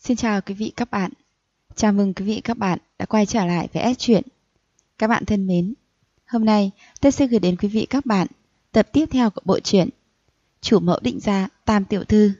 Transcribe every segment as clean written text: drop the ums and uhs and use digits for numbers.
Xin chào quý vị các bạn. Chào mừng quý vị các bạn đã quay trở lại với S Truyện. Các bạn thân mến, hôm nay tôi sẽ gửi đến quý vị các bạn tập tiếp theo của bộ truyện Chủ mẫu định gia Tam tiểu thư.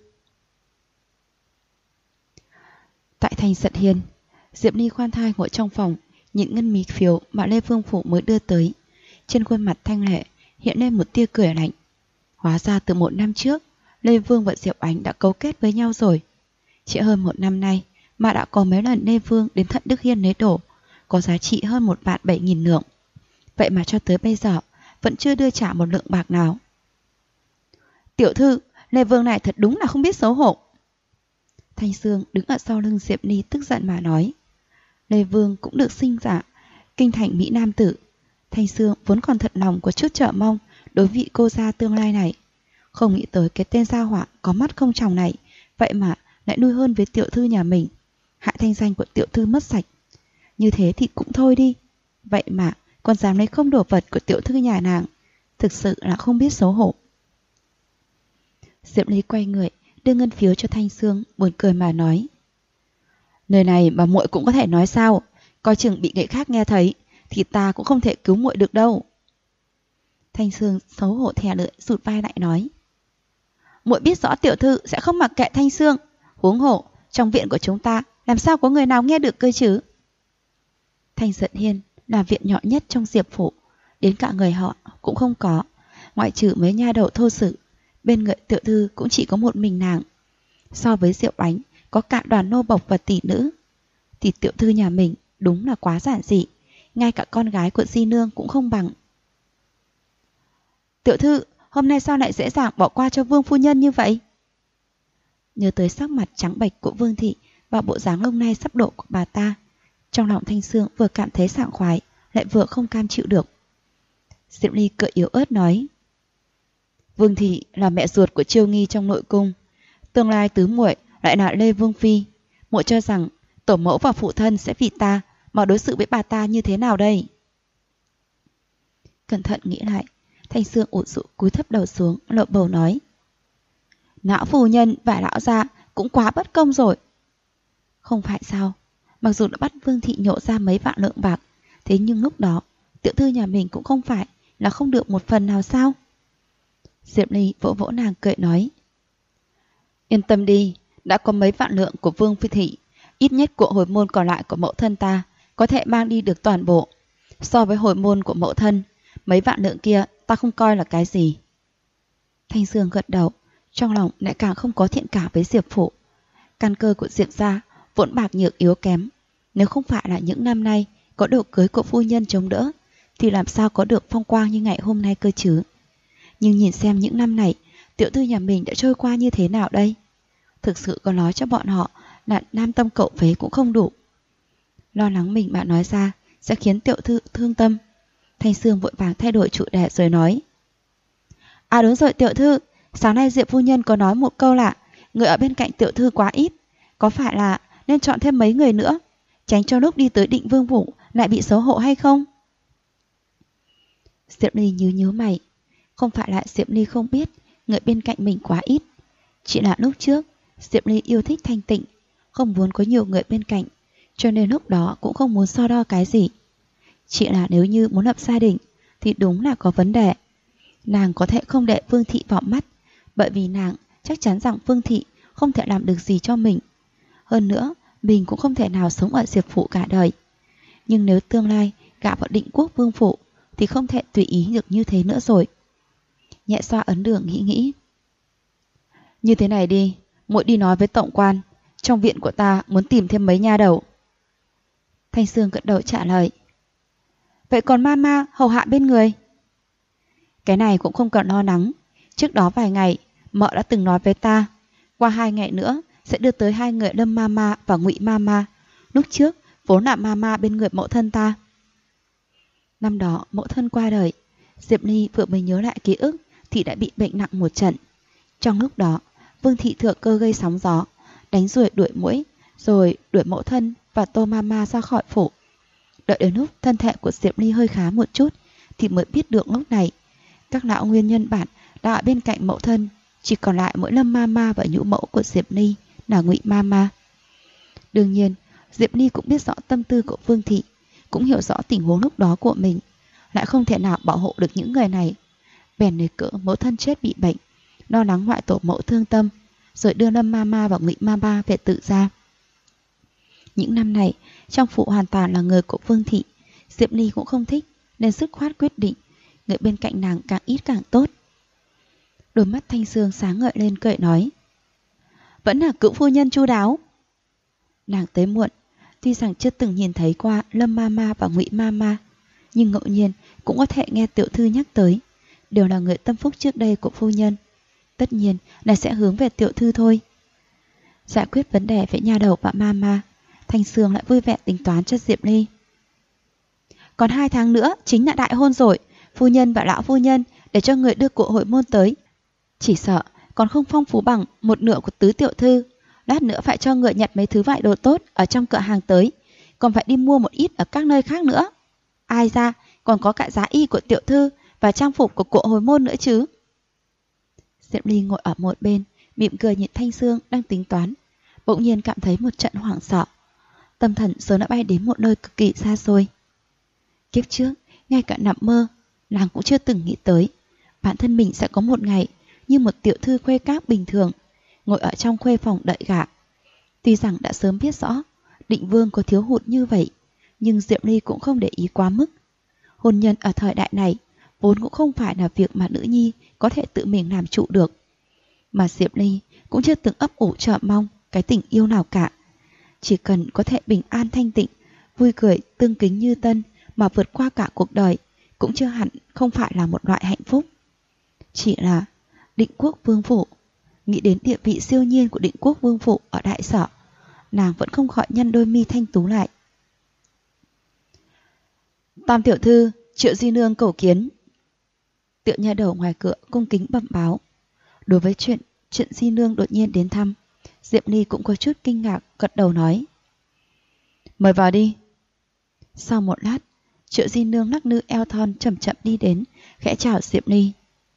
Tại thành Sận Hiên, Diệp Ly khoan thai ngồi trong phòng, nhìn ngân mí phiếu mà Lê Vương Phủ mới đưa tới. Trên khuôn mặt thanh lệ hiện lên một tia cười lạnh. Hóa ra từ 1 năm trước, Lê Vương và Diệp Ánh đã cấu kết với nhau rồi. Chỉ hơn 1 năm nay mà đã có mấy lần Lê Vương đến Thận Đức Hiên lấy đồ, có giá trị hơn 1.700.000 lượng. Vậy mà cho tới bây giờ vẫn chưa đưa trả một lượng bạc nào. Tiểu thư, Lê Vương này thật đúng là không biết xấu hổ. Thanh Sương đứng ở sau lưng Diệp Ly tức giận mà nói. Lê Vương cũng được sinh ra kinh thành mỹ nam tử. Thanh Sương vốn còn thật lòng có chút chờ mong đối vị cô gia tương lai này. Không nghĩ tới cái tên gia họa có mắt không tròng này, vậy mà lại nuôi hơn với tiểu thư nhà mình, hại thanh danh của tiểu thư mất sạch. Như thế thì cũng thôi đi, vậy mà còn dám lấy không đồ vật của tiểu thư nhà nàng, thực sự là không biết xấu hổ. Diệp Ly quay người đưa ngân phiếu cho Thanh Sương, buồn cười mà nói. Nơi này mà muội cũng có thể nói sao, coi chừng bị người khác nghe thấy thì ta cũng không thể cứu muội được đâu. Thanh Sương xấu hổ thè lưỡi, rụt vai lại nói. Muội biết rõ tiểu thư sẽ không mặc kệ Thanh Sương, huống hộ trong viện của chúng ta làm sao có người nào nghe được cơ chứ. Thành Sận Hiên là viện nhỏ nhất trong Diệp phủ, đến cả người họ cũng không có, ngoại trừ mấy nha đầu thô sự, bên người tiểu thư cũng chỉ có một mình nàng. So với Diệp Ánh có cả đoàn nô bộc và tỷ nữ, thì tiểu thư nhà mình đúng là quá giản dị, ngay cả con gái của di nương cũng không bằng. Tiểu thư, hôm nay sao lại dễ dàng bỏ qua cho Vương phu nhân như vậy? Nhớ tới sắc mặt trắng bệch của Vương thị và bộ dáng hôm nay sắp độ của bà ta, trong lòng Thanh Sương vừa cảm thấy sảng khoái, lại vừa không cam chịu được. Diệp Ly cười yếu ớt nói. Vương thị là mẹ ruột của Chiêu Nghi trong nội cung, tương lai tứ muội lại là Lê Vương phi. Muội cho rằng tổ mẫu và phụ thân sẽ vì ta mà đối xử với bà ta như thế nào đây? Cẩn thận nghĩ lại, Thanh Sương ủ rũ cúi thấp đầu xuống, lậu bầu nói. Lão phu nhân và lão gia cũng quá bất công rồi. Không phải sao, mặc dù đã bắt Vương thị nhộ ra mấy vạn lượng bạc, thế nhưng lúc đó tiểu thư nhà mình cũng không phải là không được một phần nào sao? Diệp Ly vỗ vỗ nàng cười nói. Yên tâm đi, đã có mấy vạn lượng của Vương phi thị, ít nhất của hồi môn còn lại của mẫu thân ta có thể mang đi được toàn bộ. So với hồi môn của mẫu thân, mấy vạn lượng kia ta không coi là cái gì. Thanh Sương gật đầu, trong lòng lại càng không có thiện cảm với Diệp phủ. Căn cơ của Diệp gia vốn bạc nhược yếu kém, nếu không phải là những năm nay có đồ cưới của phu nhân chống đỡ, thì làm sao có được phong quang như ngày hôm nay cơ chứ. Nhưng nhìn xem những năm này tiểu thư nhà mình đã trôi qua như thế nào đây, thực sự có nói cho bọn họ là nam tâm cậu phế cũng không đủ. Lo lắng mình bạn nói ra sẽ khiến tiểu thư thương tâm, Thanh Sương vội vàng thay đổi chủ đề rồi nói. À đúng rồi tiểu thư, sáng nay Diệp phu nhân có nói một câu là người ở bên cạnh tiểu thư quá ít, có phải là nên chọn thêm mấy người nữa, tránh cho lúc đi tới Định Vương phủ lại bị xấu hổ hay không? Diệp Ly nhíu mày, không phải là Diệp Ly không biết người bên cạnh mình quá ít, chỉ là lúc trước Diệp Ly yêu thích thanh tịnh, không muốn có nhiều người bên cạnh, cho nên lúc đó cũng không muốn so đo cái gì. Chỉ là nếu như muốn lập gia đình thì đúng là có vấn đề. Nàng có thể không để Vương thị vào mắt, bởi vì nàng chắc chắn rằng Vương thị không thể làm được gì cho mình. Hơn nữa, mình cũng không thể nào sống ở Diệp phủ cả đời. Nhưng nếu tương lai gả vào Định Quốc Vương phủ thì không thể tùy ý được như thế nữa rồi. Nhẹ xoa ấn đường nghĩ. Như thế này đi, muội đi nói với tổng quan, trong viện của ta muốn tìm thêm mấy nha đầu. Thanh Sương gật đầu trả lời. Vậy còn mama hầu hạ bên người? Cái này cũng không cần lo lắng. Trước đó vài ngày mợ đã từng nói với ta, qua 2 ngày nữa sẽ đưa tới 2 người Lâm mama và Ngụy mama. Lúc trước vốn là mama bên người mẫu thân ta. Năm đó mẫu thân qua đời, Diệp Ly vừa mới nhớ lại ký ức thì đã bị bệnh nặng một trận. Trong lúc đó Vương thị thừa cơ gây sóng gió, đánh ruồi đuổi muỗi, rồi đuổi mẫu thân và Tô mama ra khỏi phủ. Đợi đến lúc thân thể của Diệp Ly hơi khá một chút thì mới biết được lúc này các lão nguyên nhân bản đã ở bên cạnh mẫu thân, chỉ còn lại mỗi Lâm mama và nhũ mẫu của Diệp Ly là Ngụy mama. Đương nhiên, Diệp Ly cũng biết rõ tâm tư của Vương Thị, cũng hiểu rõ tình huống lúc đó của mình, lại không thể nào bảo hộ được những người này. Bèn lấy cỡ mẫu thân chết bị bệnh, lo lắng ngoại tổ mẫu thương tâm, rồi đưa Lâm Mama và Ngụy Mama về tự gia. Những năm này, trong phủ hoàn toàn là người của Vương Thị, Diệp Ly cũng không thích, nên dứt khoát quyết định, người bên cạnh nàng càng ít càng tốt. Đôi mắt Thanh Sương sáng ngời lên cười nói: Vẫn là cựu phu nhân chu đáo. Nàng tới muộn, tuy rằng chưa từng nhìn thấy qua Lâm Mama và Ngụy Mama, nhưng ngẫu nhiên cũng có thể nghe tiểu thư nhắc tới, đều là người tâm phúc trước đây của phu nhân. Tất nhiên là sẽ hướng về tiểu thư thôi. Giải quyết vấn đề với nha đầu và Mama, Thanh Sương lại vui vẻ tính toán cho Diệp Ly. Còn 2 tháng nữa chính là đại hôn rồi, phu nhân và lão phu nhân để cho người đưa của hồi môn tới. Chỉ sợ còn không phong phú bằng một nửa của tứ tiểu thư. Lát nữa phải cho người nhặt mấy thứ vải đồ tốt ở trong cửa hàng tới, còn phải đi mua một ít ở các nơi khác nữa. Ai ra còn có cả giá y của tiểu thư và trang phục của cỗ hồi môn nữa chứ. Diệp Ly ngồi ở một bên, mỉm cười nhìn Thanh Sương đang tính toán, bỗng nhiên cảm thấy một trận hoảng sợ. Tâm thần sớm đã bay đến một nơi cực kỳ xa xôi. Kiếp trước, ngay cả nằm mơ, nàng cũng chưa từng nghĩ tới bản thân mình sẽ có một ngày như một tiểu thư khuê các bình thường, ngồi ở trong khuê phòng đợi gả. Tuy rằng đã sớm biết rõ Định Vương có thiếu hụt như vậy, nhưng Diệp Ly cũng không để ý quá mức. Hôn nhân ở thời đại này vốn cũng không phải là việc mà nữ nhi có thể tự mình làm chủ được. Mà Diệp Ly cũng chưa từng ấp ủ chờ mong cái tình yêu nào cả. Chỉ cần có thể bình an thanh tịnh, vui cười tương kính như tân mà vượt qua cả cuộc đời, cũng chưa hẳn không phải là một loại hạnh phúc. Chỉ là Định Quốc Vương phủ, nghĩ đến địa vị siêu nhiên của Định Quốc Vương phủ ở đại sở, nàng vẫn không khỏi nhăn đôi mi thanh tú lại. Tam tiểu thư, Triệu Di nương cầu kiến. Tiểu nha đầu ngoài cửa cung kính bẩm báo. Đối với chuyện Di nương đột nhiên đến thăm, Diệp Ly cũng có chút kinh ngạc, gật đầu nói: Mời vào đi. Sau một lát, Triệu Di nương lắc lư eo thon chậm chậm đi đến, khẽ chào Diệp Ly.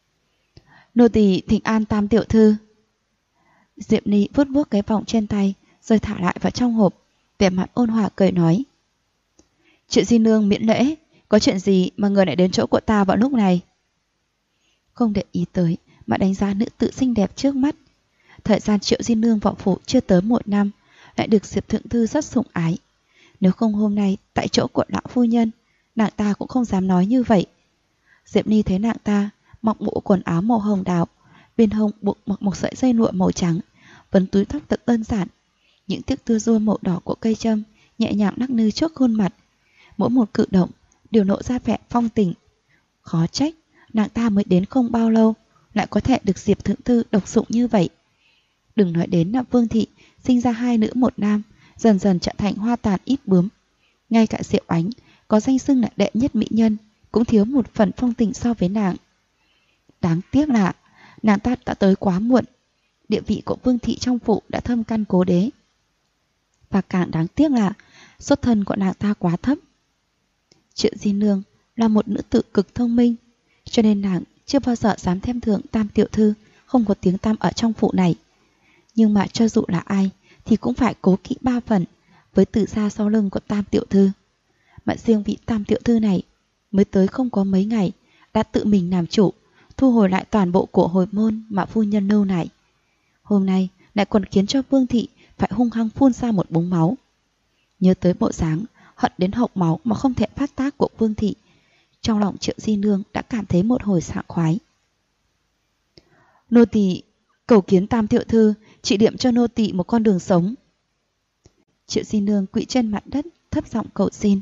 Nô tỳ thỉnh an Tam tiểu thư. Diệp Ly vuốt vuốt cái vòng trên tay, rồi thả lại vào trong hộp, vẻ mặt ôn hòa cười nói: Triệu Di nương miễn lễ, có chuyện gì mà người lại đến chỗ của ta vào lúc này? Không để ý tới mà đánh giá nữ tử xinh đẹp trước mắt. Thời gian Triệu Di nương vào phủ chưa tới 1 năm, lại được Diệp thượng thư rất sủng ái. Nếu không hôm nay tại chỗ của lão phu nhân, nàng ta cũng không dám nói như vậy. Diệp Ly thấy nàng ta mặc bộ quần áo màu hồng đào, bên hông buộc mặc một sợi dây lụa màu trắng, vấn túi tóc thật đơn giản. Những tiếc tua rua màu đỏ của cây châm nhẹ nhàng lắc lư trước khuôn mặt, mỗi một cử động đều lộ ra vẻ phong tình. Khó trách nàng ta mới đến không bao lâu lại có thể được Diệp thượng thư độc dụng như vậy. Đừng nói đến là Vương Thị sinh ra 2 nữ 1 nam, dần dần trở thành hoa tàn ít bướm. Ngay cả Diệu Ánh có danh xưng là đệ nhất mỹ nhân cũng thiếu một phần phong tình so với nàng. Đáng tiếc là nàng ta đã tới quá muộn. Địa vị của Vương Thị trong phủ đã thâm căn cố đế. Và càng đáng tiếc là xuất thân của nàng ta quá thấp. Triệu Di nương là một nữ tử cực thông minh, cho nên nàng chưa bao giờ dám thêm thượng Tam tiểu thư không có tiếng tăm ở trong phủ này. Nhưng mà cho dù là ai thì cũng phải cố kỹ 3 phần với từ xa sau lưng của Tam tiểu thư. Mà riêng vị Tam tiểu thư này mới tới không có mấy ngày đã tự mình làm chủ, thu hồi lại toàn bộ của hồi môn mà phu nhân lưu này. Hôm nay lại còn khiến cho Vương Thị phải hung hăng phun ra một búng máu. Nhớ tới bộ dáng hận đến hộc máu mà không thể phát tác của Vương Thị, trong lòng Triệu Di nương đã cảm thấy một hồi sảng khoái. Nô tỳ cầu kiến Tam tiểu thư chỉ điểm cho nô tỳ một con đường sống. Triệu Di nương quỵ trên mặt đất thấp giọng cầu xin.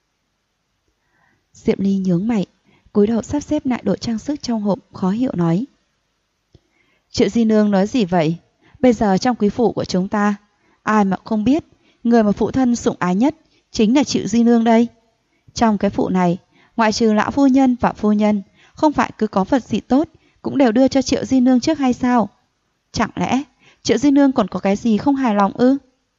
Diệp Ly nhướng mày, cúi đầu sắp xếp lại đồ trang sức trong hộp, khó hiểu nói: Triệu Di nương nói gì vậy? Bây giờ trong quý phủ của chúng ta, ai mà không biết người mà phụ thân sủng ái nhất chính là Triệu Di nương đây. Trong cái phủ này, ngoại trừ lão phu nhân và phu nhân, không phải cứ có vật gì tốt cũng đều đưa cho Triệu Di nương trước hay sao? Chẳng lẽ Triệu Di nương còn có cái gì không hài lòng ư?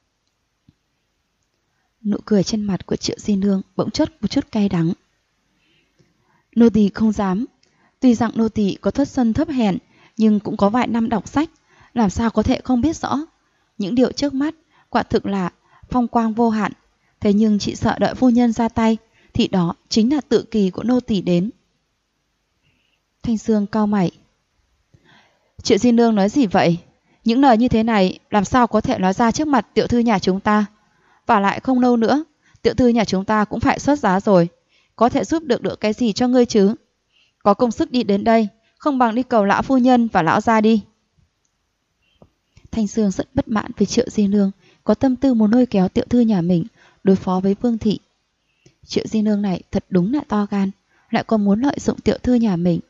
Nụ cười trên mặt của Triệu Di nương bỗng chốc một chút cay đắng. Nô tỳ không dám. Tuy rằng nô tỳ có xuất thân thấp hèn, nhưng cũng có vài năm đọc sách, làm sao có thể không biết rõ. Những điều trước mắt quả thực là phong quang vô hạn. Thế nhưng chị sợ đợi phu nhân ra tay thì đó chính là tự kỳ của nô tỳ đến. Thanh Sương cau mày. Triệu Di Nương nói gì vậy? Những lời như thế này làm sao có thể nói ra trước mặt tiểu thư nhà chúng ta? Và lại không lâu nữa, tiểu thư nhà chúng ta cũng phải xuất giá rồi. Có thể giúp được cái gì cho ngươi chứ? Có công sức đi đến đây, không bằng đi cầu lão phu nhân và lão gia đi. Thanh Sương rất bất mãn với Triệu Di Nương, có tâm tư muốn lôi kéo tiểu thư nhà mình đối phó với Vương thị. Triệu Di Nương này thật đúng là to gan, lại còn muốn lợi dụng tiểu thư nhà mình.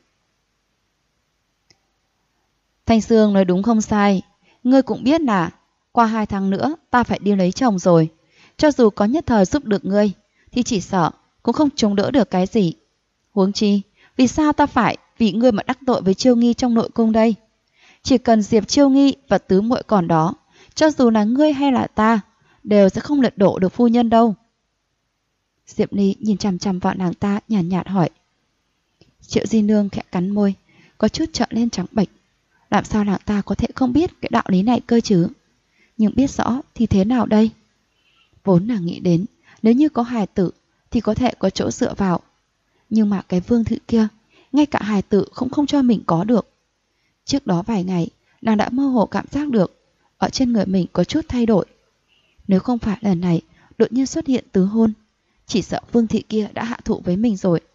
Thanh Sương nói đúng không sai, ngươi cũng biết là qua 2 tháng nữa ta phải đi lấy chồng rồi. Cho dù có nhất thời giúp được ngươi thì chỉ sợ cũng không chống đỡ được cái gì. Huống chi, vì sao ta phải vì ngươi mà đắc tội với Chiêu Nghi trong nội cung đây? Chỉ cần Diệp Chiêu Nghi và tứ muội còn đó, cho dù là ngươi hay là ta, đều sẽ không lật đổ được phu nhân đâu. Diệp Ly nhìn chằm chằm vào nàng ta, nhàn nhạt hỏi. Triệu Di Nương khẽ cắn môi, có chút trợn lên trắng bệch. Làm sao nàng ta có thể không biết cái đạo lý này cơ chứ? Nhưng biết rõ thì thế nào đây? Vốn nàng nghĩ đến, nếu như có hài tử thì có thể có chỗ dựa vào. Nhưng mà cái Vương thị kia, ngay cả hài tử cũng không cho mình có được. Trước đó vài ngày, nàng đã mơ hồ cảm giác được ở trên người mình có chút thay đổi. Nếu không phải lần này đột nhiên xuất hiện tứ hôn, chỉ sợ Vương thị kia đã hạ thủ với mình rồi.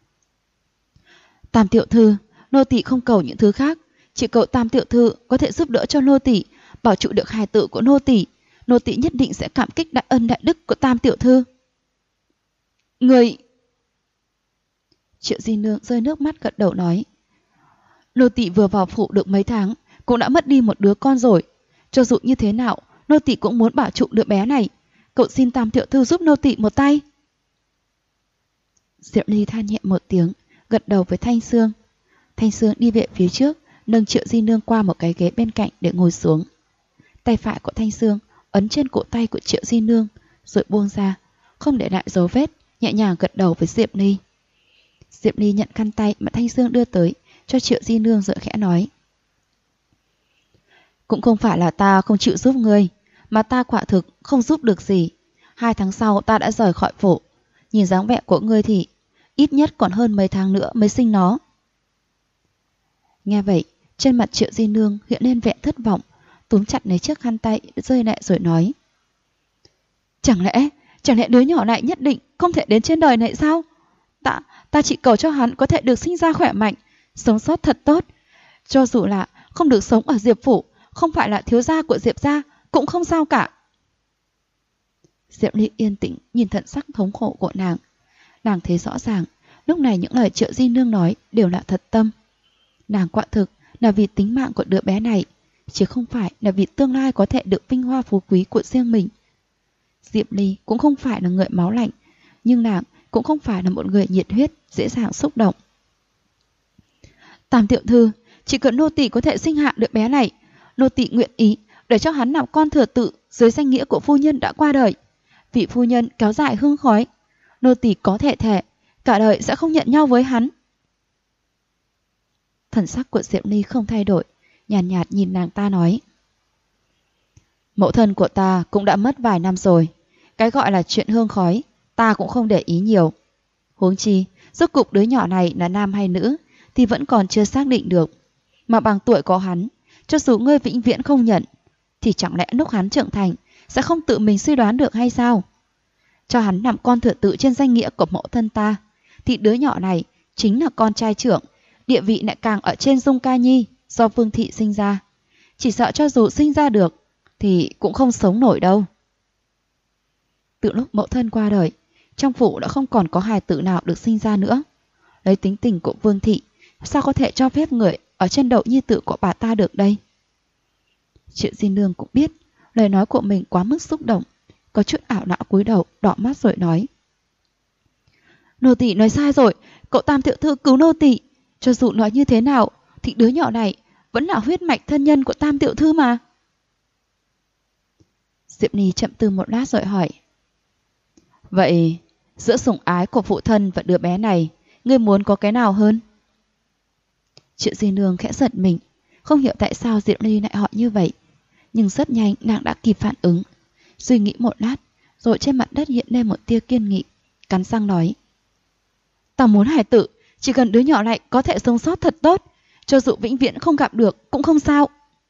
Tam tiểu thư, nô tỳ không cầu những thứ khác, chỉ cầu Tam tiểu thư có thể giúp đỡ cho nô tỳ bảo trụ được hài tử của nô tỳ. Nô tỳ nhất định sẽ cảm kích đại ân đại đức của Tam tiểu thư. Người... Triệu Di Nương rơi nước mắt gật đầu nói. Nô tỳ vừa vào phủ được mấy tháng, cũng đã mất đi một đứa con rồi. Cho dù như thế nào, nô tỳ cũng muốn bảo trụ đứa bé này. Cậu xin Tam tiểu thư giúp nô tỳ một tay. Diệu Ly than nhẹ một tiếng, gật đầu với Thanh Sương. Thanh Sương đi về phía trước, nâng Triệu Di Nương qua một cái ghế bên cạnh để ngồi xuống. Tay phải của Thanh Sương ấn trên cổ tay của Triệu Di Nương, rồi buông ra, không để lại dấu vết, nhẹ nhàng gật đầu với Diệp Ly. Diệp Ly nhận khăn tay mà Thanh Sương đưa tới cho Triệu Di Nương, rồi khẽ nói. Cũng không phải là ta không chịu giúp ngươi, mà ta quả thực không giúp được gì. 2 tháng sau ta đã rời khỏi phủ. Nhìn dáng vẻ của ngươi thì ít nhất còn hơn mấy tháng nữa mới sinh nó. Nghe vậy, trên mặt Triệu Di Nương hiện lên vẻ thất vọng, túm chặt lấy chiếc khăn tay rơi lại rồi nói. Chẳng lẽ đứa nhỏ này nhất định không thể đến trên đời này sao? Ta chỉ cầu cho hắn có thể được sinh ra khỏe mạnh, sống sót thật tốt. Cho dù là không được sống ở Diệp phủ, không phải là thiếu gia của Diệp gia, cũng không sao cả. Diệp Ly yên tĩnh nhìn thần sắc thống khổ của nàng. Nàng thấy rõ ràng, lúc này những lời Triệu Di Nương nói đều là thật tâm. Nàng quả thực là vì tính mạng của đứa bé này, chứ không phải là vì tương lai có thể được vinh hoa phú quý của riêng mình. Diệp Ly cũng không phải là người máu lạnh, nhưng nàng cũng không phải là một người nhiệt huyết, dễ dàng xúc động. Tam tiểu thư, chỉ cần nô tỳ có thể sinh hạ đứa bé này, nô tỳ nguyện ý để cho hắn làm con thừa tự dưới danh nghĩa của phu nhân đã qua đời. Vị phu nhân kéo dài hương khói, nô tỳ có thể thề cả đời sẽ không nhận nhau với hắn. Thần sắc của Diệp Ly không thay đổi, nhàn nhạt nhìn nàng ta nói. Mẫu thân của ta cũng đã mất vài năm rồi, cái gọi là chuyện hương khói ta cũng không để ý nhiều. Huống chi, rốt cục đứa nhỏ này là nam hay nữ thì vẫn còn chưa xác định được. Mà bằng tuổi của hắn, cho dù ngươi vĩnh viễn không nhận, thì chẳng lẽ lúc hắn trưởng thành sẽ không tự mình suy đoán được hay sao? Cho hắn làm con thừa tự trên danh nghĩa của mẫu thân ta, thì đứa nhỏ này chính là con trai trưởng, địa vị lại càng ở trên Dung Ca Nhi do Vương thị sinh ra. Chỉ sợ cho dù sinh ra được thì cũng không sống nổi đâu. Từ lúc mẫu thân qua đời, trong phủ đã không còn có hài tử nào được sinh ra nữa. Lấy tính tình của Vương thị, sao có thể cho phép người ở trên đầu nhi tử của bà ta được đây? Triệu Di Nương cũng biết lời nói của mình quá mức xúc động, có chút ảo não cúi đầu đỏ mắt rồi nói. Nô tỳ nói sai rồi, cậu Tam tiểu thư cứu nô tỳ. Cho dù nói như thế nào thì đứa nhỏ này vẫn là huyết mạch thân nhân của Tam tiểu thư mà. Diệp Ly chậm từ một lát rồi hỏi. Vậy giữa sủng ái của phụ thân và đứa bé này, ngươi muốn có cái nào hơn? Triệu Di Nương khẽ giật mình, không hiểu tại sao Diệp Ly lại hỏi như vậy, nhưng rất nhanh nàng đã kịp phản ứng. suy nghĩ một lát, rồi trên mặt đất hiện lên một tia kiên nghị, cắn răng nói: "Ta muốn hài tử, chỉ cần đứa nhỏ này có thể sống sót thật tốt, cho dù vĩnh viễn không gặp được cũng không sao."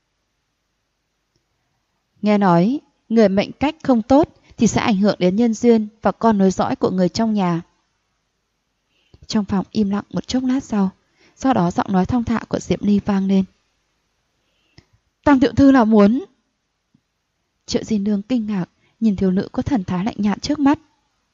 Nghe nói, người mệnh cách không tốt thì sẽ ảnh hưởng đến nhân duyên và con nối dõi của người trong nhà. Trong phòng im lặng một chốc lát sau đó giọng nói thong thả của Diệp Ly vang lên: "Tam tiểu thư là muốn..." Triệu Di Nương kinh ngạc nhìn thiếu nữ có thần thái lạnh nhạt trước mắt.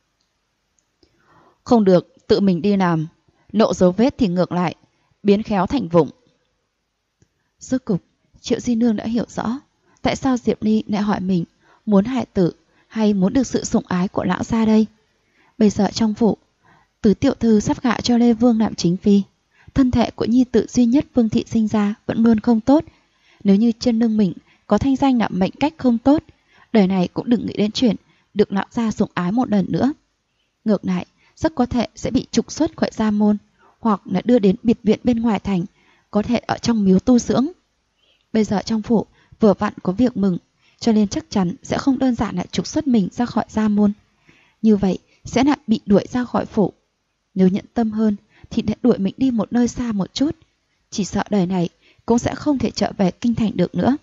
"Không được, tự mình đi làm, lộ dấu vết thì ngược lại, biến khéo thành vụng." Rốt cục, Triệu Di Nương đã hiểu rõ tại sao Diệp Ly lại hỏi mình muốn hài tử hay muốn được sự sủng ái của lão gia đây. Bây giờ trong phủ, Tứ tiểu thư sắp gả cho Lê Vương làm chính phi, thân thể của nhi tử duy nhất Vương thị sinh ra vẫn luôn không tốt. Nếu như trên lưng mình có thanh danh là mệnh cách không tốt, đời này cũng đừng nghĩ đến chuyện được lão gia sủng ái một lần nữa. Ngược lại, rất có thể sẽ bị trục xuất khỏi gia môn, hoặc là đưa đến biệt viện bên ngoài thành, có thể ở trong miếu tu dưỡng. Bây giờ trong phủ vừa vặn có việc mừng, cho nên chắc chắn sẽ không đơn giản là trục xuất mình ra khỏi gia môn. Như vậy sẽ lại bị đuổi ra khỏi phủ. Nếu nhận tâm hơn thì lại đuổi mình đi một nơi xa một chút, chỉ sợ đời này cũng sẽ không thể trở về kinh thành được nữa.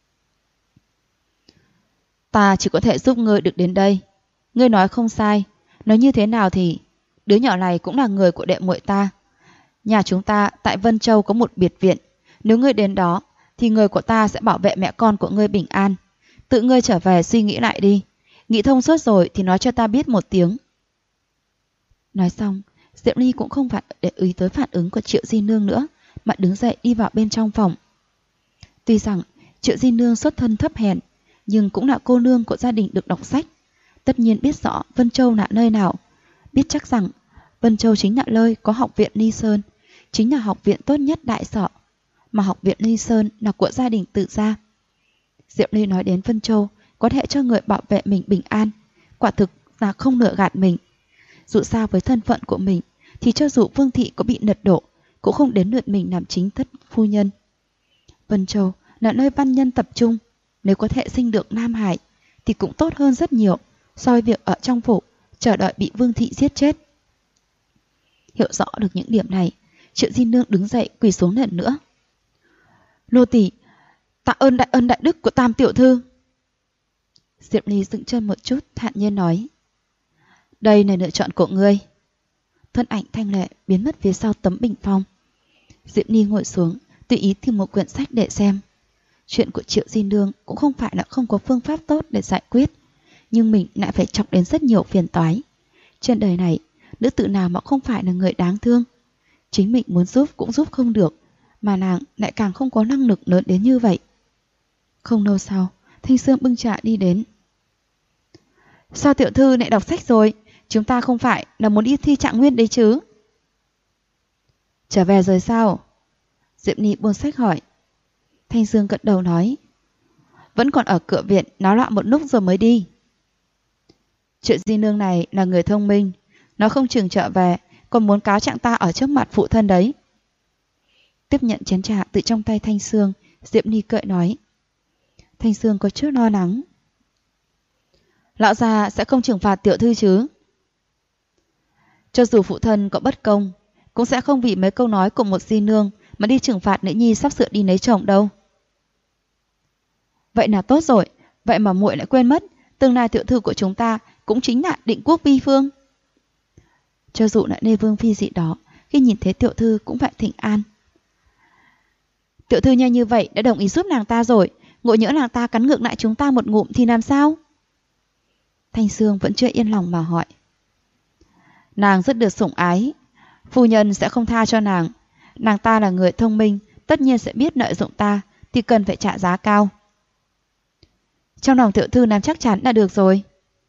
"Ta chỉ có thể giúp ngươi được đến đây. Ngươi nói không sai, nói như thế nào thì đứa nhỏ này cũng là người của đệ muội ta. Nhà chúng ta tại Vân Châu có một biệt viện, nếu ngươi đến đó thì người của ta sẽ bảo vệ mẹ con của ngươi bình an. Tự ngươi trở về suy nghĩ lại đi, nghĩ thông suốt rồi thì nói cho ta biết một tiếng." Nói xong, Diệp Ly cũng không phải để ý tới phản ứng của Triệu Di Nương nữa, mà đứng dậy đi vào bên trong phòng. Tuy rằng Triệu Di Nương xuất thân thấp hèn, nhưng cũng là cô nương của gia đình được đọc sách, tất nhiên biết rõ Vân Châu là nơi nào, biết chắc rằng Vân Châu chính là nơi có học viện Ly Sơn, chính là học viện tốt nhất Đại Sở, mà học viện Ly Sơn là của gia đình Từ gia. Diệp Ly nói đến Vân Châu có thể cho người bảo vệ mình bình an, quả thực là không lừa gạt mình. Dù sao với thân phận của mình thì cho dù Vương thị có bị lật đổ cũng không đến lượt mình làm chính thất phu nhân. Vân Châu là nơi văn nhân tập trung, nếu có thể sinh được Nam Hải thì cũng tốt hơn rất nhiều so với việc ở trong phủ chờ đợi bị Vương thị giết chết. Hiểu rõ được những điểm này, Triệu Di Nương đứng dậy quỳ xuống lần nữa. "Nô tỳ tạ ơn đại đức của Tam tiểu thư." Diệp Ly dựng chân một chút, thản nhiên nói: "Đây là lựa chọn của ngươi." Thân ảnh thanh lệ biến mất phía sau tấm bình phong. Diệp Ly ngồi xuống, tùy ý tìm một quyển sách để xem. Chuyện của Triệu Di Nương cũng không phải là không có phương pháp tốt để giải quyết, nhưng mình lại phải chọc đến rất nhiều phiền toái. Trên đời này, nữ tử nào mà không phải là người đáng thương. Chính mình muốn giúp cũng giúp không được, mà nàng lại càng không có năng lực lớn đến như vậy. Không lâu sau, Thanh Sương bưng trà đi đến. "Sao tiểu thư lại đọc sách rồi? Chúng ta không phải là muốn đi thi trạng nguyên đấy chứ?" "Trở về rồi sao?" Diệp Ly buông sách hỏi. Thanh Dương gật đầu nói: "Vẫn còn ở cửa viện náo loạn một lúc rồi mới đi." Triệu Di Nương này là người thông minh, nó không chừng trở về còn muốn cáo trạng ta ở trước mặt phụ thân đấy. Tiếp nhận chén trà từ trong tay Thanh Sương, Diệp Ly cười nói. Thanh Sương có chút lo lắng. "Lão gia sẽ không trừng phạt tiểu thư chứ?" "Cho dù phụ thân có bất công, cũng sẽ không vì mấy câu nói của một di nương mà đi trừng phạt nữ nhi sắp sửa đi lấy chồng đâu." "Vậy là tốt rồi, vậy mà muội lại quên mất, tương lai tiểu thư của chúng ta cũng chính là Định Quốc Vi Phương." Cho dù là Lê Vương Phi gì đó, khi nhìn thấy tiểu thư cũng phải thỉnh an. "Tiểu thư nhanh như vậy đã đồng ý giúp nàng ta rồi, ngộ nhỡ nàng ta cắn ngược lại chúng ta một ngụm thì làm sao?" Thanh Sương vẫn chưa yên lòng mà hỏi. "Nàng rất được sủng ái, phu nhân sẽ không tha cho nàng. Nàng ta là người thông minh, tất nhiên sẽ biết lợi dụng ta, thì cần phải trả giá cao." "Trong lòng tiểu thư làm chắc chắn là được rồi."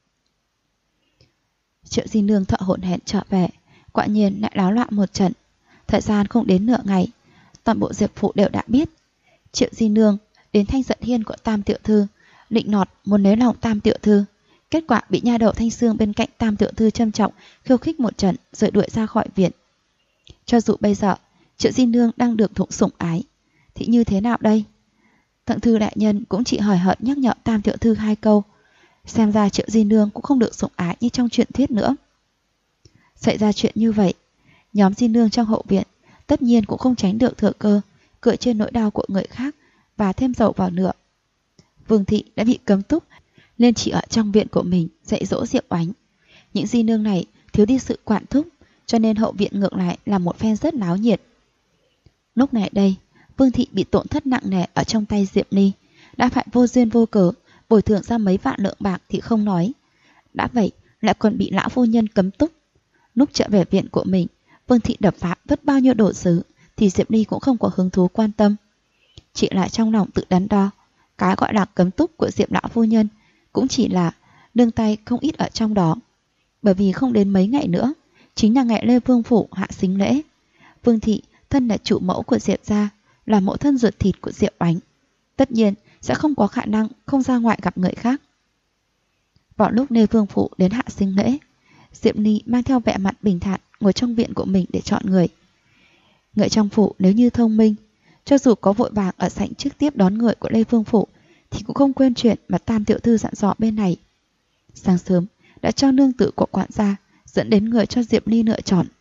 Triệu Di Nương thợ hổn hển trở về, quả nhiên lại náo loạn một trận. Thời gian không đến nửa ngày, toàn bộ Diệp phủ đều đã biết. Triệu Di Nương đến thanh giận hiên của Tam tiểu thư, định nọt muốn lấy lòng Tam tiểu thư, kết quả bị nha đầu Thanh Sương bên cạnh Tam tiểu thư châm trọng khiêu khích một trận rồi đuổi ra khỏi viện. Cho dù bây giờ Triệu Di Nương đang được thụ sủng ái, thì như thế nào đây? Thượng thư đại nhân cũng chỉ hời hợt nhắc nhở Tam tiểu thư hai câu, Xem ra Triệu Di Nương cũng không được sủng ái như trong truyền thuyết nữa. Xảy ra chuyện như vậy, nhóm Di Nương trong hậu viện tất nhiên cũng không tránh được thừa cơ cười trên nỗi đau của người khác và thêm dầu vào lửa. Vương thị đã bị cấm túc nên chỉ ở trong viện của mình dạy dỗ Diệp Oánh. Những Di Nương này thiếu đi sự quản thúc, cho nên hậu viện ngược lại là một phen rất náo nhiệt. Lúc này đây, Vương thị bị tổn thất nặng nề ở trong tay Diệp Ly, đã phải vô duyên vô cớ bồi thường ra mấy vạn lượng bạc thì không nói, đã vậy lại còn bị lão phu nhân cấm túc. Lúc trở về viện của mình, Vương thị đập phá vứt bao nhiêu đồ sứ thì Diệp Ly cũng không có hứng thú quan tâm. Chị lại trong lòng tự đắn đo, cái gọi là cấm túc của Diệp lão phu nhân cũng chỉ là nương tay không ít ở trong đó. Bởi vì không đến mấy ngày nữa chính là ngày Lê Vương phủ hạ sính lễ. Vương thị thân là chủ mẫu của Diệp gia, là mẫu thân ruột thịt của Diệp Oánh, tất nhiên sẽ không có khả năng không ra ngoại gặp người khác. Vào lúc Lê Vương phủ đến hạ sính lễ, Diệp Ly mang theo vẻ mặt bình thản ngồi trong viện của mình để chọn người. Người trong phủ nếu như thông minh, cho dù có vội vàng ở sảnh trước tiếp đón người của Lê Vương phủ thì cũng không quên chuyện mà Tam tiểu thư dặn dò bên này. Sáng sớm đã cho nương tử của quản gia dẫn đến người cho Diệp Ly lựa chọn.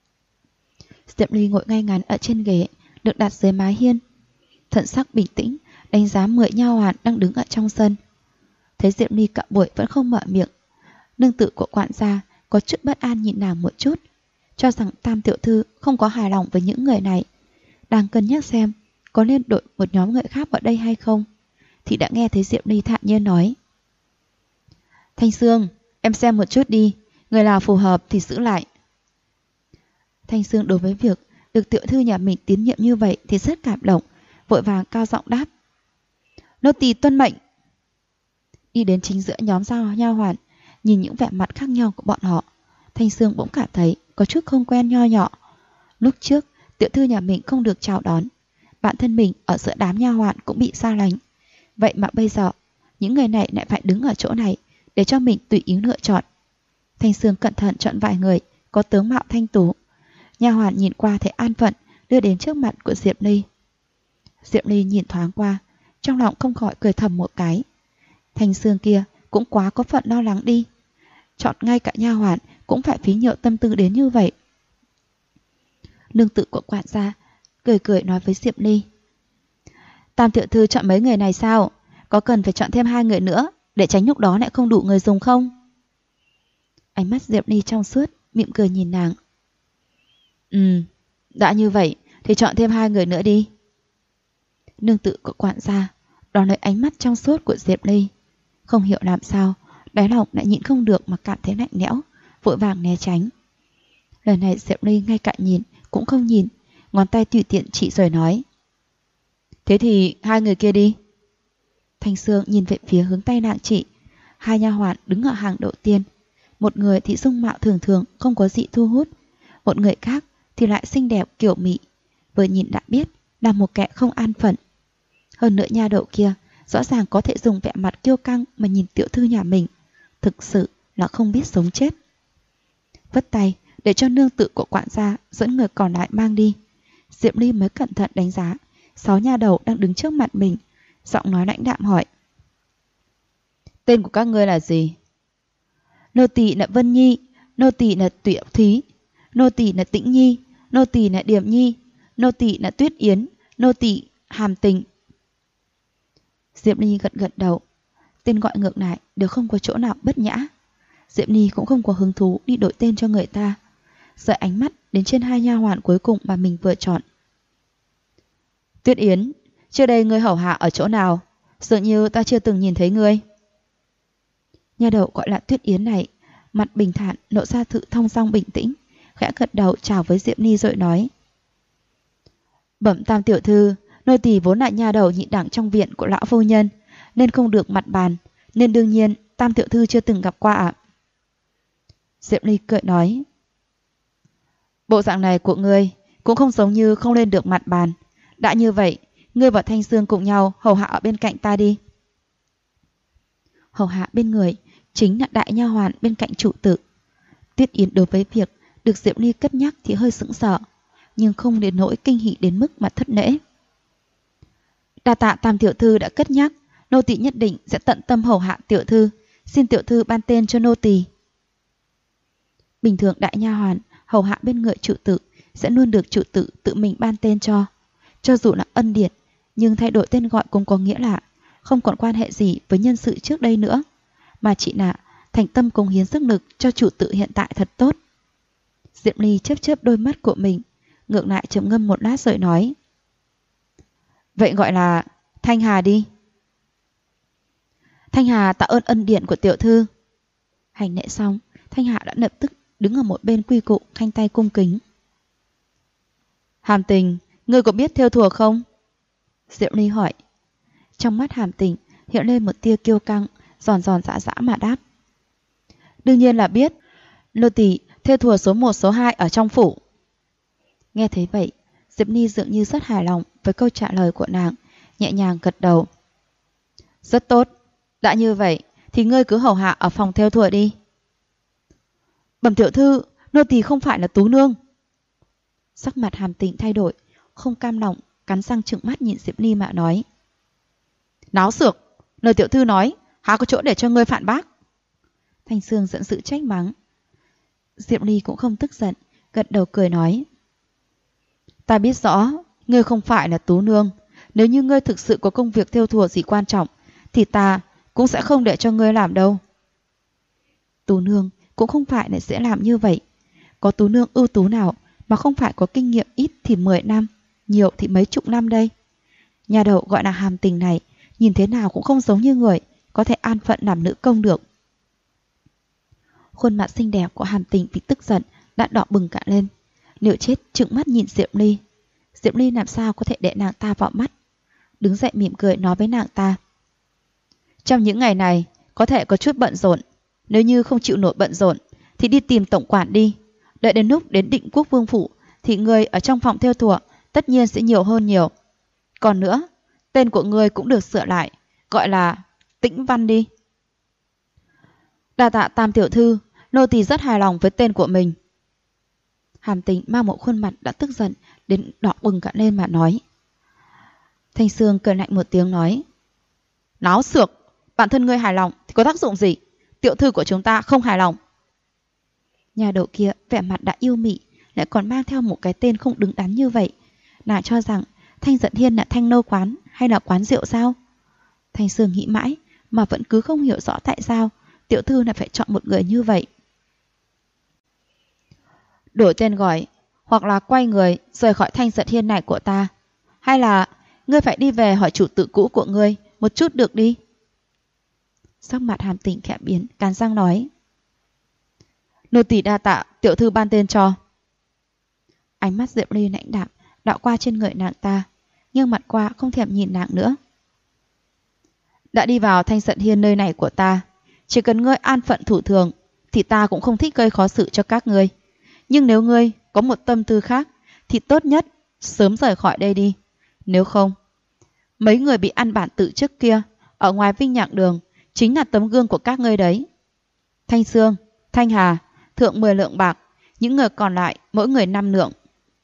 Diệp Ly ngồi ngay ngắn ở trên ghế được đặt dưới mái hiên, thần sắc bình tĩnh đánh giá 10 nha hoàn đang đứng ở trong sân. Thấy Diệp Ly cả buổi vẫn không mở miệng, nương tử của quản gia có chút bất an nhìn nàng một chút, cho rằng Tam tiểu thư không có hài lòng với những người này, đang cân nhắc xem có nên đổi một nhóm người khác vào đây hay không, thì đã nghe thấy Diệp Ly thản nhiên nói: Thanh Sương, em xem một chút đi, người nào phù hợp thì giữ lại. Thanh Sương đối với việc được tiểu thư nhà mình tín nhiệm như vậy thì rất cảm động, vội vàng cao giọng đáp: Nô tỳ tuân mệnh. Đi đến chính giữa nhóm nha hoàn, nhìn những vẻ mặt khác nhau của bọn họ, Thanh Sương bỗng cảm thấy có chút không quen nho nhỏ. Lúc trước tiểu thư nhà mình không được chào đón, bản thân mình ở giữa đám nha hoàn cũng bị xa lánh, vậy mà bây giờ những người này lại phải đứng ở chỗ này để cho mình tùy ý lựa chọn. Thanh Sương cẩn thận chọn vài người có tướng mạo thanh tú. Nha hoàn nhìn qua thấy an phận, đưa đến trước mặt của Diệp Ly. Diệp Ly nhìn thoáng qua, trong lòng không khỏi cười thầm một cái. Thanh Sương kia cũng quá có phận lo lắng đi, chọn ngay cả nha hoàn cũng phải phí nhiều tâm tư đến như vậy. Nương tử của quản gia cười cười nói với Diệp Ly: Tam tiểu thư chọn mấy người này sao? Có cần phải chọn thêm 2 người nữa để tránh lúc đó lại không đủ người dùng không? Ánh mắt Diệp Ly trong suốt, mỉm cười nhìn nàng. Đã như vậy thì chọn thêm 2 người nữa đi. Nương tử của quản gia đón lấy ánh mắt trong suốt của Diệp Ly, không hiểu làm sao đáy lòng lại nhịn không được mà cảm thấy lạnh lẽo, vội vàng né tránh. Lần này Diệp Ly ngay cả nhìn cũng không nhìn, ngón tay tùy tiện chỉ rồi nói: Thế thì 2 người kia đi. Thanh Sương nhìn về phía hướng tay nàng chỉ. 2 nha hoàn đứng ở hàng đầu tiên, một người thì dung mạo thường thường không có gì thu hút, một người khác thì lại xinh đẹp kiểu mị, vừa nhìn đã biết là một kẻ không an phận. Hơn nữa nha đầu kia rõ ràng có thể dùng vẻ mặt kiêu căng mà nhìn tiểu thư nhà mình, thực sự là không biết sống chết. Vất tay để cho nương tử của quản gia dẫn người còn lại mang đi, Diệp Ly mới cẩn thận đánh giá 6 nha đầu đang đứng trước mặt mình, giọng nói lãnh đạm hỏi: Tên của các ngươi là gì? Nô tỳ là Vân Nhi, nô tỳ là Tuyệt Thúy, nô tỳ là Tĩnh Nhi, nô tỳ là Điềm Nhi, nô tỳ là Tuyết Yến, nô tỳ Hàm Tình. Diệp Ly gật gật đầu, tên gọi ngược lại đều không có chỗ nào bất nhã. Diệp Ly cũng không có hứng thú đi đổi tên cho người ta, rời ánh mắt đến trên 2 nha hoàn cuối cùng mà mình vừa chọn. Tuyết Yến, trước đây ngươi hầu hạ ở chỗ nào? Dường như ta chưa từng nhìn thấy ngươi. Nha đầu gọi là Tuyết Yến này, mặt bình thản lộ ra sự thong dong bình tĩnh, khẽ gật đầu chào với Diệp Ly rồi nói: Bẩm Tam tiểu thư, nô tỳ vốn là nha đầu nhị đẳng trong viện của lão phu nhân, nên không được mặt bàn, nên đương nhiên Tam tiểu thư chưa từng gặp qua ạ. Diệp Ly cười nói: Bộ dạng này của ngươi cũng không giống như không lên được mặt bàn. Đã như vậy, ngươi và Thanh Sương cùng nhau hầu hạ ở bên cạnh ta đi. Hầu hạ bên người chính là đại nha hoàn bên cạnh chủ tử. Tuyết Yến đối với việc được Diệp Ly cất nhắc thì hơi sững sờ, nhưng không đến nỗi kinh hỉ đến mức mà thất lễ. Đa tạ Tam tiểu thư đã cất nhắc, nô tỳ nhất định sẽ tận tâm hầu hạ tiểu thư, xin tiểu thư ban tên cho nô tỳ. Bình thường đại nha hoàn hầu hạ bên người chủ tử sẽ luôn được chủ tử tự mình ban tên cho dù là ân điển, nhưng thay đổi tên gọi cũng có nghĩa là không còn quan hệ gì với nhân sự trước đây nữa, mà chỉ là thành tâm cống hiến sức lực cho chủ tử hiện tại thật tốt. Diệm Ly chớp chớp đôi mắt của mình, ngược lại trầm ngâm một lát rồi nói: vậy gọi là Thanh Hà đi. Thanh Hà tạ ơn ân điển của tiểu thư. Hành lễ xong, Thanh Hà đã lập tức đứng ở một bên quy củ khanh tay cung kính. Hàm Tình, ngươi có biết thêu thùa không? Diệm Ly hỏi. Trong mắt Hàm Tình hiện lên một tia kiêu căng, giòn giòn dã dã mà đáp: đương nhiên là biết, nô tỳ thêu thùa số 1 số 2 ở trong phủ. Nghe thấy vậy, Diệp Ly dường như rất hài lòng với câu trả lời của nàng, nhẹ nhàng gật đầu. Rất tốt, đã như vậy thì ngươi cứ hầu hạ ở phòng thêu thùa đi. Bẩm tiểu thư, nô tỳ không phải là tú nương. Sắc mặt Hàm Tình thay đổi, không cam lòng, cắn răng trừng mắt nhìn Diệp Ly mà nói: náo xược, lời tiểu thư nói há có chỗ để cho ngươi phản bác. Thanh Sương giận dữ trách mắng. Diệp Ly cũng không tức giận, gật đầu cười nói: ta biết rõ ngươi không phải là tú nương, nếu như ngươi thực sự có công việc thêu thùa gì quan trọng thì ta cũng sẽ không để cho ngươi làm đâu. Tú nương cũng không phải là dễ làm như vậy, có tú nương ưu tú nào mà không phải có kinh nghiệm ít thì 10 năm, nhiều thì mấy chục năm đây. Nhà đầu gọi là Hàm Tình này nhìn thế nào cũng không giống như người có thể an phận làm nữ công được. Khuôn mặt xinh đẹp của Hàm Tình vì tức giận đã đỏ bừng cả lên, liều chết trừng mắt nhìn Diệp Ly. Diệp Ly làm sao có thể để nàng ta vào mắt, đứng dậy mỉm cười nói với nàng ta: trong những ngày này có thể có chút bận rộn, nếu như không chịu nổi bận rộn thì đi tìm tổng quản đi, đợi đến lúc đến Định Quốc Vương phủ thì người ở trong phòng thêu thùa tất nhiên sẽ nhiều hơn nhiều. Còn nữa, tên của người cũng được sửa lại, gọi là Tĩnh Văn đi. Đa tạ Tam tiểu thư, nô tỳ rất hài lòng với tên của mình. Hàm Tình mang một khuôn mặt đã tức giận đến đỏ bừng cả lên mà nói. Thanh Sương cười lạnh một tiếng nói: náo xược, bản thân ngươi hài lòng thì có tác dụng gì, tiểu thư của chúng ta không hài lòng. Nhà đầu kia vẻ mặt đã yêu mị, lại còn mang theo một cái tên không đứng đắn như vậy. Nàng cho rằng Thanh Giận Hiên là thanh nô quán hay là quán rượu sao? Thanh Sương nghĩ mãi mà vẫn cứ không hiểu rõ tại sao tiểu thư lại phải chọn một người như vậy. Đổi tên gọi, hoặc là quay người rời khỏi Thanh Giận Hiên này của ta, hay là ngươi phải đi về hỏi chủ tử cũ của ngươi một chút được đi. Sắc mặt Hàm Tình khẽ biến, cắn răng nói: nô tỳ đa tạ tiểu thư ban tên cho. Ánh mắt Diệp Ly lãnh đạm đảo qua trên người nàng ta, nhưng mặt qua không thèm nhìn nàng nữa. Đã đi vào Thanh Giận Hiên nơi này của ta, chỉ cần ngươi an phận thủ thường thì ta cũng không thích gây khó xử cho các ngươi. Nhưng nếu ngươi có một tâm tư khác thì tốt nhất sớm rời khỏi đây đi. Nếu không, mấy người bị ăn bản tự trước kia ở ngoài Vinh Nhạc Đường chính là tấm gương của các ngươi đấy. Thanh Sương, Thanh Hà, thượng 10 lượng bạc, những người còn lại mỗi người 5 lượng.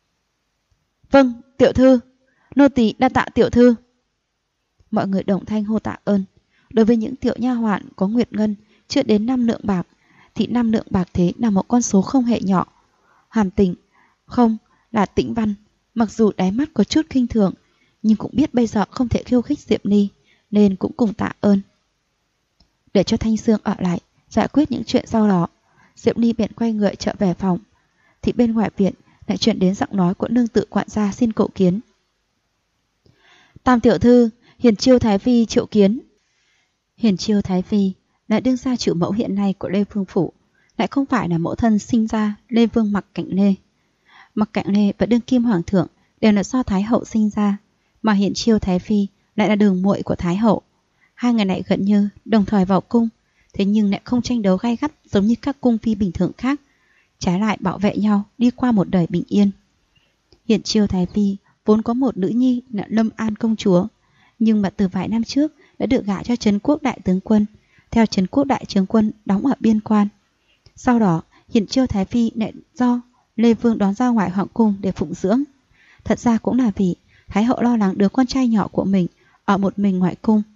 Vâng, tiểu thư, nô tỳ đa tạ tiểu thư. Mọi người đồng thanh hô tạ ơn. Đối với những tiểu nha hoàn có nguyệt ngân chưa đến 5 lượng bạc thì 5 lượng bạc thế là một con số không hề nhỏ. Hàm Tình, không, là Tĩnh Văn, mặc dù đáy mắt có chút khinh thường, nhưng cũng biết bây giờ không thể khiêu khích Diệp Ly, nên cũng cùng tạ ơn. Để cho Thanh Sương ở lại giải quyết những chuyện sau đó, Diệp Ly bèn quay người trở về phòng. Thì bên ngoài viện lại truyền đến giọng nói của nương tự quản gia xin cậu kiến. Tam tiểu thư, Hiền Chiêu Thái Phi triệu kiến. Hiền Chiêu Thái Phi là đương gia chủ mẫu hiện nay của Lê Vương phủ, lại không phải là mẫu thân sinh ra Lê Vương Mặc Cạnh Lê. Mặc Cạnh Lê và đương kim hoàng thượng đều là do Thái hậu sinh ra, mà Hiền Chiêu Thái Phi lại là đường muội của Thái hậu. Hai người này gần như đồng thời vào cung, thế nhưng lại không tranh đấu gay gắt giống như các cung phi bình thường khác, trái lại bảo vệ nhau đi qua một đời bình yên. Hiền Chiêu Thái Phi vốn có một nữ nhi là Lâm An công chúa, nhưng mà từ vài năm trước đã được gả cho Trấn Quốc đại tướng quân, theo Trấn Quốc đại tướng quân đóng ở biên quan. Sau đó Hiền Chiêu Thái Phi lại do Lê Vương đón ra ngoài hoàng cung để phụng dưỡng. Thật ra cũng là vì Thái hậu lo lắng đứa con trai nhỏ của mình ở một mình ngoại cung,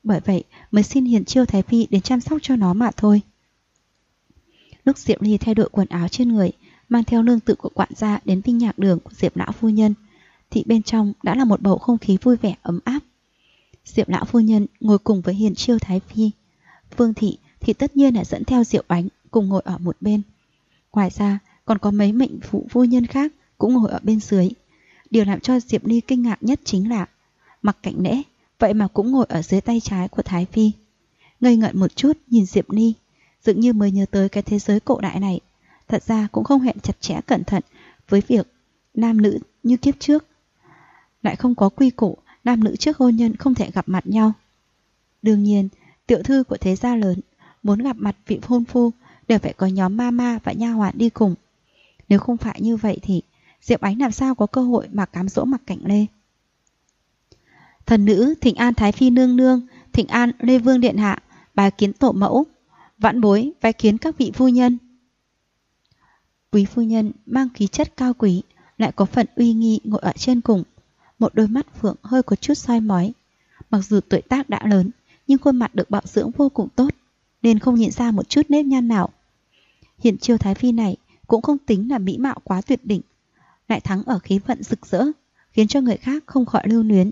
bởi vậy mới xin Hiền Chiêu Thái Phi đến chăm sóc cho nó mà thôi. Lúc Diệp Ly thay đổi quần áo trên người, mang theo nương tự của quản gia đến Vinh Nhạc Đường của Diệp lão phu nhân, thì bên trong đã là một bầu không khí vui vẻ ấm áp. Diệp lão phu nhân ngồi cùng với Hiền Chiêu Thái Phi. Vương thị thì tất nhiên là dẫn theo Diệu Ánh cùng ngồi ở một bên. Ngoài ra còn có mấy mệnh phụ phu nhân khác cũng ngồi ở bên dưới. Điều làm cho Diệp Ly kinh ngạc nhất chính là Mặc Cảnh Nễ vậy mà cũng ngồi ở dưới tay trái của Thái Phi. Ngây ngẩn một chút nhìn Diệp Ly, dường như mới nhớ tới cái thế giới cổ đại này. Thật ra cũng không hẹn chặt chẽ cẩn thận với việc nam nữ như kiếp trước. Lại không có quy củ nam nữ trước hôn nhân không thể gặp mặt nhau. Đương nhiên, tiểu thư của thế gia lớn muốn gặp mặt vị hôn phu đều phải có nhóm mama và nha hoàn đi cùng. Nếu không phải như vậy thì Diệp Ánh làm sao có cơ hội mà cám dỗ Mặc Cảnh Lê. Thần nữ thỉnh an Thái Phi nương nương, thỉnh an Lê Vương điện hạ, bái kiến tổ mẫu, vãn bối bái kiến các vị phu nhân. Quý phu nhân mang khí chất cao quý, lại có phần uy nghi ngồi ở trên cùng, một đôi mắt phượng hơi có chút soi mói. Mặc dù tuổi tác đã lớn, nhưng khuôn mặt được bảo dưỡng vô cùng tốt, nên không nhìn ra một chút nếp nhăn nào. Hiền Chiêu Thái Phi này cũng không tính là mỹ mạo quá tuyệt đỉnh, lại thắng ở khí vận rực rỡ, khiến cho người khác không khỏi lưu luyến.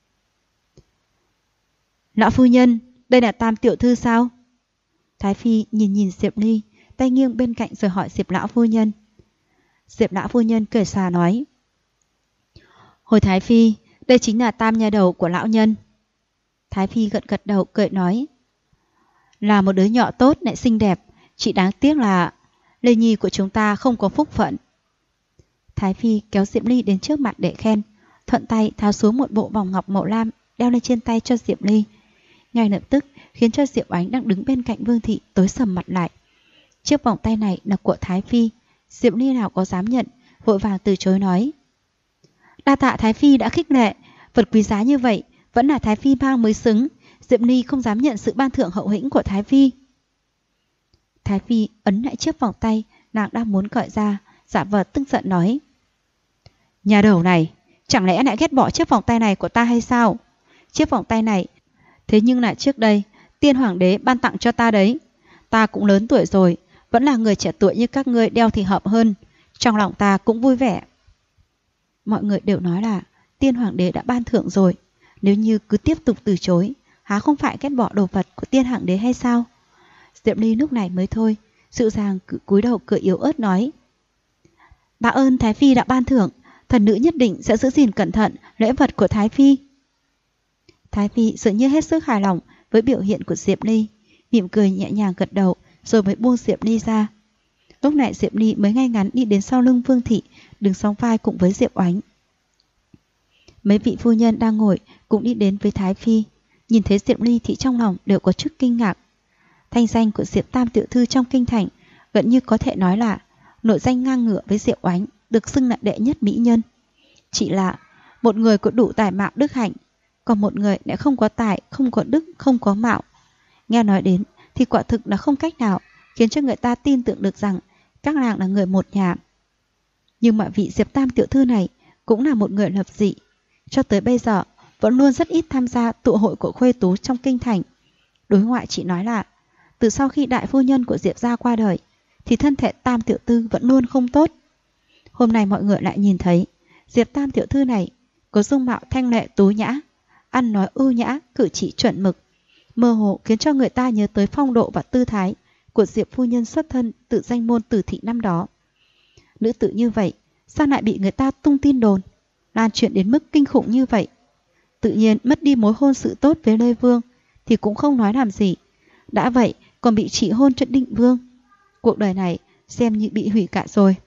Lão phu nhân, đây là Tam tiểu thư sao? Thái Phi nhìn Diệp Ly, tay nghiêng bên cạnh rồi hỏi Diệp lão phu nhân. Diệp lão phu nhân cười xòa nói: Hồi Thái Phi, đây chính là Tam nha đầu của lão nhân. Thái Phi gật đầu cười nói: Là một đứa nhỏ tốt lại xinh đẹp, chỉ đáng tiếc là Lê Nhi của chúng ta không có phúc phận. Thái Phi kéo Diệp Ly đến trước mặt để khen, thuận tay tháo xuống một bộ vòng ngọc màu lam đeo lên trên tay cho Diệp Ly. Ngay lập tức khiến cho Diệp Ánh đang đứng bên cạnh Vương thị tối sầm mặt lại. Chiếc vòng tay này là của Thái Phi. Diệp Ly nào có dám nhận, vội vàng từ chối nói: Đa tạ Thái Phi đã khích lệ, vật quý giá như vậy vẫn là Thái Phi mang mới xứng. Diệp Ly không dám nhận sự ban thưởng hậu hĩnh của Thái Phi. Thái Phi ấn lại chiếc vòng tay nàng đang muốn cởi ra, giả vờ tức giận nói: Nhà đầu này, chẳng lẽ lại ghét bỏ chiếc vòng tay này của ta hay sao? Chiếc vòng tay này thế nhưng là trước đây Tiên Hoàng đế ban tặng cho ta đấy. Ta cũng lớn tuổi rồi, vẫn là người trẻ tuổi như các ngươi đeo thì hợp hơn. Trong lòng ta cũng vui vẻ. Mọi người đều nói là Tiên Hoàng đế đã ban thưởng rồi, nếu như cứ tiếp tục từ chối, há không phải ghét bỏ đồ vật của Tiên Hoàng đế hay sao? Diệp Ly lúc này mới thôi, dịu dàng cúi đầu cười yếu ớt nói: Tạ ơn Thái Phi đã ban thưởng, thần nữ nhất định sẽ giữ gìn cẩn thận lễ vật của Thái Phi. Thái Phi dường như hết sức hài lòng với biểu hiện của Diệp Ly, mỉm cười nhẹ nhàng gật đầu rồi mới buông Diệp Ly ra. Lúc này Diệp Ly mới ngay ngắn đi đến sau lưng Vương thị, đứng song vai cùng với Diệp Oánh. Mấy vị phu nhân đang ngồi cũng đi đến với Thái Phi, nhìn thấy Diệp Ly thì trong lòng đều có chút kinh ngạc. Thanh danh của Diệp Tam tiểu thư trong kinh thành gần như có thể nói là nổi danh ngang ngửa với Diệp Oánh, được xưng là đệ nhất mỹ nhân. Chỉ là một người có đủ tài mạo đức hạnh, còn một người lại không có tài, không có đức, không có mạo. Nghe nói đến thì quả thực là không cách nào khiến cho người ta tin tưởng được rằng các nàng là người một nhà. Nhưng mà vị Diệp Tam tiểu thư này cũng là một người lập dị, cho tới bây giờ vẫn luôn rất ít tham gia tụ hội của khuê tú trong kinh thành. Đối ngoại chỉ nói là từ sau khi đại phu nhân của Diệp gia qua đời thì thân thể Tam tiểu thư vẫn luôn không tốt. Hôm nay mọi người lại nhìn thấy Diệp Tam tiểu thư này có dung mạo thanh lệ tú nhã, ăn nói ưu nhã, cử chỉ chuẩn mực, mơ hồ khiến cho người ta nhớ tới phong độ và tư thái của Diệp phu nhân xuất thân từ danh môn Tử thị năm đó. Nữ tử như vậy sao lại bị người ta tung tin đồn, lan truyền đến mức kinh khủng như vậy? Tự nhiên mất đi mối hôn sự tốt với Lê Vương thì cũng không nói làm gì, đã vậy còn bị trị hôn cho Định Vương. Cuộc đời này xem như bị hủy cả rồi.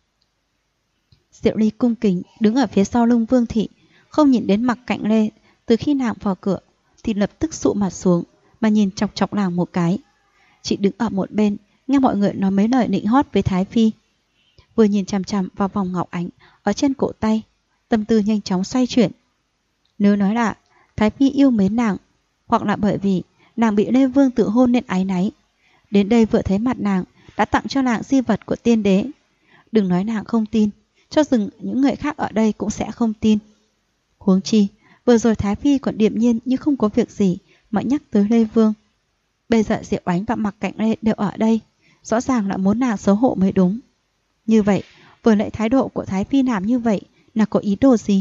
Diệu Ly cung kính đứng ở phía sau lưng Vương thị, không nhìn đến Mặc Cảnh Lê. Từ khi nàng vào cửa thì lập tức sụ mặt xuống mà nhìn chọc chọc nàng một cái. Chị đứng ở một bên nghe mọi người nói mấy lời nịnh hót với Thái Phi, vừa nhìn chằm chằm vào vòng ngọc ánh ở trên cổ tay, tâm tư nhanh chóng xoay chuyển. Nếu nói là Thái Phi yêu mến nàng, hoặc là bởi vì nàng bị Lê Vương tự hôn nên áy náy, đến đây vừa thấy mặt nàng đã tặng cho nàng di vật của tiên đế. Đừng nói nàng không tin, cho dừng những người khác ở đây cũng sẽ không tin. Huống chi vừa rồi Thái Phi còn điềm nhiên như không có việc gì mà nhắc tới Lê Vương. Bây giờ Diệp Ánh và Mạc Cạnh Lê đều ở đây, rõ ràng là muốn nàng xấu hổ mới đúng. Như vậy, vừa nãy thái độ của Thái Phi làm như vậy là có ý đồ gì?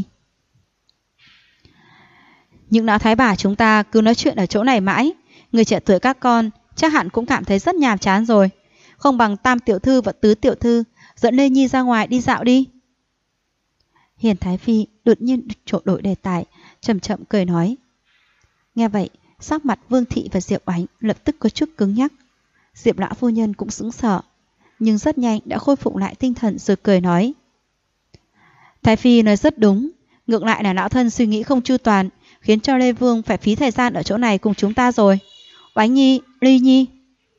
Những lão thái bà chúng ta cứ nói chuyện ở chỗ này mãi, người trẻ tuổi các con chắc hẳn cũng cảm thấy rất nhàm chán rồi. Không bằng Tam tiểu thư và Tứ tiểu thư dẫn Lê Nhi ra ngoài đi dạo đi. Hiền Thái Phi đột nhiên đổi đề tài, chậm chậm cười nói. Nghe vậy, sắc mặt Vương Thị và Diệp Ánh lập tức có chút cứng nhắc. Diệp lão phu nhân cũng sững sờ, nhưng rất nhanh đã khôi phục lại tinh thần rồi cười nói. Thái Phi nói rất đúng, ngược lại là lão thân suy nghĩ không chu toàn, khiến cho Lê Vương phải phí thời gian ở chỗ này cùng chúng ta rồi. Oánh Nhi, Ly Nhi.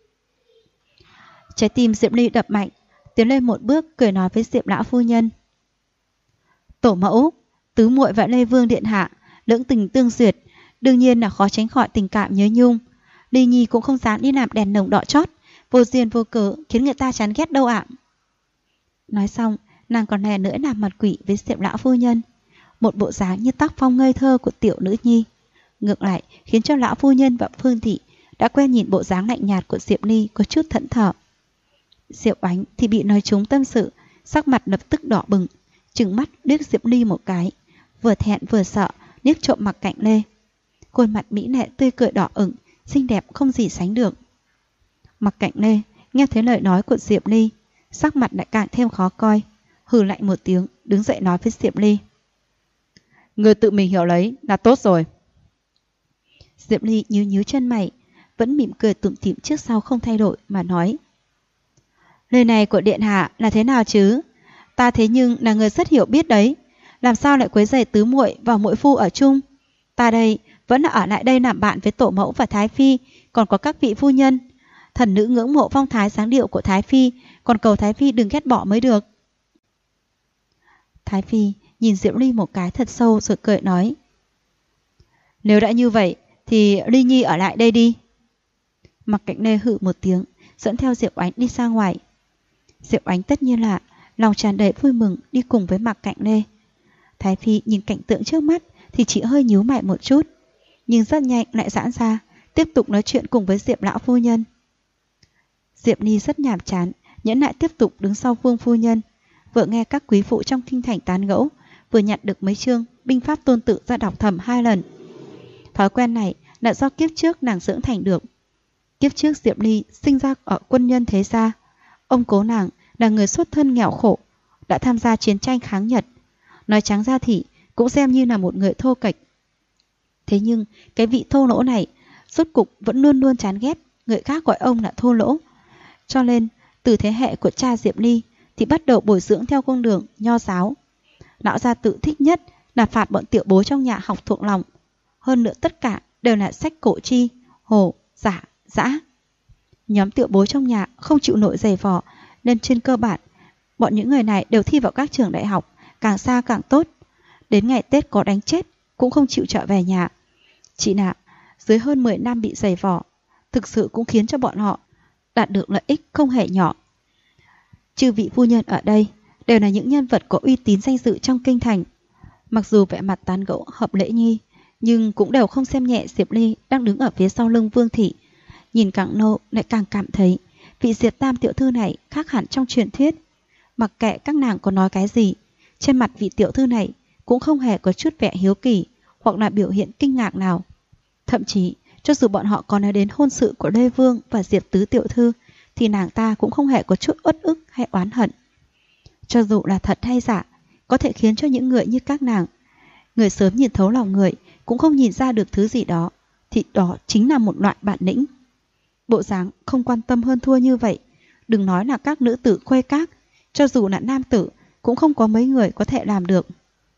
Trái tim Diệp Ly đập mạnh, tiến lên một bước cười nói với Diệp lão phu nhân. Tổ mẫu, tứ muội và Lê Vương điện hạ lưỡng tình tương duyệt, đương nhiên là khó tránh khỏi tình cảm nhớ nhung. Ly Nhi cũng không dám đi làm đèn nồng đỏ chót, vô duyên vô cớ khiến người ta chán ghét đâu ạ. Nói xong, nàng còn lè nữa làm mặt quỷ với Diệp lão phu nhân, một bộ dáng như tác phong ngây thơ của tiểu nữ nhi. Ngược lại khiến cho lão phu nhân và Phương Thị đã quen nhìn bộ dáng lạnh nhạt của Diệp Ly có chút thẫn thờ. Diệp Ánh thì bị nói trúng tâm sự, sắc mặt lập tức đỏ bừng, trừng mắt liếc Diệp Ly một cái, vừa thẹn vừa sợ liếc trộm Mạc Cạnh Lê. Khuôn mặt mỹ lệ tươi cười đỏ ửng, xinh đẹp không gì sánh được. Mạc Cạnh Lê nghe thấy lời nói của Diệp Ly, sắc mặt lại càng thêm khó coi, hừ lạnh một tiếng, đứng dậy nói với Diệp Ly. Người tự mình hiểu lấy là tốt rồi. Diệp Ly nhíu nhíu chân mày, vẫn mỉm cười tủm tỉm trước sau không thay đổi mà nói. Lời này của điện hạ là thế nào chứ? Ta thế nhưng là người rất hiểu biết đấy, làm sao lại quấy rầy tứ muội và muội phu ở chung? Ta đây vẫn là ở lại đây làm bạn với tổ mẫu và Thái Phi, còn có các vị phu nhân. Thần nữ ngưỡng mộ phong thái dáng điệu của Thái Phi, còn cầu Thái Phi đừng ghét bỏ mới được. Thái Phi nhìn Diệp Ly một cái thật sâu rồi cười nói. Nếu đã như vậy thì Ly Nhi ở lại đây đi. Mạc Cạnh Lê hự một tiếng, dẫn theo Diệp Ánh đi ra ngoài. Diệp Ánh tất nhiên là lòng tràn đầy vui mừng đi cùng với Mạc Cạnh Lê. Thái Phi nhìn cảnh tượng trước mắt thì chỉ hơi nhíu mày một chút, nhưng rất nhanh lại giãn ra, tiếp tục nói chuyện cùng với Diệp lão phu nhân. Diệp Ly rất nhàm chán, nhẫn nại tiếp tục đứng sau Vương phu nhân, vừa nghe các quý phụ trong kinh thành tán gẫu, vừa nhặt được mấy chương binh pháp tôn tự ra đọc thầm 2 lần. Thói quen này là do kiếp trước nàng dưỡng thành được. Kiếp trước Diệp Ly sinh ra ở quân nhân thế gia, ông cố nàng là người xuất thân nghèo khổ, đã tham gia chiến tranh kháng Nhật, nói trắng ra thì cũng xem như là một người thô kệch. Thế nhưng cái vị thô lỗ này rốt cục vẫn luôn luôn chán ghét người khác gọi ông là thô lỗ, cho nên từ thế hệ của cha Diệp Ly thì bắt đầu bồi dưỡng theo con đường nho giáo. Lão gia tự thích nhất là phạt bọn tiểu bối trong nhà học thuộc lòng, hơn nữa tất cả đều là sách cổ chi, hồ, giả, dã. Nhóm tiểu bối trong nhà không chịu nổi giày vò, nên trên cơ bản bọn những người này đều thi vào các trường đại học, càng xa càng tốt. Đến ngày Tết có đánh chết cũng không chịu trở về nhà. Chỉ là dưới hơn 10 năm bị giày vò, thực sự cũng khiến cho bọn họ đạt được lợi ích không hề nhỏ. Chư vị phu nhân ở đây đều là những nhân vật có uy tín danh dự trong kinh thành. Mặc dù vẻ mặt tán gẫu hợp lễ nhi, nhưng cũng đều không xem nhẹ Diệp Ly đang đứng ở phía sau lưng Vương Thị. Nhìn càng nô lại càng cảm thấy vị Diệp Tam tiểu thư này khác hẳn trong truyền thuyết. Mặc kệ các nàng có nói cái gì, trên mặt vị tiểu thư này cũng không hề có chút vẻ hiếu kỳ hoặc là biểu hiện kinh ngạc nào. Thậm chí cho dù bọn họ có nói đến hôn sự của Lê Vương và Diệp Tứ tiểu thư thì nàng ta cũng không hề có chút uất ức hay oán hận. Cho dù là thật hay giả, có thể khiến cho những người như các nàng, người sớm nhìn thấu lòng người cũng không nhìn ra được thứ gì đó, thì đó chính là một loại bản lĩnh. Bộ dáng không quan tâm hơn thua như vậy, đừng nói là các nữ tử khuê các, cho dù là nam tử cũng không có mấy người có thể làm được.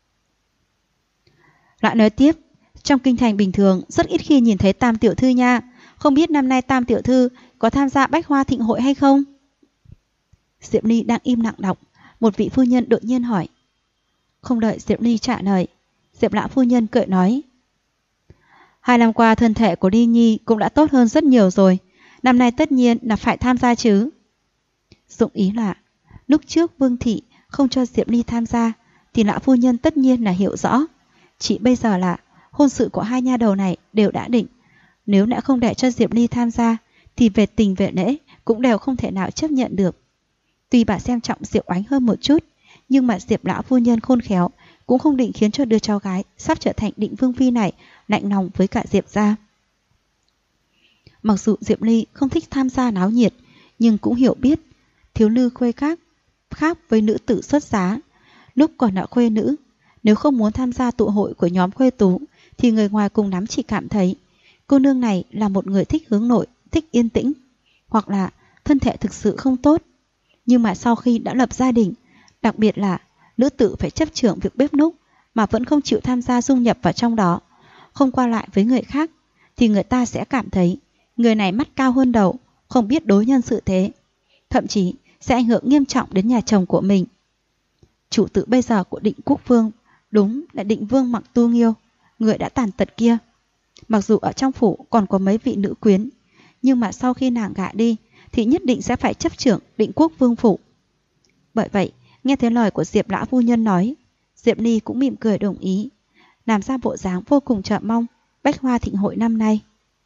Lại nói tiếp, trong kinh thành bình thường rất ít khi nhìn thấy Tam tiểu thư nha, không biết năm nay Tam tiểu thư có tham gia Bách Hoa Thịnh hội hay không? Diệp Ly đang im lặng đọc, một vị phu nhân đột nhiên hỏi. Không đợi Diệp Ly trả lời, Diệp lão phu nhân cười nói. 2 năm qua thân thể của Ly Nhi cũng đã tốt hơn rất nhiều rồi, năm nay tất nhiên là phải tham gia chứ. Dụng ý là lúc trước Vương Thị không cho Diệp Ly tham gia thì lão phu nhân tất nhiên là hiểu rõ. Chỉ bây giờ là hôn sự của hai nha đầu này đều đã định, Nếu đã không để cho Diệp Ly tham gia thì về tình về lễ cũng đều không thể nào chấp nhận được. Tuy bà xem trọng Diệp Oánh hơn một chút, nhưng mà Diệp lão phu nhân khôn khéo cũng không định khiến cho đứa cháu gái sắp trở thành định vương phi này lạnh lòng với cả Diệp gia. Mặc dù Diệp Ly không thích tham gia náo nhiệt, nhưng cũng hiểu biết thiếu nữ khuê khác với nữ tử xuất giá. Lúc còn là khuê nữ, nếu không muốn tham gia tụ hội của nhóm khuê tú thì người ngoài cùng lắm chỉ cảm thấy cô nương này là một người thích hướng nội, thích yên tĩnh, hoặc là thân thể thực sự không tốt. Nhưng mà sau khi đã lập gia đình, đặc biệt là nữ tử phải chấp trưởng việc bếp núc mà vẫn không chịu tham gia dung nhập vào trong đó, không qua lại với người khác, thì người ta sẽ cảm thấy người này mắt cao hơn đầu, không biết đối nhân xử thế, thậm chí sẽ ảnh hưởng nghiêm trọng đến nhà chồng của mình. Chủ tử bây giờ của Định Quốc Vương đúng là Định Vương Mặc Tu Nghiêu, người đã tàn tật kia. Mặc dù ở trong phủ còn có mấy vị nữ quyến, nhưng mà sau khi nàng gả đi thì nhất định sẽ phải chấp trưởng Định Quốc Vương phủ. Bởi vậy, nghe thấy lời của Diệp lão phu nhân nói, Diệp Ly cũng mỉm cười đồng ý, làm ra bộ dáng vô cùng chờ mong Bách Hoa Thịnh hội năm nay.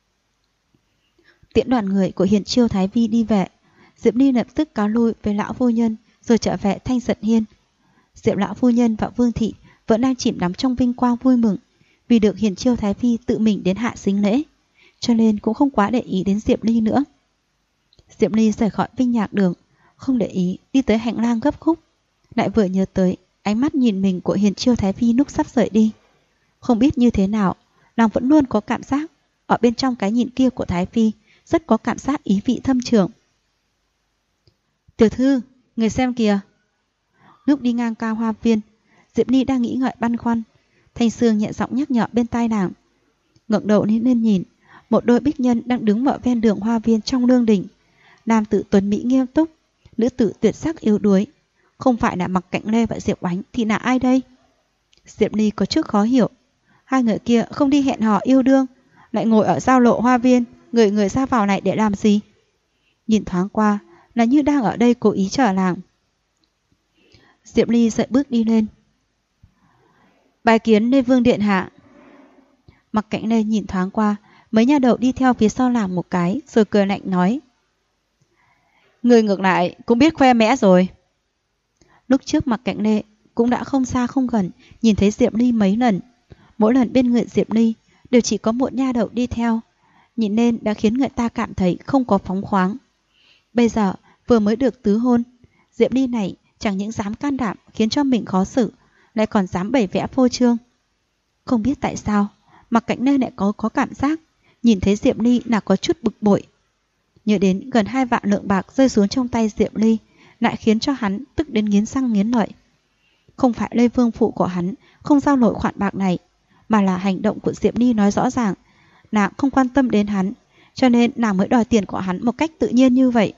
Tiễn đoàn người của Hiền Chiêu Thái Vi đi về, Diệp Ly lập tức cáo lui với lão phu nhân rồi trở về Thanh Giật Hiên. Diệp lão phu nhân và Vương thị vẫn đang chìm đắm trong vinh quang vui mừng vì được Hiền Chiêu Thái Vi tự mình đến hạ sính lễ, cho nên cũng không quá để ý đến Diệp Ly nữa. Diệp Ly rời khỏi Vinh Nhạc Đường, không để ý đi tới hành lang gấp khúc, lại vừa nhớ tới ánh mắt nhìn mình của Hiền Chiêu Thái Vi lúc sắp rời đi. Không biết như thế nào, nàng vẫn luôn có cảm giác ở bên trong cái nhìn kia của Thái Vi rất có cảm giác ý vị thâm trường. Tiểu thư, người xem kìa. Lúc đi ngang Cao Hoa Viên, Diệp Ly đang nghĩ ngợi băn khoăn, Thanh Sương nhẹ giọng nhắc nhở bên tai nàng. Ngẩng đầu lên nhìn, một đôi bích nhân đang đứng ở ven đường hoa viên trong lương đình. Nam tử tuấn mỹ nghiêm túc, nữ tử tuyệt sắc yếu đuối. Không phải là Mặc Cạnh Lê và Diệp Oánh thì là ai đây? Diệp Ly có chút khó hiểu. Hai người kia không đi hẹn hò yêu đương, lại ngồi ở giao lộ hoa viên, người ra vào này để làm gì? Nhìn thoáng qua là như đang ở đây cố ý chờ nàng. Diệp Ly dậy bước đi lên. Bái kiến Lê Vương điện hạ. Mặc Cạnh Lê nhìn thoáng qua mấy nha đầu đi theo phía sau nàng một cái, rồi cười lạnh nói: Người ngược lại cũng biết khoe mẽ rồi. Lúc trước Mặc Cạnh Lê cũng đã không xa không gần nhìn thấy Diệp Ly mấy lần. Mỗi lần bên người Diệp Ly đều chỉ có một nha đầu đi theo, nhìn nên đã khiến người ta cảm thấy không có phóng khoáng. Bây giờ vừa mới được tứ hôn, Diệp Ly này chẳng những dám can đảm khiến cho mình khó xử, lại còn dám bày vẽ phô trương. Không biết tại sao Mặc Cạnh Lê lại có cảm giác nhìn thấy Diệp Ly là có chút bực bội. Nhớ đến gần 2 vạn lượng bạc rơi xuống trong tay Diệp Ly, lại khiến cho hắn tức đến nghiến răng nghiến lợi. Không phải Lê Vương phụ của hắn không giao nổi khoản bạc này, mà là hành động của Diệp Ly nói rõ ràng nàng không quan tâm đến hắn, cho nên nàng mới đòi tiền của hắn một cách tự nhiên như vậy.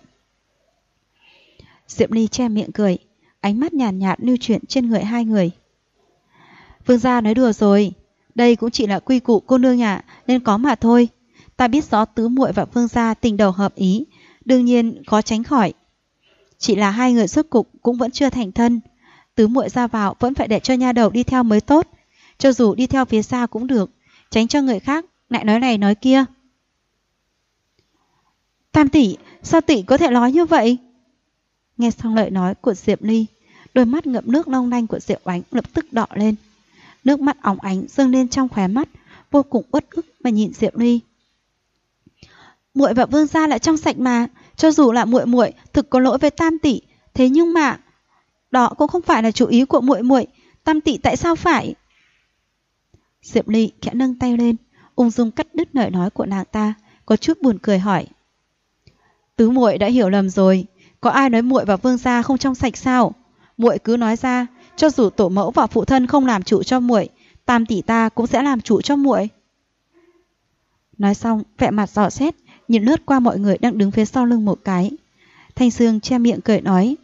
Diệp Ly che miệng cười, ánh mắt nhàn nhạt lưu chuyển trên người hai người. Vương gia nói đùa rồi, đây cũng chỉ là quy củ cô nương nhà nên có mà thôi. Ta biết rõ tứ muội và Vương gia tình đầu hợp ý, đương nhiên khó tránh khỏi. Chỉ là hai người rốt cục cũng vẫn chưa thành thân, tứ muội ra vào vẫn phải để cho nha đầu đi theo mới tốt. Cho dù đi theo phía xa cũng được, tránh cho người khác lại nói này nói kia. Tam tỷ, sao tỷ có thể nói như vậy? Nghe xong lời nói của Diệp Ly, đôi mắt ngậm nước long lanh của Diệp Oánh lập tức đỏ lên. Nước mắt óng ánh dâng lên trong khóe mắt, vô cùng uất ức mà nhìn Diệp Ly. Muội và Vương gia lại trong sạch mà, cho dù là muội thực có lỗi với Tam tỷ, thế nhưng mà đó cũng không phải là chủ ý của muội, Tam tỷ tại sao phải? Diệp Ly khẽ nâng tay lên, ung dung cắt đứt lời nói của nàng ta, có chút buồn cười hỏi: Tứ muội đã hiểu lầm rồi, có ai nói muội và Vương gia không trong sạch sao? Muội cứ nói ra, cho dù tổ mẫu và phụ thân không làm chủ cho muội, Tam tỷ ta cũng sẽ làm chủ cho muội. Nói xong, vẻ mặt dò xét, nhìn lướt qua mọi người đang đứng phía sau lưng một cái. Thanh Sương che miệng cười nói: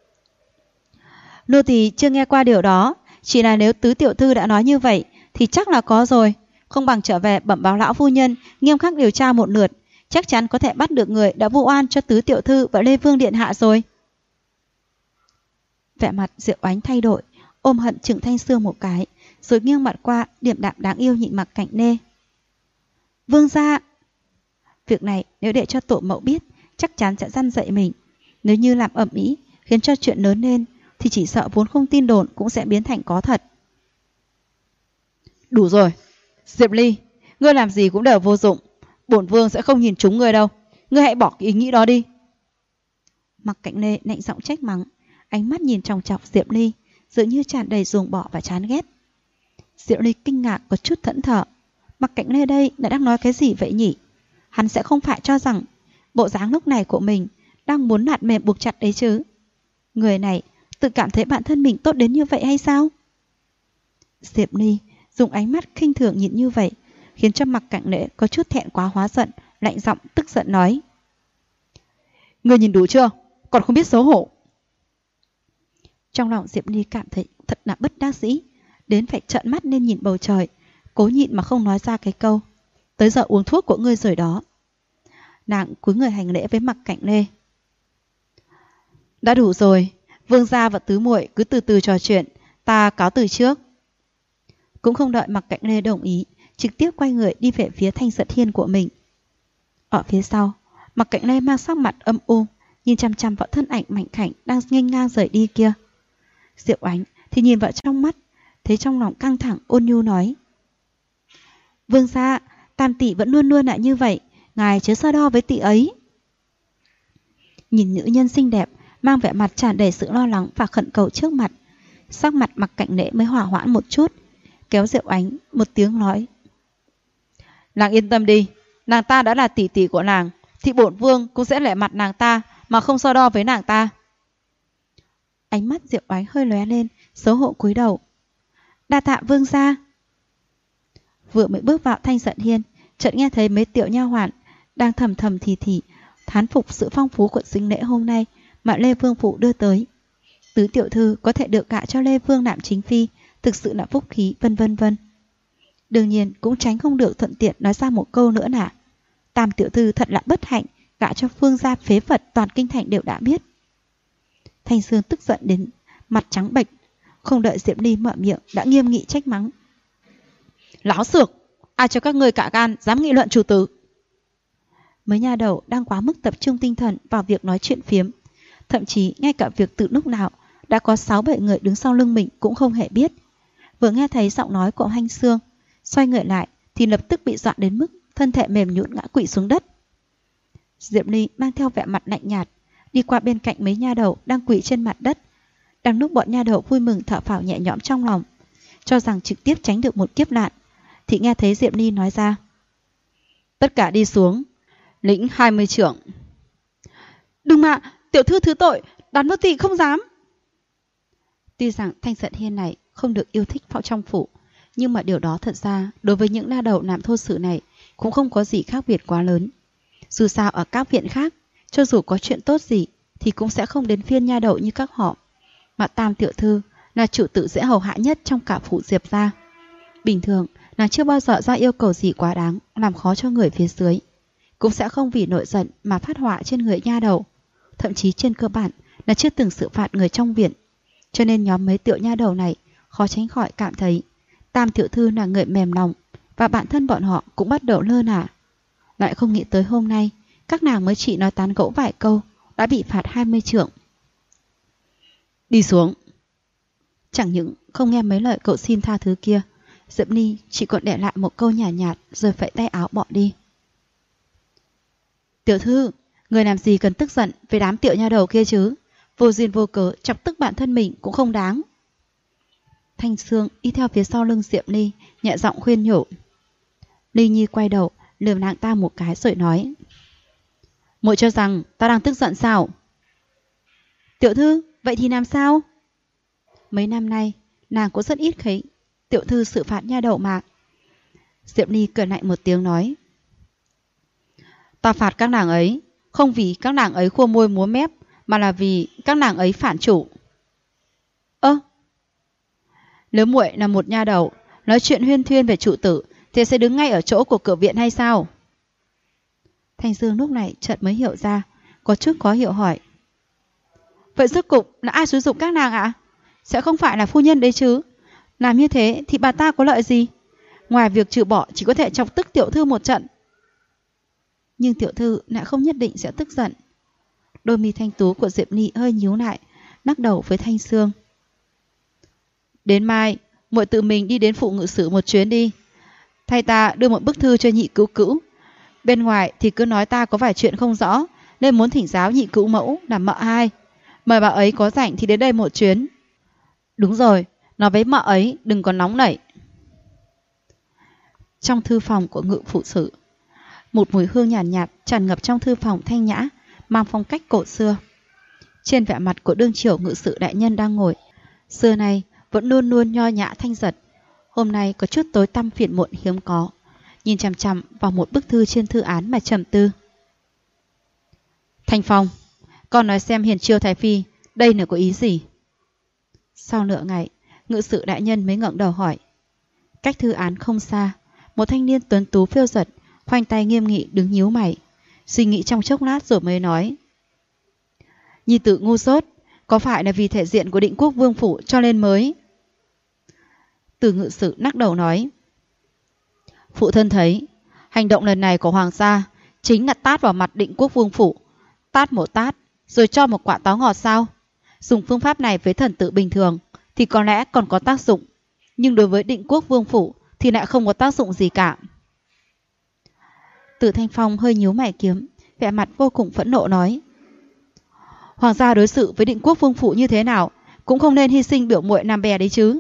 Nô tỳ chưa nghe qua điều đó, chỉ là nếu tứ tiểu thư đã nói như vậy thì chắc là có rồi, không bằng trở về bẩm báo lão phu nhân nghiêm khắc điều tra một lượt, chắc chắn có thể bắt được người đã vu oan cho tứ tiểu thư và Lê Vương điện hạ rồi. Vẻ mặt Diệu Oánh thay đổi, ôm hận chừng Thanh Sương một cái, rồi nghiêng mặt qua, điềm đạm đáng yêu nhịn Mặc Cạnh Lê. Vương gia, Việc này nếu để cho tổ mẫu biết, chắc chắn sẽ răn dạy mình. Nếu như làm ầm ĩ khiến cho chuyện lớn lên, thì chỉ sợ vốn không tin đồn cũng sẽ biến thành có thật. Đủ rồi, Diệp Ly, ngươi làm gì cũng đều vô dụng. Bổn vương sẽ không nhìn trúng ngươi đâu. Ngươi hãy bỏ cái ý nghĩ đó đi. Mặc Cạnh Lê lạnh giọng trách mắng, ánh mắt nhìn chòng chọc Diệp Ly, dường như tràn đầy ruồng bỏ và chán ghét. Diệp Ly kinh ngạc có chút thẫn thờ. Mặc Cạnh Lê đây lại đang nói cái gì vậy nhỉ? Hắn sẽ không phải cho rằng bộ dáng lúc này của mình đang muốn nạt mềm buộc chặt đấy chứ? Người này tự cảm thấy bản thân mình tốt đến như vậy hay sao? Diệp Ly dùng ánh mắt khinh thường nhìn như vậy, khiến cho Mặc Cạnh Lễ có chút thẹn quá hóa giận, lạnh giọng tức giận nói: Ngươi nhìn đủ chưa? Còn không biết xấu hổ. Trong lòng Diệp Ly cảm thấy thật là bất đắc dĩ, đến phải trợn mắt lên nhìn bầu trời, cố nhịn mà không nói ra cái câu: Tới giờ uống thuốc của ngươi rồi đó. Nàng cúi người hành lễ với Mặc Cạnh Lê. Đã đủ rồi, vương gia và tứ muội cứ từ từ trò chuyện, ta cáo từ trước. Cũng không đợi Mặc Cạnh Lê đồng ý, trực tiếp quay người đi về phía Thanh Giật Hiên của mình. Ở phía sau, Mặc Cạnh Lê mang sắc mặt âm u, nhìn chăm chăm vào thân ảnh mảnh khảnh đang nghênh ngang rời đi kia. Diệu Ánh thì nhìn vào trong mắt, thấy trong lòng căng thẳng, ôn nhu nói: Vương gia, Tam tỷ vẫn luôn luôn là như vậy, ngài chớ so đo với tỷ ấy. Nhìn nữ nhân xinh đẹp mang vẻ mặt tràn đầy sự lo lắng và khẩn cầu trước mặt, sắc mặt Mặc Cạnh Lễ mới hòa hoãn một chút, kéo Diệu Ánh một tiếng nói: Nàng yên tâm đi, nàng ta đã là tỷ tỷ của nàng, thì bổn vương cũng sẽ lẻ mặt nàng ta mà không so đo với nàng ta. Ánh mắt Diệu Ánh hơi lóe lên, xấu hổ cúi đầu: Đa tạ vương gia. Vừa mới bước vào Thanh Giật Hiên, chợt nghe thấy mấy tiểu nha hoàn đang thầm thầm thì thán phục sự phong phú của sinh lễ hôm nay mà Lê Vương phủ đưa tới. Tứ tiểu thư có thể được gả cho Lê Vương làm chính phi, thực sự là phúc khí, vân vân vân. Đương nhiên cũng tránh không được thuận tiện nói ra một câu nữa là: Tam tiểu thư thật là bất hạnh, gả cho Phương gia phế vật toàn kinh thành đều đã biết. Thanh Sương tức giận đến mặt trắng bệch, không đợi Diệp Ly mở miệng đã nghiêm nghị trách mắng: Láo xược, ai cho các ngươi cả gan dám nghị luận chủ tử? Mấy nha đầu đang quá mức tập trung tinh thần vào việc nói chuyện phiếm, thậm chí ngay cả việc từ lúc nào đã có 6-7 người đứng sau lưng mình cũng không hề biết. Vừa nghe thấy giọng nói của Thanh Sương, xoay người lại thì lập tức bị dọa đến mức thân thể mềm nhũn ngã quỵ xuống đất. Diệp Ly mang theo vẻ mặt lạnh nhạt đi qua bên cạnh mấy nha đầu đang quỵ trên mặt đất. Đang lúc bọn nha đầu vui mừng thở phào nhẹ nhõm trong lòng, cho rằng trực tiếp tránh được một kiếp nạn, thì nghe thấy Diệp Ly nói ra: Tất cả đi xuống, lĩnh 20 trượng. Đừng mà, tiểu thư thứ tội, đàn nô tỳ không dám. Tuy rằng Thanh Giật Hiên này không được yêu thích phạo trong phủ, nhưng mà điều đó thật ra đối với những nha đầu làm thô sự này cũng không có gì khác biệt quá lớn. Dù sao ở các viện khác, cho dù có chuyện tốt gì thì cũng sẽ không đến phiên nha đầu như các họ. Mà Tam tiểu thư là chủ tử dễ hầu hạ nhất trong cả phủ Diệp gia. Bình thường nàng chưa bao giờ ra yêu cầu gì quá đáng làm khó cho người phía dưới, cũng sẽ không vì nổi giận mà phát họa trên người nha đầu. Thậm chí trên cơ bản là chưa từng xử phạt người trong viện. Cho nên nhóm mấy tiểu nha đầu này khó tránh khỏi cảm thấy Tam tiểu thư là người mềm lòng, và bản thân bọn họ cũng bắt đầu lơ là. Lại không nghĩ tới hôm nay các nàng mới chỉ nói tán gẫu vài câu đã bị phạt 20 trượng. Đi xuống. Chẳng những không nghe mấy lời cậu xin tha thứ kia, Diệp Ly chỉ còn để lại một câu nhàn nhạt rồi phẩy tay áo bỏ đi. Tiểu thư, người làm gì cần tức giận với đám tiểu nha đầu kia chứ? Vô duyên vô cớ chọc tức bản thân mình cũng không đáng. Thanh Sương đi theo phía sau lưng Diệp Ly, nhẹ giọng khuyên nhủ. Ly Nhi quay đầu lườm nàng ta một cái rồi nói: Muội cho rằng ta đang tức giận sao? Tiểu thư, vậy thì làm sao? Mấy năm nay nàng cũng rất ít thấy tiểu thư xử phạt nha đầu mà. Diệp Ly cười lạnh một tiếng nói: Ta phạt các nàng ấy không vì các nàng ấy khua môi múa mép, mà là vì các nàng ấy phản chủ. Nếu muội là một nha đầu nói chuyện huyên thuyên về chủ tử thì sẽ đứng ngay ở chỗ của cửa viện hay sao? Thanh Dương lúc này chợt mới hiểu ra, có chút khó hiểu hỏi: Vậy rốt cục là ai xúi giục các nàng ạ? Sẽ không phải là phu nhân đấy chứ? Làm như thế thì bà ta có lợi gì? Ngoài việc trừ bỏ chỉ có thể chọc tức tiểu thư một trận. nhưng tiểu thư lại không nhất định sẽ tức giận. Đôi mi thanh tú của Diệp Ly hơi nhíu lại, lắc đầu với Thanh Sương. Đến mai, muội tự mình đi đến phủ ngự sử một chuyến đi. Thay ta đưa một bức thư cho nhị cữu cữu. Bên ngoài thì cứ nói ta có vài chuyện không rõ, nên muốn thỉnh giáo nhị cữu mẫu làm mợ hai. Mời bà ấy có rảnh thì đến đây một chuyến. Đúng rồi, nói với mợ ấy đừng có nóng nảy. Trong thư phòng của ngự phụ sử, một mùi hương nhàn nhạt tràn ngập trong thư phòng thanh nhã, mang phong cách cổ xưa. Trên vẻ mặt của đương triều ngự sử đại nhân đang ngồi, xưa nay vẫn luôn luôn nho nhã thanh giật, hôm nay có chút tối tăm phiền muộn hiếm có, nhìn chằm chằm vào một bức thư trên thư án mà trầm tư. Thanh Phong, con nói xem Hiền Chiêu Thái Phi đây là có ý gì? Sau nửa ngày, ngự sử đại nhân mới ngẩng đầu hỏi. Cách thư án không xa, một thanh niên tuấn tú phiêu giật, khoanh tay nghiêm nghị đứng nhíu mày, suy nghĩ trong chốc lát rồi mới nói. Nhi tử ngu dốt, có phải là vì thể diện của Định Quốc Vương phủ cho nên mới? Từ ngự sử lắc đầu nói. Phụ thân thấy, hành động lần này của hoàng gia chính là tát vào mặt Định Quốc Vương phủ, tát một tát rồi cho một quả táo ngọt sao? Dùng phương pháp này với thần tử bình thường thì có lẽ còn có tác dụng, nhưng đối với Định Quốc Vương phủ thì lại không có tác dụng gì cả. Từ Thanh Phong hơi nhíu mày kiếm, vẻ mặt vô cùng phẫn nộ nói. Hoàng gia đối xử với Định Quốc Vương phủ như thế nào cũng không nên hy sinh biểu muội nam bè đấy chứ.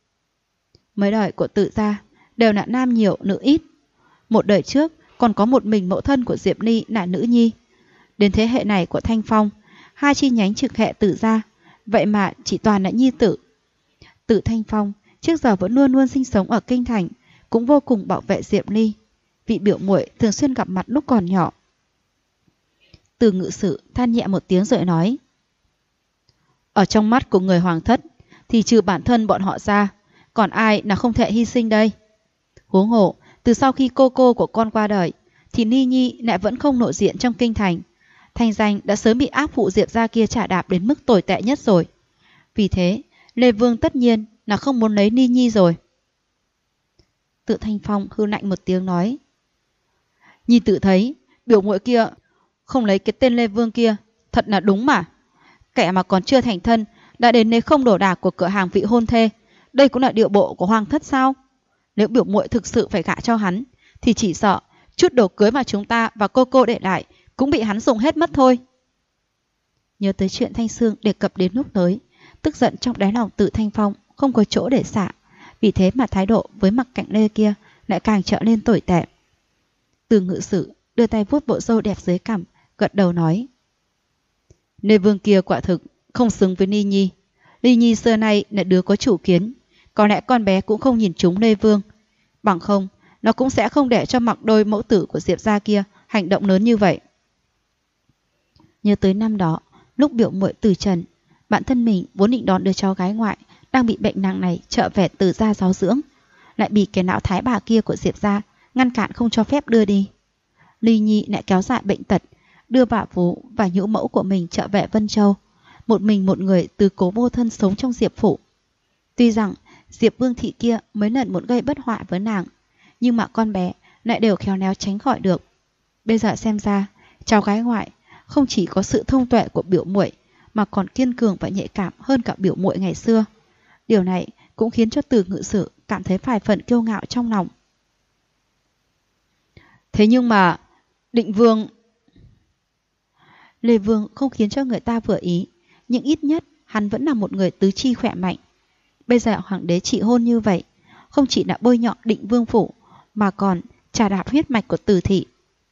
Mấy đời của Tự gia đều là nam nhiều nữ ít. Một đời trước còn có một mình mẫu thân của Diệp Ly là nữ nhi. Đến thế hệ này của Thanh Phong, hai chi nhánh trực hệ Tự gia, vậy mà chỉ toàn là nhi tử. Tự Thanh Phong trước giờ vẫn luôn luôn sinh sống ở kinh thành, cũng vô cùng bảo vệ Diệp Ly. Vị biểu muội thường xuyên gặp mặt lúc còn nhỏ. Từ ngự sử than nhẹ một tiếng rồi nói. Ở trong mắt của người hoàng thất thì trừ bản thân bọn họ ra, còn ai là không thể hy sinh đây? Huống hồ, từ sau khi cô của con qua đời thì Ni Nhi lại vẫn không nổi diện trong kinh thành. Thanh danh đã sớm bị ác phụ Diệp gia kia trà đạp đến mức tồi tệ nhất rồi. Vì thế, Lê Vương tất nhiên là không muốn lấy Ni Nhi rồi. Tự Thanh Phong hư lạnh một tiếng nói. Nhi tự thấy, biểu muội kia không lấy cái tên Lê Vương kia, thật là đúng mà. Kẻ mà còn chưa thành thân đã đến lấy không đồ đạc của cửa hàng vị hôn thê, đây cũng là điệu bộ của hoàng thất sao? Nếu biểu muội thực sự phải gả cho hắn thì chỉ sợ chút đồ cưới mà chúng ta và cô để lại cũng bị hắn dùng hết mất thôi. Nhớ tới chuyện Thanh Sương đề cập đến lúc tới, tức giận trong đáy lòng Tự Thanh Phong không có chỗ để xả, vì thế mà thái độ với Mặc Cạnh Lê kia lại càng trở nên tồi tệ. Từ ngự sử đưa tay vuốt bộ râu đẹp dưới cằm, gật đầu nói. Lê Vương kia quả thực không xứng với Ni Nhi. Ni Nhi xưa nay là đứa có chủ kiến, có lẽ con bé cũng không nhìn trúng Lê Vương. Bằng không, nó cũng sẽ không để cho Mặc đôi mẫu tử của Diệp gia kia hành động lớn như vậy. Nhớ tới năm đó, lúc biểu muội từ trần, bản thân mình vốn định đón đứa cháu gái ngoại đang bị bệnh nặng này trở về Từ gia giáo dưỡng, lại bị cái lão thái bà kia của Diệp gia ngăn cản không cho phép đưa đi. Ly Nhi lại kéo dài bệnh tật, đưa bà vú và nhũ mẫu của mình trở về Vân Châu, một mình một người từ cố vô thân sống trong Diệp phủ. Tuy rằng Diệp Vương thị kia mấy lần muốn gây bất họa với nàng, nhưng mà con bé lại đều khéo léo tránh khỏi được. Bây giờ xem ra, cháu gái ngoại không chỉ có sự thông tuệ của biểu muội mà còn kiên cường và nhạy cảm hơn cả biểu muội ngày xưa. Điều này cũng khiến cho Từ ngự sử cảm thấy vài phần kiêu ngạo trong lòng. Thế nhưng mà Định Vương... Lê Vương không khiến cho người ta vừa ý, nhưng ít nhất hắn vẫn là một người tứ chi khỏe mạnh. Bây giờ hoàng đế trị hôn như vậy, không chỉ đã bôi nhọ Định Vương phủ mà còn trà đạp huyết mạch của Từ thị.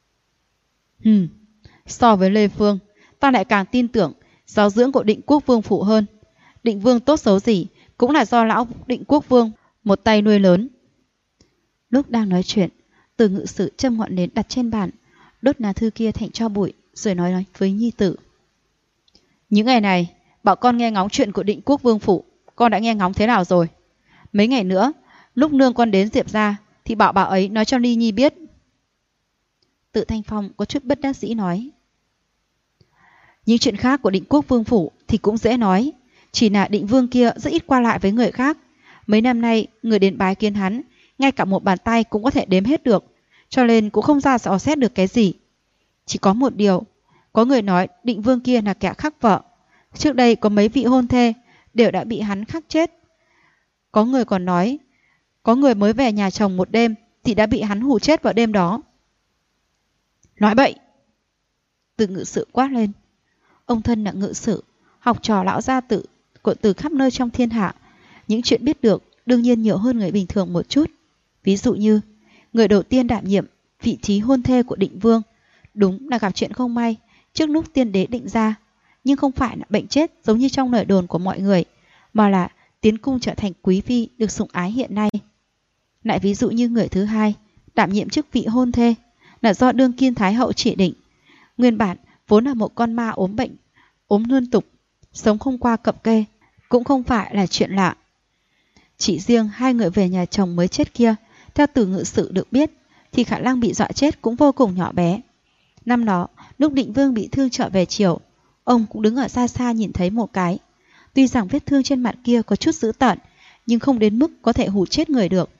So với Lê Vương, ta lại càng tin tưởng giáo dưỡng của Định Quốc Vương phủ hơn. Định Vương tốt xấu gì cũng là do lão Định Quốc Vương một tay nuôi lớn. Lúc đang nói chuyện, Từ ngự sử châm ngọn nến đặt trên bàn, đốt lá thư kia thành tro bụi, rồi nói với nhi tử. Những ngày này, bảo con nghe ngóng chuyện của Định Quốc Vương phủ, con đã nghe ngóng thế nào rồi? Mấy ngày nữa, lúc nương con đến Diệp gia thì bảo bà ấy nói cho Ly Nhi biết. Tự Thanh Phong có chút bất đắc dĩ nói. Những chuyện khác của Định Quốc Vương phủ thì cũng dễ nói, chỉ là Định Vương kia rất ít qua lại với người khác. Mấy năm nay, người đến bái kiến hắn, ngay cả một bàn tay cũng có thể đếm hết được, cho nên cũng không ra dò xét được cái gì. Chỉ có một điều, có người nói Định Vương kia là kẻ khắc vợ. Trước đây có mấy vị hôn thê đều đã bị hắn khắc chết. Có người còn nói, có người mới về nhà chồng một đêm thì đã bị hắn hù chết vào đêm đó. Nói bậy! Từ ngự sự quát lên. Ông thân là ngự sự, học trò lão gia tử của từ khắp nơi trong thiên hạ. Những chuyện biết được đương nhiên nhiều hơn người bình thường một chút. Ví dụ như, người đầu tiên đảm nhiệm vị trí hôn thê của Định Vương đúng là gặp chuyện không may trước lúc tiên đế định ra, nhưng không phải là bệnh chết giống như trong lời đồn của mọi người, mà là tiến cung trở thành quý phi được sủng ái hiện nay. Lại ví dụ như người thứ hai đảm nhiệm chức vị hôn thê là do đương kim thái hậu chỉ định. Nguyên bản vốn là một con ma ốm bệnh, ốm liên tục, sống không qua cập kê, cũng không phải là chuyện lạ. Chỉ riêng hai người về nhà chồng mới chết kia, theo từ ngự sự được biết, thì khả năng bị dọa chết cũng vô cùng nhỏ bé. Năm đó, lúc Định Vương bị thương trở về chiều, ông cũng đứng ở xa xa nhìn thấy một cái. Tuy rằng vết thương trên mặt kia có chút dữ tợn, nhưng không đến mức có thể hù chết người được.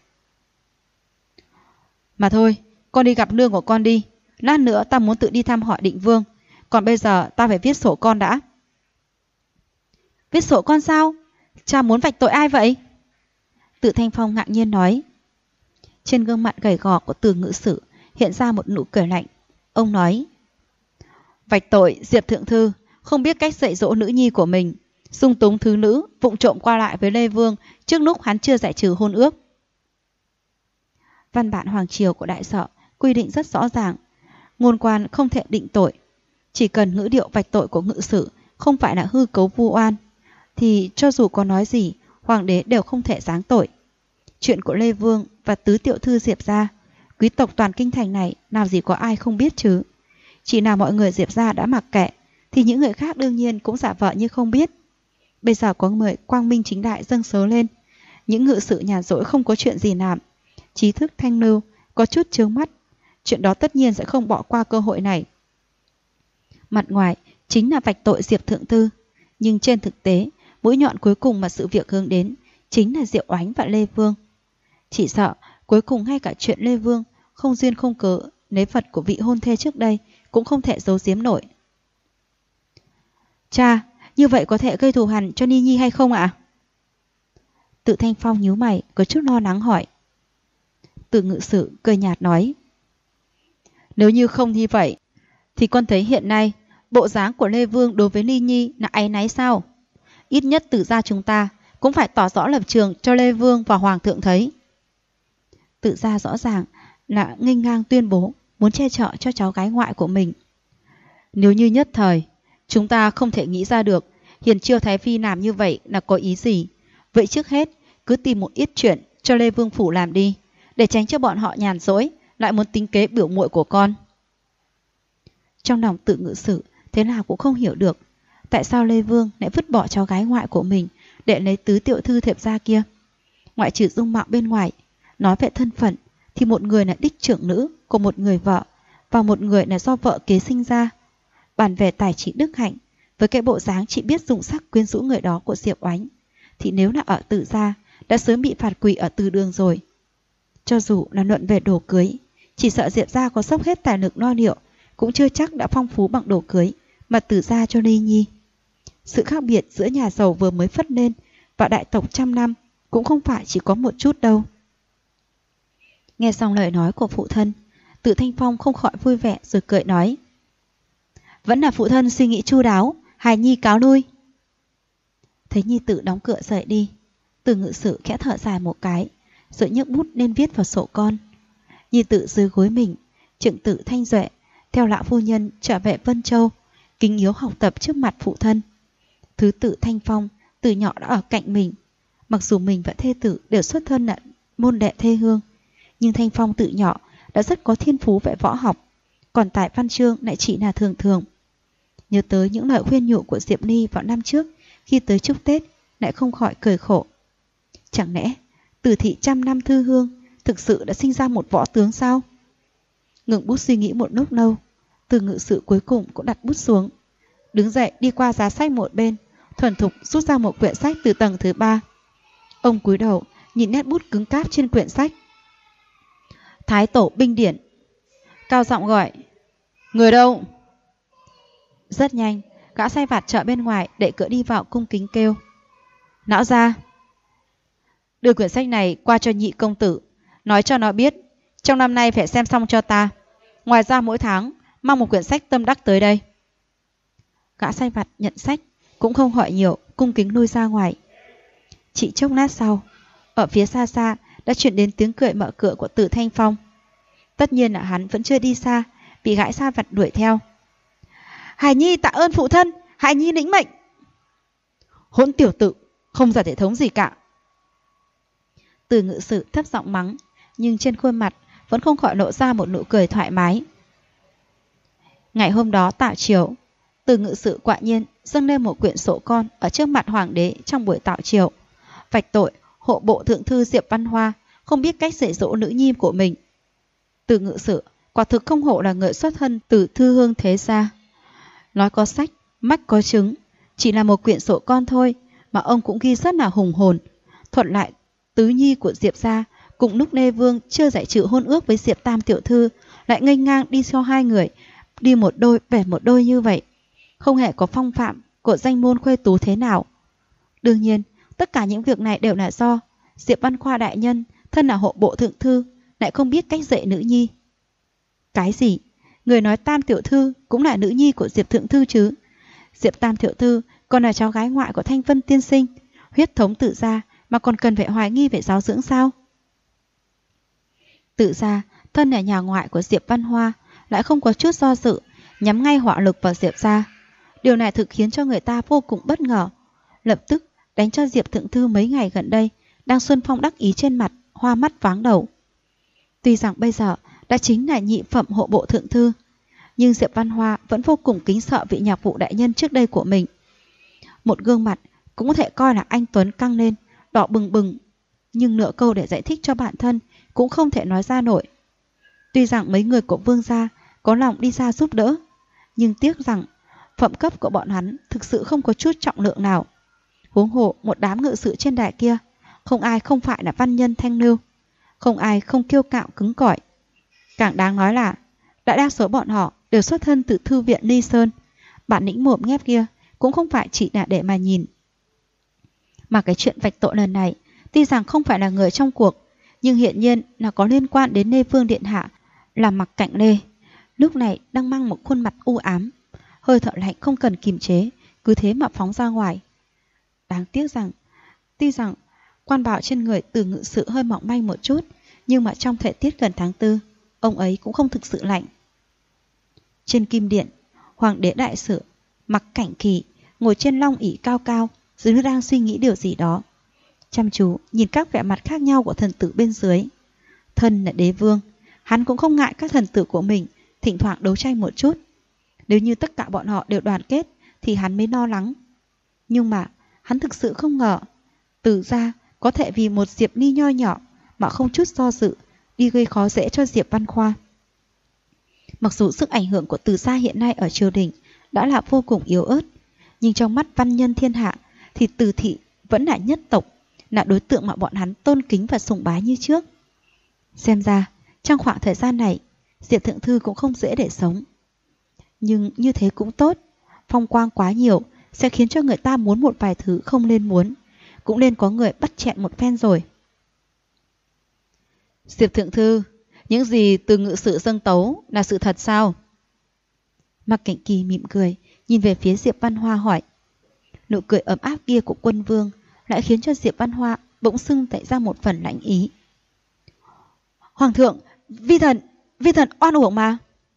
Mà thôi, con đi gặp nương của con đi. Lát nữa ta muốn tự đi thăm hỏi Định Vương. Còn bây giờ ta phải viết sổ con đã. Viết sổ con sao? Cha muốn vạch tội ai vậy? Từ Thanh Phong ngạc nhiên nói. Trên gương mặt gầy gò của Từ ngự sử hiện ra một nụ cười lạnh. Ông nói, vạch tội Diệp thượng thư không biết cách dạy dỗ nữ nhi của mình, dung túng thứ nữ, vụng trộm qua lại với Lê Vương trước lúc hắn chưa giải trừ hôn ước. Văn bản hoàng triều của đại sở quy định rất rõ ràng, ngôn quan không thể định tội. Chỉ cần ngữ điệu vạch tội của ngự sử không phải là hư cấu vu oan, thì cho dù có nói gì, hoàng đế đều không thể giáng tội. Chuyện của Lê Vương và tứ tiểu thư Diệp gia, quý tộc toàn kinh thành này nào gì có ai không biết chứ. Chỉ nào mọi người Diệp gia đã mặc kệ, thì những người khác đương nhiên cũng giả vờ như không biết. Bây giờ có người quang minh chính đại dâng sớ lên, những ngự sự nhàn rỗi không có chuyện gì làm, trí thức thanh lưu, có chút chướng mắt, chuyện đó tất nhiên sẽ không bỏ qua cơ hội này. Mặt ngoài chính là vạch tội Diệp thượng thư, nhưng trên thực tế, mũi nhọn cuối cùng mà sự việc hướng đến chính là Diệu Oánh và Lê Vương. Chỉ sợ cuối cùng ngay cả chuyện Lê Vương không duyên không cớ lấy vật của vị hôn thê trước đây cũng không thể giấu giếm nổi. Cha, như vậy có thể gây thù hằn cho Ni Nhi hay không ạ? Tự Thanh Phong nhíu mày, có chút lo lắng hỏi. Từ ngự sử cười nhạt nói, nếu như không như vậy, thì con thấy hiện nay bộ dáng của Lê Vương đối với Ni Nhi là áy náy sao? Ít nhất từ gia chúng ta cũng phải tỏ rõ lập trường cho Lê Vương và Hoàng thượng thấy. Tự gia rõ ràng là nghênh ngang tuyên bố muốn che chở cho cháu gái ngoại của mình. Nếu như nhất thời chúng ta không thể nghĩ ra được Hiền Chiêu Thái Phi làm như vậy là có ý gì, vậy trước hết cứ tìm một ít chuyện cho Lê Vương phủ làm đi, để tránh cho bọn họ nhàn rỗi lại muốn tính kế biểu muội của con. Trong lòng Tự ngự sử thế nào cũng không hiểu được tại sao Lê Vương lại vứt bỏ cháu gái ngoại của mình để lấy tứ tiểu thư Thiệp gia kia. Ngoại trừ dung mạo bên ngoài, nói về thân phận thì một người là đích trưởng nữ của một người vợ, và một người là do vợ kế sinh ra. Bàn về tài trí đức hạnh, với cái bộ dáng chỉ biết dùng sắc quyến rũ người đó của Diệp Oánh, thì nếu là ở Tự gia đã sớm bị phạt quỳ ở Từ đường rồi. Cho dù là luận về đồ cưới, chỉ sợ Diệp gia có sốc hết tài lực lo liệu cũng chưa chắc đã phong phú bằng đồ cưới mà Từ gia cho Ly Nhi. Sự khác biệt giữa nhà giàu vừa mới phất lên và đại tộc trăm năm cũng không phải chỉ có một chút đâu. Nghe xong lời nói của phụ thân, Tự Thanh Phong không khỏi vui vẻ rồi cười nói, vẫn là phụ thân suy nghĩ chu đáo, hài nhi cáo lui. Thấy nhi tử đóng cửa rời đi, Từ ngự sử khẽ thở dài một cái, rồi nhấc bút lên viết vào sổ con. Nhi tử dưới gối mình, trưởng tử Thanh Duệ theo lão phu nhân trở về Vân Châu, kính yếu học tập trước mặt phụ thân. Thứ Tự Thanh Phong từ nhỏ đã ở cạnh mình, mặc dù mình và thê tử đều xuất thân là môn đệ thê hương, nhưng Thanh Phong từ nhỏ đã rất có thiên phú về võ học, còn tại văn chương lại chỉ là thường thường. Nhớ tới những lời khuyên nhủ của Diệp Ni vào năm trước khi tới chúc Tết, lại không khỏi cười khổ. Chẳng lẽ Từ thị trăm năm thư hương thực sự đã sinh ra một võ tướng sao? Ngừng bút suy nghĩ một lúc lâu, Từ ngự sử cuối cùng cũng đặt bút xuống, đứng dậy đi qua giá sách một bên, thuần thục rút ra một quyển sách từ tầng thứ 3. Ông cúi đầu nhìn nét bút cứng cáp trên quyển sách. Thái tổ binh điển, cao giọng gọi, Người đâu? Rất nhanh, gã sai vặt chợ bên ngoài đẩy cửa đi vào cung kính kêu. Lão gia, đưa quyển sách này qua cho nhị công tử, nói cho nó biết trong năm nay phải xem xong cho ta. Ngoài ra mỗi tháng mang một quyển sách tâm đắc tới đây. Gã sai vặt nhận sách, cũng không hỏi nhiều, cung kính lui ra ngoài. Chỉ chốc lát sau, ở phía xa xa đã chuyển đến tiếng cười mở cửa của Từ Thanh Phong. Tất nhiên là hắn vẫn chưa đi xa, bị gã sai vặt đuổi theo. Hải Nhi tạ ơn phụ thân, Hải Nhi lĩnh mệnh. Hỗn tiểu tử, không ra thể thống gì cả. Từ Ngự Sử thấp giọng mắng, nhưng trên khuôn mặt vẫn không khỏi lộ ra một nụ cười thoải mái. Ngày hôm đó tạ triều, Từ Ngự Sử quả nhiên dâng lên một quyển sổ con ở trước mặt hoàng đế trong buổi tạ triều, vạch tội hộ bộ thượng thư Diệp Văn Hoa không biết cách dạy dỗ nữ nhi của mình. Từ Ngự Sử quả thực không hổ là người xuất thân từ thư hương thế gia. Nói có sách, mách có chứng, chỉ là một quyển sổ con thôi mà ông cũng ghi rất là hùng hồn, thuật lại tứ nhi của Diệp gia cùng lúc Lê Vương chưa giải trừ hôn ước với Diệp Tam tiểu thư lại nghênh ngang đi cho hai người đi một đôi về một đôi như vậy, không hề có phong phạm của danh môn khuê tú thế nào. Đương nhiên, tất cả những việc này đều là do Diệp Văn Khoa đại nhân thân là hộ bộ thượng thư lại không biết cách dạy nữ nhi. Cái gì? Người nói Tam tiểu thư cũng là nữ nhi của Diệp thượng thư chứ? Diệp Tam tiểu thư còn là cháu gái ngoại của Thanh Vân tiên sinh, huyết thống Tự gia mà còn cần phải hoài nghi về giáo dưỡng sao? Tự gia thân là nhà ngoại của Diệp Văn Hoa lại không có chút do dự nhắm ngay hỏa lực vào Diệp gia. Điều này thực khiến cho người ta vô cùng bất ngờ, lập tức đánh cho Diệp thượng thư mấy ngày gần đây đang xuân phong đắc ý trên mặt hoa mắt váng đầu. Tuy rằng bây giờ đã chính là nhị phẩm hộ bộ thượng thư, nhưng Diệp Văn Hoa vẫn vô cùng kính sợ vị nhạc vụ đại nhân trước đây của mình. Một gương mặt cũng có thể coi là anh tuấn căng lên, đỏ bừng bừng, nhưng nửa câu để giải thích cho bản thân cũng không thể nói ra nổi. Tuy rằng mấy người của Vương gia có lòng đi ra giúp đỡ, nhưng tiếc rằng phẩm cấp của bọn hắn thực sự không có chút trọng lượng nào. Huống hồ một đám ngự sự trên đài kia, không ai không phải là văn nhân thanh lưu, không ai không kiêu cạo cứng cỏi. Càng đáng nói là đại đa số bọn họ đều xuất thân từ thư viện Ly Sơn, bản lĩnh mồm nghép kia cũng không phải chỉ là để mà nhìn. Mà cái chuyện vạch tội lần này, tuy rằng không phải là người trong cuộc, nhưng hiện nhiên là có liên quan đến Lê Vương điện hạ là Mặc Cạnh Lê, lúc này đang mang một khuôn mặt u ám, hơi thở lạnh không cần kiềm chế, cứ thế mà phóng ra ngoài. Đáng tiếc rằng, tuy rằng quan bảo trên người Từ Ngự Sử hơi mỏng manh một chút, nhưng mà trong thời tiết gần tháng 4, ông ấy cũng không thực sự lạnh. Trên kim điện, hoàng đế đại sử Mặc Cảnh Kỳ ngồi trên long ỷ cao cao, dường như đang suy nghĩ điều gì đó, chăm chú nhìn các vẻ mặt khác nhau của thần tử bên dưới. Thân là đế vương, hắn cũng không ngại các thần tử của mình thỉnh thoảng đấu tranh một chút. Nếu như tất cả bọn họ đều đoàn kết thì hắn mới lo lắng. Nhưng mà hắn thực sự không ngờ Từ gia có thể vì một Diệp Ly nho nhỏ mà không chút do dự đi gây khó dễ cho Diệp Văn Khoa. Mặc dù sức ảnh hưởng của Từ gia hiện nay ở triều đình đã là vô cùng yếu ớt, nhưng trong mắt văn nhân thiên hạ thì Từ thị vẫn là nhất tộc, là đối tượng mà bọn hắn tôn kính và sùng bái như trước. Xem ra trong khoảng thời gian này Diệp thượng thư cũng không dễ để sống. Nhưng như thế cũng tốt, phong quang quá nhiều sẽ khiến cho người ta muốn một vài thứ không nên muốn, cũng nên có người bắt chẹn một phen rồi. Diệp thượng thư, những gì Từ Ngự Sử dâng tấu là sự thật sao? Mặc Cảnh Kỳ mỉm cười, nhìn về phía Diệp Văn Hoa hỏi. Nụ cười ấm áp kia của quân vương lại khiến cho Diệp Văn Hoa bỗng dưng xảy ra một phần lãnh ý. Hoàng thượng, vi thần oan uổng mà.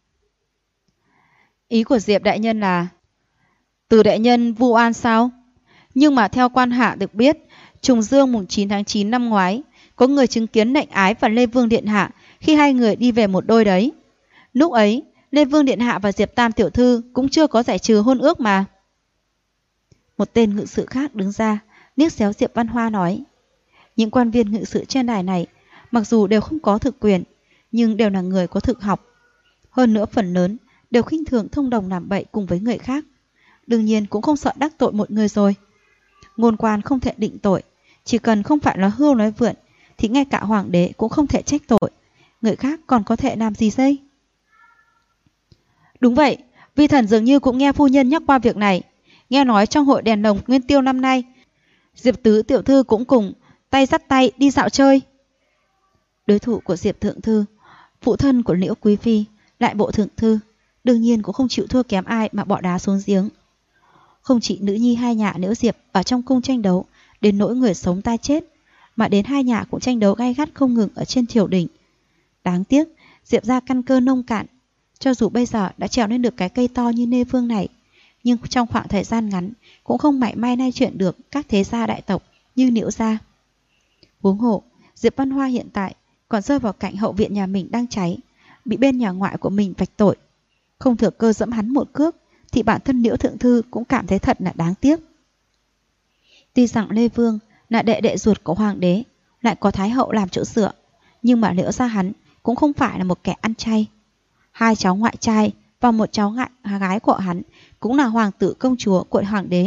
Ý của Diệp đại nhân là Từ đại nhân vu oan sao? Nhưng mà theo quan hạ được biết, trùng dương mùng 9 tháng 9 năm ngoái, có người chứng kiến Lệnh Ái và Lê Vương điện hạ khi hai người đi về một đôi đấy. Lúc ấy, Lê Vương điện hạ và Diệp Tam tiểu thư cũng chưa có giải trừ hôn ước mà. Một tên ngự sự khác đứng ra, liếc xéo Diệp Văn Hoa nói. Những quan viên ngự sự trên đài này, mặc dù đều không có thực quyền, nhưng đều là người có thực học. Hơn nữa phần lớn đều khinh thường thông đồng làm bậy cùng với người khác. Đương nhiên cũng không sợ đắc tội một người rồi. Ngôn quan không thể định tội, chỉ cần không phải nói hưu nói vượn thì ngay cả hoàng đế cũng không thể trách tội. Người khác còn có thể làm gì đây? Đúng vậy, vi thần dường như cũng nghe phu nhân nhắc qua việc này. Nghe nói trong hội đèn lồng Nguyên Tiêu năm nay, Diệp tứ tiểu thư cũng cùng tay dắt tay đi dạo chơi. Đối thủ của Diệp thượng thư, phụ thân của Liễu quý phi, lại bộ thượng thư, đương nhiên cũng không chịu thua kém ai mà bỏ đá xuống giếng. Không chỉ nữ nhi hai nhà Liễu Diệp ở trong cung tranh đấu đến nỗi người sống ta chết, mà đến hai nhà cũng tranh đấu gay gắt không ngừng ở trên triều đình. Đáng tiếc, Diệp gia căn cơ nông cạn, cho dù bây giờ đã trèo lên được cái cây to như Nê Vương này, nhưng trong khoảng thời gian ngắn cũng không mảy may nay chuyện được các thế gia đại tộc như Liễu gia. Huống hộ, Diệp Văn Hoa hiện tại còn rơi vào cảnh hậu viện nhà mình đang cháy, bị bên nhà ngoại của mình vạch tội. Không thừa cơ dẫm hắn một cước thì bản thân Liễu thượng thư cũng cảm thấy thật là đáng tiếc. Tuy rằng Lê Vương là đệ đệ ruột của hoàng đế, lại có thái hậu làm chỗ dựa, nhưng mà Liễu gia hắn cũng không phải là một kẻ ăn chay. Hai cháu ngoại trai và một cháu gái của hắn cũng là hoàng tử công chúa của hoàng đế.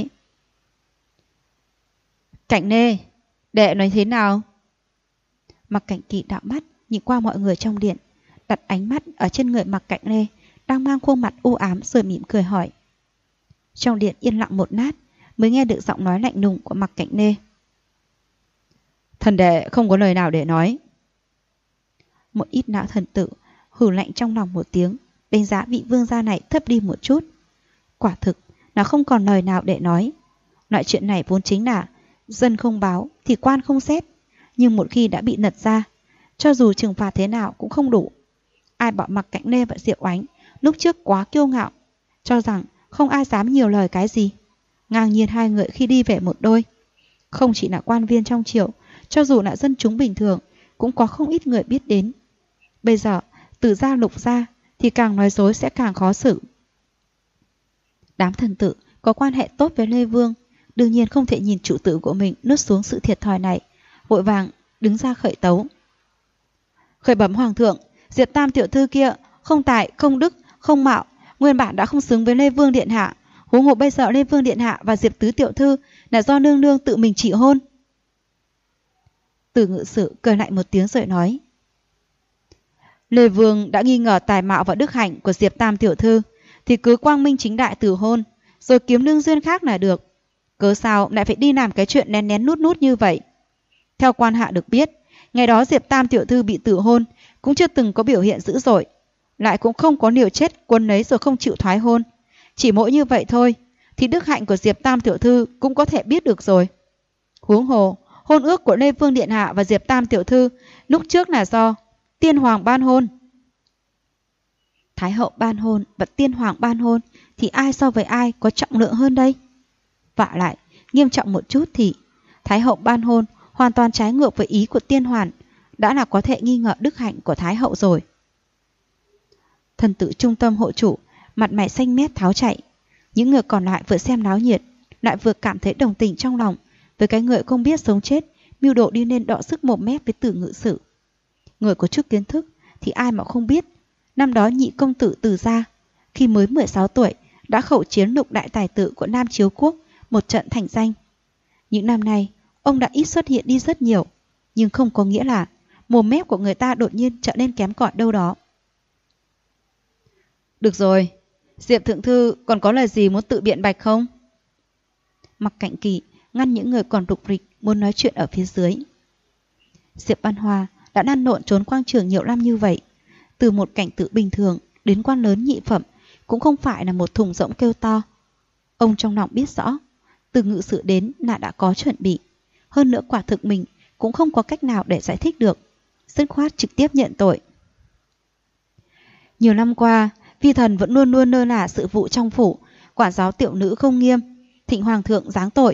Cảnh Nê, đệ nói thế nào? Mặc Cảnh Kỳ đảo mắt nhìn qua mọi người trong điện, đặt ánh mắt ở trên người Mặc Cảnh Nê đang mang khuôn mặt u ám rồi mỉm cười hỏi. Trong điện yên lặng một lát mới nghe được giọng nói lạnh lùng của Mặc Cảnh Nê. Thần đệ không có lời nào để nói. Một ít não thần tử hử lạnh trong lòng một tiếng, đánh giá vị vương gia này thấp đi một chút. Quả thực là không còn lời nào để nói. Loại chuyện này vốn chính là dân không báo thì quan không xét, nhưng một khi đã bị nật ra, cho dù trừng phạt thế nào cũng không đủ. Ai bảo Mặc Cảnh Nê và Diệu Oánh lúc trước quá kiêu ngạo, cho rằng không ai dám nhiều lời cái gì. Ngang nhiên hai người khi đi về một đôi. Không chỉ là quan viên trong triều, cho dù là dân chúng bình thường cũng có không ít người biết đến. Bây giờ từ gia lục gia thì càng nói dối sẽ càng khó xử. Đám thần tử có quan hệ tốt với Lê Vương đương nhiên không thể nhìn chủ tử của mình nuốt xuống sự thiệt thòi này, vội vàng đứng ra khởi tấu. Khởi bẩm hoàng thượng, Diệp tam tiểu thư kia không tài, không đức, không mạo, nguyên bản đã không xứng với Lê Vương điện hạ. Huống hồ bây giờ Lê Vương điện hạ và Diệp tứ tiểu thư là do nương nương tự mình trị hôn. Từ Ngự Sử cười lại một tiếng rồi nói. Lê Vương đã nghi ngờ tài mạo và đức hạnh của Diệp tam tiểu thư thì cứ quang minh chính đại từ hôn, rồi kiếm lương duyên khác là được. Cớ sao lại phải đi làm cái chuyện lén lén nút nút như vậy? Theo quan hạ được biết, ngày đó Diệp tam tiểu thư bị tử hôn cũng chưa từng có biểu hiện dữ dội, lại cũng không có liều chết quân ấy rồi không chịu thoái hôn. Chỉ mỗi như vậy thôi thì đức hạnh của Diệp tam tiểu thư cũng có thể biết được rồi. Huống hồ, hôn ước của Lê Vương điện hạ và Diệp tam tiểu thư lúc trước là do tiên hoàng ban hôn. Thái hậu ban hôn và tiên hoàng ban hôn thì ai so với ai có trọng lượng hơn đây? Vả lại, nghiêm trọng một chút thì Thái hậu ban hôn hoàn toàn trái ngược với ý của tiên hoàng, đã là có thể nghi ngờ đức hạnh của Thái hậu rồi. Thần tử trung tâm hộ chủ mặt mày xanh mét tháo chạy. Những người còn lại vừa xem náo nhiệt lại vừa cảm thấy đồng tình trong lòng với cái người không biết sống chết mưu đồ đi lên đọ sức mồm mép với Từ Ngự Sử. Người có chút kiến thức thì ai mà không biết, năm đó nhị công tử Từ gia khi mới 16 tuổi đã khẩu chiến lục đại tài tử của Nam Chiếu Quốc một trận thành danh. Những năm nay ông đã ít xuất hiện đi rất nhiều, nhưng không có nghĩa là mồm mép của người ta đột nhiên trở nên kém cỏi đâu đó. Được rồi, Diệp thượng thư còn có lời gì muốn tự biện bạch không? Mặc Cảnh Kỳ ngăn những người còn rục rịch muốn nói chuyện ở phía dưới. Diệp Văn Hoa đã lăn lộn trốn quang trường nhiều năm như vậy, từ một cảnh tử bình thường đến quan lớn nhị phẩm cũng không phải là một thùng rỗng kêu to. Ông trong lòng biết rõ, Từ Ngự Sử đến là đã có chuẩn bị, hơn nữa quả thực mình cũng không có cách nào để giải thích được, dứt khoát trực tiếp nhận tội. Nhiều năm qua, vi thần vẫn luôn luôn lơ là sự vụ trong phủ, quản giáo tiểu nữ không nghiêm, thỉnh hoàng thượng giáng tội.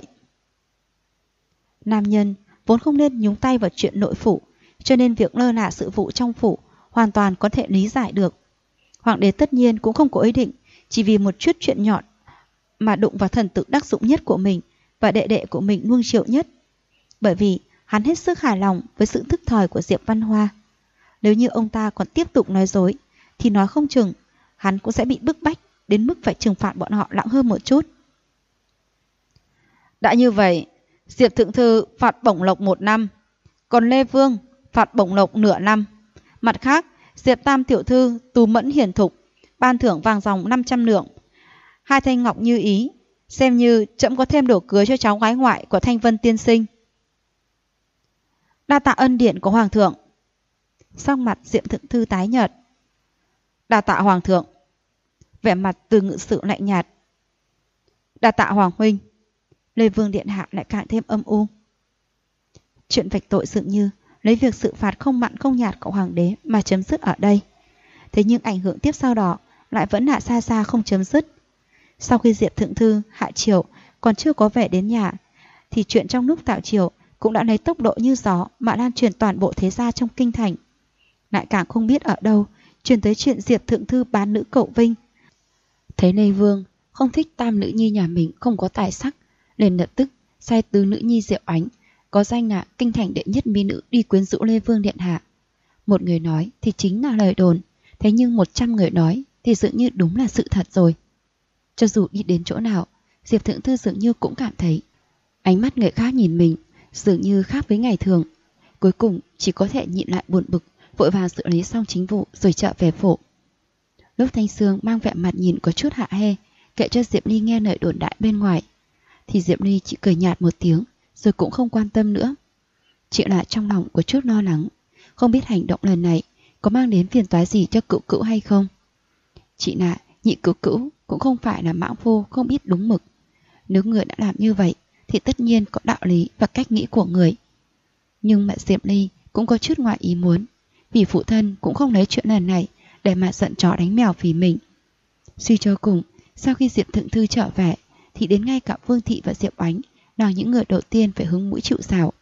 Nam nhân vốn không nên nhúng tay vào chuyện nội phủ, cho nên việc lơ là sự vụ trong phủ hoàn toàn có thể lý giải được. Hoàng đế tất nhiên cũng không có ý định chỉ vì một chút chuyện nhọn mà đụng vào thần tử đắc dụng nhất của mình và đệ đệ của mình nuông chiều nhất, bởi vì hắn hết sức hài lòng với sự thức thời của Diệp Văn Hoa. Nếu như ông ta còn tiếp tục nói dối thì nói không chừng hắn cũng sẽ bị bức bách đến mức phải trừng phạt bọn họ nặng hơn một chút. Đã như vậy, Diệp thượng thư phạt bổng lộc 1 năm, còn Lê Vương phạt bổng lộc nửa năm. Mặt khác, Diệp tam tiểu thư tú mẫn hiền thục, ban thưởng vàng dòng 500 lượng, 2 thanh ngọc như ý, xem như trẫm có thêm đồ cưới cho cháu gái ngoại của Thanh Vân tiên sinh. Đa tạ ân điển của hoàng thượng. Sắc mặt Diệm Thượng Thư tái nhợt. Đa tạ hoàng thượng. Vẻ mặt Từ Ngự Sự lạnh nhạt. Đa tạ hoàng huynh. Lê Vương điện hạ lại càng thêm âm u. Chuyện vạch tội dường như lấy việc xử phạt không mặn không nhạt của hoàng đế mà chấm dứt ở đây. Thế nhưng ảnh hưởng tiếp sau đó lại vẫn là xa xa không chấm dứt. Sau khi Diệp Thượng Thư hạ triều còn chưa có vẻ đến nhà, thì chuyện trong lúc tạo triều cũng đã lấy tốc độ như gió mà lan truyền toàn bộ thế gia trong kinh thành. Lại càng không biết ở đâu truyền tới chuyện Diệp Thượng Thư bán nữ cậu Vinh. Thấy Lê Vương không thích tam nữ nhi nhà mình không có tài sắc, liền lập tức sai tứ nữ nhi Diệu Ánh, có danh là kinh thành đệ nhất mỹ nữ, đi quyến rũ Lê Vương điện hạ. Một người nói thì chính là lời đồn, thế nhưng 100 người nói thì dường như đúng là sự thật rồi. Cho dù đi đến chỗ nào, Diệp Thượng Thư dường như cũng cảm thấy ánh mắt người khác nhìn mình dường như khác với ngày thường. Cuối cùng chỉ có thể nhịn lại buồn bực, vội vàng xử lý xong chính vụ rồi trở về phủ. Lúc Thanh Sương mang vẻ mặt nhìn có chút hạ hê, kệ cho Diệp Ly nghe lời đồn đại bên ngoài, thì Diệp Ly chỉ cười nhạt một tiếng rồi cũng không quan tâm nữa. Chỉ là trong lòng có chút lo lắng, không biết hành động lần này có mang đến phiền toái gì cho cữu cữu hay không. Chị là nhị cữu cữu cũng không phải là mãng phu không biết đúng mực. Nếu người đã làm như vậy thì tất nhiên có đạo lý và cách nghĩ của người. Nhưng mà Diệp Ly cũng có chút ngoài ý muốn, vì phụ thân cũng không lấy chuyện lần này để mà giận chó đánh mèo vì mình. Suy cho cùng, sau khi Diệp Thượng Thư trở về thì đến ngay cả Vương Thị và Diệp Ánh là những người đầu tiên phải hứng mũi chịu sào.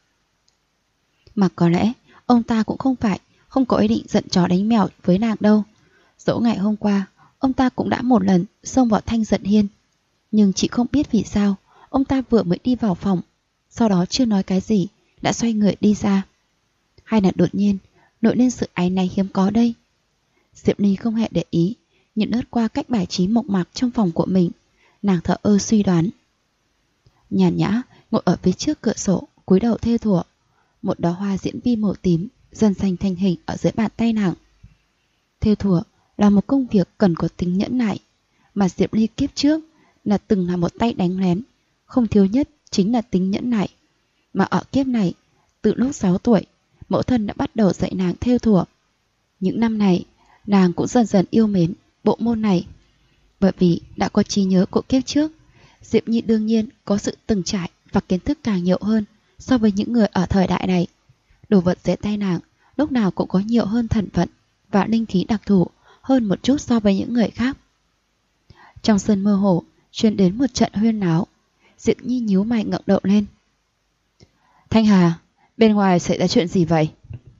Mà có lẽ ông ta cũng không có ý định giận chó đánh mèo với nàng đâu. Dẫu ngày hôm qua ông ta cũng đã một lần xông vào Thanh Giận Hiên, nhưng chị không biết vì sao ông ta vừa mới đi vào phòng, sau đó chưa nói cái gì đã xoay người đi ra. Hay là đột nhiên nổi lên sự áy náy hiếm có đây? Diệp Ly không hề để ý, nhìn lướt qua cách bài trí mộc mạc trong phòng của mình, nàng thở ơ suy đoán. Nhàn nhã ngồi ở phía trước cửa sổ, cúi đầu thêu thủa. Một đóa hoa diễn vi màu tím dần thành thành hình ở dưới bàn tay nàng. Thêu thủa là một công việc cần có tính nhẫn nại, mà Diệp Ly kiếp trước là từng là một tay đánh lén, không thiếu nhất chính là tính nhẫn nại. Mà ở kiếp này, từ lúc 6 tuổi, mẫu thân đã bắt đầu dạy nàng thêu thủa. Những năm này, nàng cũng dần dần yêu mến bộ môn này. Bởi vì đã có trí nhớ của kiếp trước, Diệp Nhi đương nhiên có sự từng trải và kiến thức càng nhiều hơn so với những người ở thời đại này. Đồ vật dưới tay nàng lúc nào cũng có nhiều hơn thần vận và linh khí đặc thù hơn một chút so với những người khác. Trong sân mơ hồ truyền đến một trận huyên náo. Diệp Nhi nhíu mày ngẩng đầu lên. Thanh Hà, bên ngoài xảy ra chuyện gì vậy?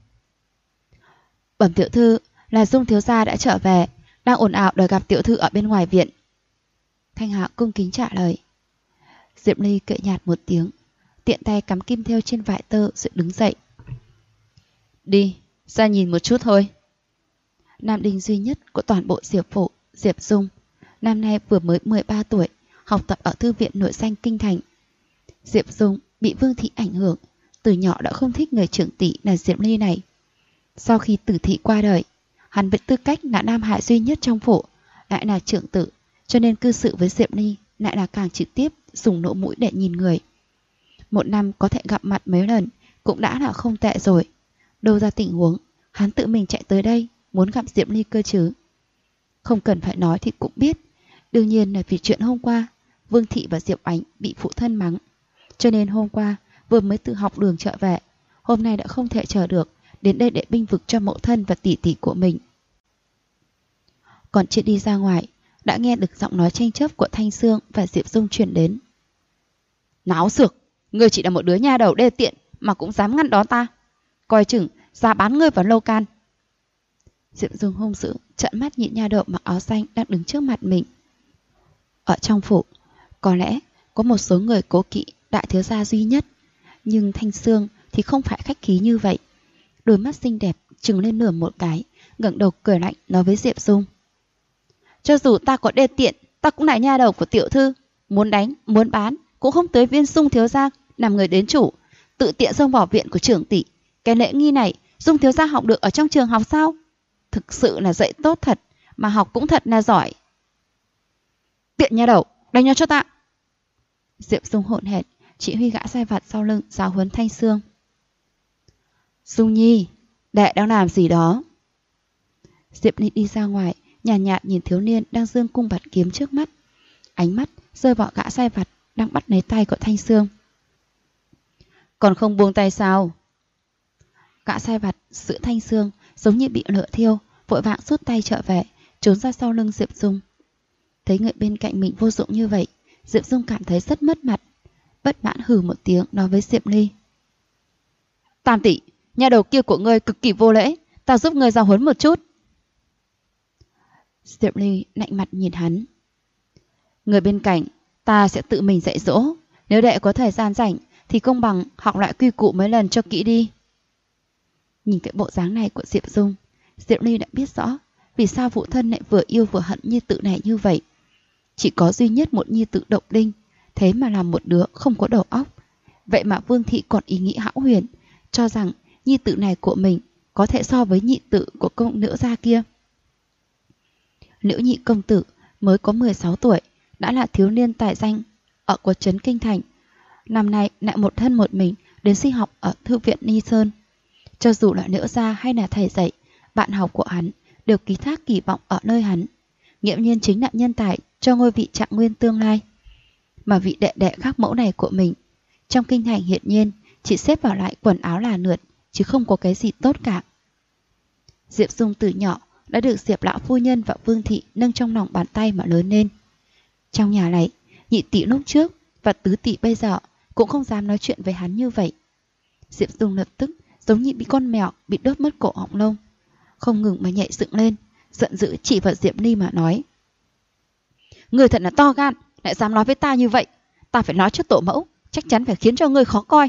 Bẩm tiểu thư, là Dung thiếu gia đã trở về, đang ồn ào đòi gặp tiểu thư ở bên ngoài viện. Thanh Hà cung kính trả lời. Diệp Ly cười nhạt một tiếng, tiện tay cắm kim thêu trên vải tơ rồi đứng dậy. Đi, ra nhìn một chút thôi. Nam đinh duy nhất của toàn bộ Diệp phủ, Diệp Dung, năm nay vừa mới 13 tuổi, học tập ở thư viện nổi danh kinh thành. Diệp Dung bị Vương Thị ảnh hưởng, từ nhỏ đã không thích người trưởng tỷ là Diệp Ly này. Sau khi Tử Thị qua đời, hắn với tư cách là nam hạ duy nhất trong phủ, lại là trưởng tử, cho nên cư xử với Diệp Ly lại là càng trực tiếp dùng lỗ mũi để nhìn người. Một năm có thể gặp mặt mấy lần cũng đã là không tệ rồi. Đâu ra tình huống hắn tự mình chạy tới đây muốn gặp Diệp Ly cơ chứ? Không cần phải nói thì cũng biết, đương nhiên là vì chuyện hôm qua Vương Thị và Diệp Ánh bị phụ thân mắng, cho nên hôm qua vừa mới từ học đường trở về, hôm nay đã không thể chờ được đến đây để bênh vực cho mẫu thân và tỷ tỷ của mình. Còn chưa đi ra ngoài, đã nghe được giọng nói tranh chấp của Thanh Sương và Diệp Dung truyền đến. Náo xược, ngươi chỉ là một đứa nha đầu đê tiện mà cũng dám ngăn đón ta, coi chừng ra bán ngươi vào lâu can. Diệp Dung hung dữ trợn mắt nhìn nha đầu mặc áo xanh đang đứng trước mặt mình. Ở trong phủ, có lẽ có một số người cố kỵ đại thiếu gia duy nhất, nhưng Thanh Sương thì không phải khách khí như vậy. Đôi mắt xinh đẹp trừng lên nửa một cái, ngẩng đầu cười lạnh nói với Diệp Dung. Cho dù ta có đê tiện, ta cũng là nha đầu của tiểu thư, muốn đánh, muốn bán cũng không tới viên Dung thiếu gia làm người đến chủ, tự tiện xông vào viện của trưởng tỷ. Cái lễ nghi này Dung thiếu gia học được ở trong trường học sao? Thực sự là dạy tốt thật mà học cũng thật là giỏi. Tiện nha đầu, đánh nó cho ta. Diệp Dung hỗn hển chỉ huy gã sai vặt sau lưng giáo huấn Thanh Sương. Dung Nhi, đệ đang làm gì đó? Diệp Ly đi ra ngoài, nhàn nhạt nhìn thiếu niên đang giương cung bạt kiếm trước mắt, ánh mắt rơi vào gã sai vặt đang bắt lấy tay của Thanh Sương. Còn không buông tay sao? Gã sai vặt giữ Thanh Sương giống như bị lửa thiêu, vội vàng rút tay trở về, trốn ra sau lưng Diệp Dung. Thấy người bên cạnh mình vô dụng như vậy, Diệp Dung cảm thấy rất mất mặt, bất mãn hừ một tiếng nói với Diệp Ly. Tam tỷ, nhà đầu kia của ngươi cực kỳ vô lễ, ta giúp ngươi giáo huấn một chút. Diệp Ly lạnh mặt nhìn hắn. Người bên cạnh ta sẽ tự mình dạy dỗ, nếu đệ có thời gian rảnh thì công bằng học lại quy củ mấy lần cho kỹ đi. Nhìn cái bộ dáng này của Diệp Dung, Diệp Ly đã biết rõ vì sao phụ thân lại vừa yêu vừa hận nhi tử này như vậy. Chỉ có duy nhất một nhi tử độc đinh, thế mà làm một đứa không có đầu óc. Vậy mà Vương thị còn ý nghĩ hão huyền, cho rằng nhi tử này của mình có thể so với nhị tử của công nữ gia kia. Nữ nhị công tử mới có 16 tuổi, đã là thiếu niên tài danh ở của trấn Kinh Thành. Năm nay lại một thân một mình đến sinh học ở thư viện Ni Sơn. Cho dù là nữ gia hay là thầy dạy, bạn học của hắn đều ký thác kỳ vọng ở nơi hắn. Nghiễm nhiên chính là nhân tài cho ngôi vị trạng nguyên tương lai. Mà vị đệ đệ khác mẫu này của mình, trong kinh thành hiện nhiên chỉ xếp vào lại quần áo là lượt, chứ không có cái gì tốt cả. Diệp Dung từ nhỏ đã được Diệp lão phu nhân và Vương thị nâng trong lòng bàn tay mà lớn lên. Trong nhà này, nhị tỷ lúc trước và tứ tỷ bây giờ cũng không dám nói chuyện với hắn như vậy. Diệp Dung lập tức giống như bị con mèo bị đốt mất cổ họng lông, không ngừng mà nhảy dựng lên, giận dữ chỉ vào Diệp Ly mà nói. Người thật là to gan, lại dám nói với ta như vậy. Ta phải nói cho tổ mẫu, chắc chắn phải khiến cho ngươi khó coi.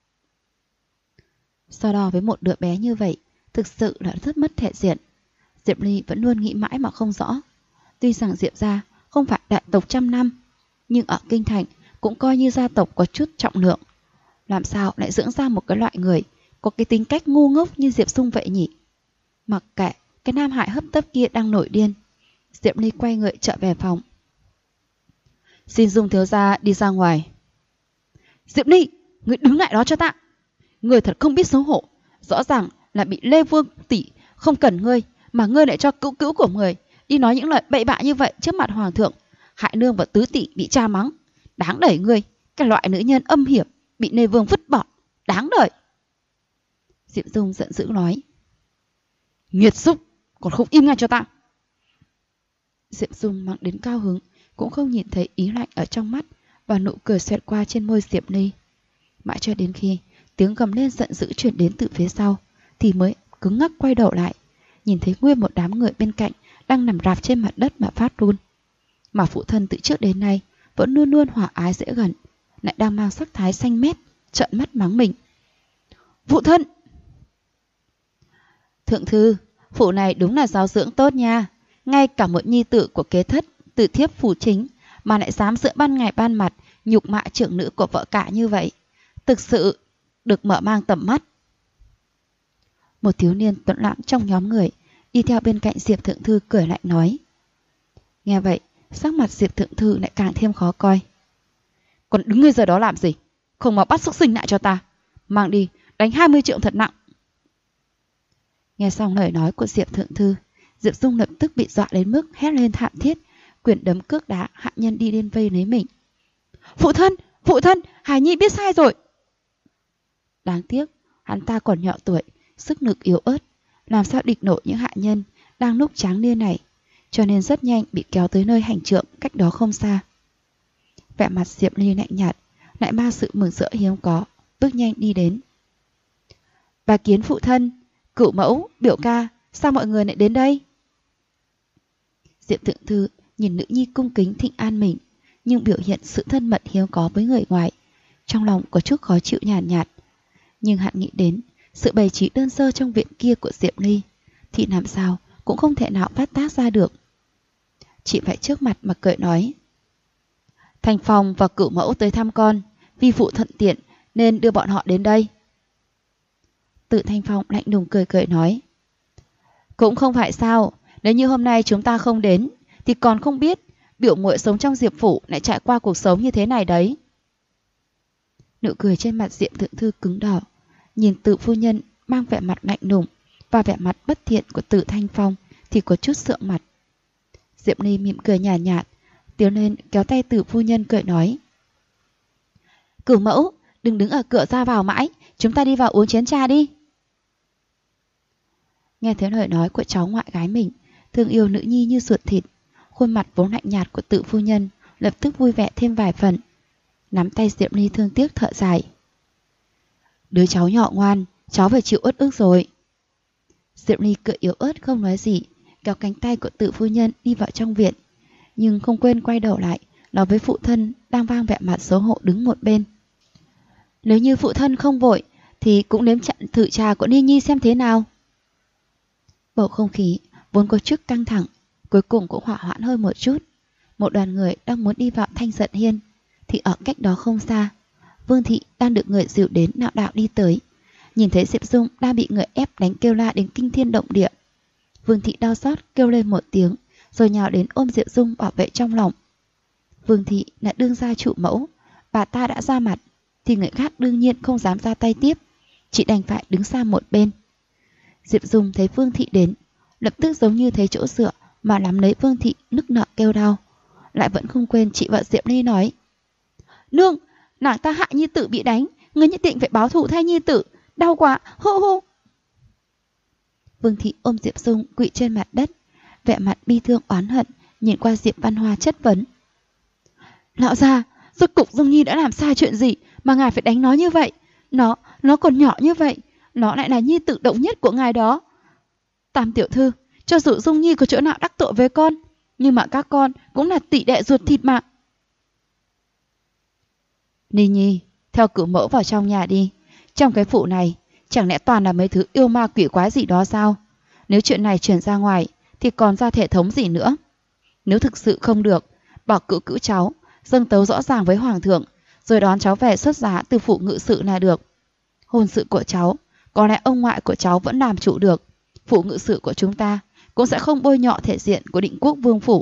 So đo với một đứa bé như vậy, thực sự là rất mất thể diện. Diệp Ly vẫn luôn nghĩ mãi mà không rõ. Tuy rằng Diệp gia không phải đại tộc trăm năm, nhưng ở kinh thành cũng coi như gia tộc có chút trọng lượng. Làm sao lại dưỡng ra một cái loại người có cái tính cách ngu ngốc như Diệp Dung vậy nhỉ? Mặc kệ cái nam hại hấp tấp kia đang nổi điên, Diệp Ly quay người trở về phòng. Xin Dung thiếu gia đi ra ngoài. Diệp Ly, người đứng lại đó cho ta. Người thật không biết xấu hổ. Rõ ràng là bị Lê Vương tỷ không cần ngươi, mà ngươi lại cho cữu cữu của người đi nói những lời bậy bạ như vậy trước mặt hoàng thượng, hại nương và tứ tỷ bị cha mắng. Đáng đẩy ngươi, cái loại nữ nhân âm hiểm bị Lê Vương vứt bỏ, đáng đời. Diệp Dung giận dữ nói. Nghiệt xúc, còn không im ngay cho ta. Diệp Dung mang đến cao hứng, cũng không nhìn thấy ý lạnh ở trong mắt và nụ cười xoẹt qua trên môi Diệp Ly. Mãi cho đến khi tiếng gầm lên giận dữ chuyển đến từ phía sau thì mới cứng ngắc quay đầu lại, nhìn thấy nguyên một đám người bên cạnh đang nằm rạp trên mặt đất mà phát run. Mà phụ thân từ trước đến nay vẫn luôn luôn hòa ái dễ gần, lại đang mang sắc thái xanh mét, trợn mắt mắng mình. Phụ thân! Thượng thư, phụ này đúng là giáo dưỡng tốt nha. Ngay cả một nhi tử của kế thất, tử thiếp phủ chính mà lại dám giữa ban ngày ban mặt nhục mạ trưởng nữ của vợ cả như vậy, thực sự được mở mang tầm mắt. Một thiếu niên tuấn lãng trong nhóm người đi theo bên cạnh Diệp thượng thư cười lạnh nói. Nghe vậy, sắc mặt Diệp thượng thư lại càng thêm khó coi. Còn đứng ngay giờ đó làm gì? Không mau bắt xúc sinh lại cho ta, mang đi đánh 20 triệu thật nặng. Nghe xong lời nói của Diệp thượng thư, Diệp Dung lập tức bị dọa đến mức hét lên thảm thiết, quyền đấm cước đá hạ nhân đi lên vây lấy mình. Phụ thân, Hải Nhi biết sai rồi. Đáng tiếc, hắn ta còn nhỏ tuổi, sức lực yếu ớt, làm sao địch nổi những hạ nhân đang lúc tráng niên này, cho nên rất nhanh bị kéo tới nơi hành trượng cách đó không xa. Vẻ mặt Diệp Ly lạnh nhạt, lại mang sự mừng rỡ hiếm có, bước nhanh đi đến. Bà kiến phụ thân, cửu mẫu, biểu ca, sao mọi người lại đến đây? Diệp thượng thư nhìn nữ nhi cung kính thịnh an mình, nhưng biểu hiện sự thân mật hiếm có với người ngoài, trong lòng có chút khó chịu nhàn nhạt. Nhưng hắn nghĩ đến sự bày trí đơn sơ trong viện kia của Diệp Ly, thì làm sao cũng không thể nào phát tác ra được. Chị phải trước mặt mà cười nói. Thành Phong và cửu mẫu tới thăm con, vì phụ thuận tiện nên đưa bọn họ đến đây. Tự Thanh Phong lạnh lùng cười cười nói. Cũng không phải sao, Nếu như hôm nay chúng ta không đến thì còn không biết biểu muội sống trong Diệp phủ lại trải qua cuộc sống như thế này đấy. Nụ cười trên mặt Diệp Thượng Thư cứng đỏ, nhìn Tự phu nhân mang vẻ mặt lạnh lùng và vẻ mặt bất thiện của Tự Thanh Phong thì có chút sượng mặt. Diệp Ly mỉm cười nhàn nhạt, tiến lên kéo tay Tự phu nhân cười nói: Cửu mẫu, đừng đứng ở cửa ra vào mãi, chúng ta đi vào uống chén trà đi. Nghe thấy lời nói của cháu ngoại gái mình, thương yêu nữ nhi như ruột thịt, khuôn mặt vốn lạnh nhạt của Tự phu nhân lập tức vui vẻ thêm vài phần. Nắm tay Diệp Ly thương tiếc thở dài: Đứa cháu nhỏ ngoan, cháu phải chịu uất ức rồi. Diệp Ly cười yếu ớt không nói gì, kéo cánh tay của Tự phu nhân đi vào trong viện, nhưng không quên quay đầu lại nói với phụ thân đang vang vẻ mặt xấu hổ đứng một bên: Nếu như phụ thân không vội thì cũng nếm thử trà của Ni Nhi xem thế nào. Bầu không khí vốn có chút căng thẳng cuối cùng cũng hỏa hoãn hơn một chút. Một đoàn người đang muốn đi vào Thanh Giận Hiên thì ở cách đó không xa, Vương thị đang được người dìu đến nạo đạo đi tới. Nhìn thấy Diệp Dung đang bị người ép đánh kêu la đến kinh thiên động địa, Vương thị đau xót kêu lên một tiếng rồi nhào đến ôm Diệp Dung bảo vệ trong lòng. Vương thị là đương gia chủ mẫu, bà ta đã ra mặt thì người khác đương nhiên không dám ra tay tiếp, chỉ đành phải đứng xa một bên. Diệp Dung thấy Vương thị đến, lập tức giống như thấy chỗ dựa mà nắm lấy Vương thị nức nở kêu đau, lại vẫn không quên chị vợ Diệp Ly nói: Nương, nàng ta hại nhi tử bị đánh, ngươi nhất định phải báo thù thay nhi tử, đau quá, hô hô. Vương thị ôm Diệp Dung quỵ trên mặt đất, vẻ mặt bi thương oán hận, nhìn qua Diệp Văn Hoa chất vấn: Lão gia, rốt cục Dung Nhi đã làm sai chuyện gì mà ngài phải đánh nó như vậy? Nó còn nhỏ như vậy, nó lại là nhi tử độc nhất của ngài đó. Tam tiểu thư, cho dù Dung Nhi có chỗ nào đắc tội với con, nhưng mà các con cũng là tỷ đệ ruột thịt mà. Ni Nhi, theo cửu mẫu vào trong nhà đi. Trong cái phủ này, chẳng lẽ toàn là mấy thứ yêu ma quỷ quái gì đó sao? Nếu chuyện này truyền ra ngoài, thì còn ra thể thống gì nữa? Nếu thực sự không được, bảo cữu cữu cháu dâng tấu rõ ràng với hoàng thượng, rồi đón cháu về xuất giá từ phủ ngự sự là được. Hôn sự của cháu, có lẽ ông ngoại của cháu vẫn làm chủ được. Phủ ngự sự của chúng ta cũng sẽ không bôi nhọ thể diện của Định Quốc vương phủ.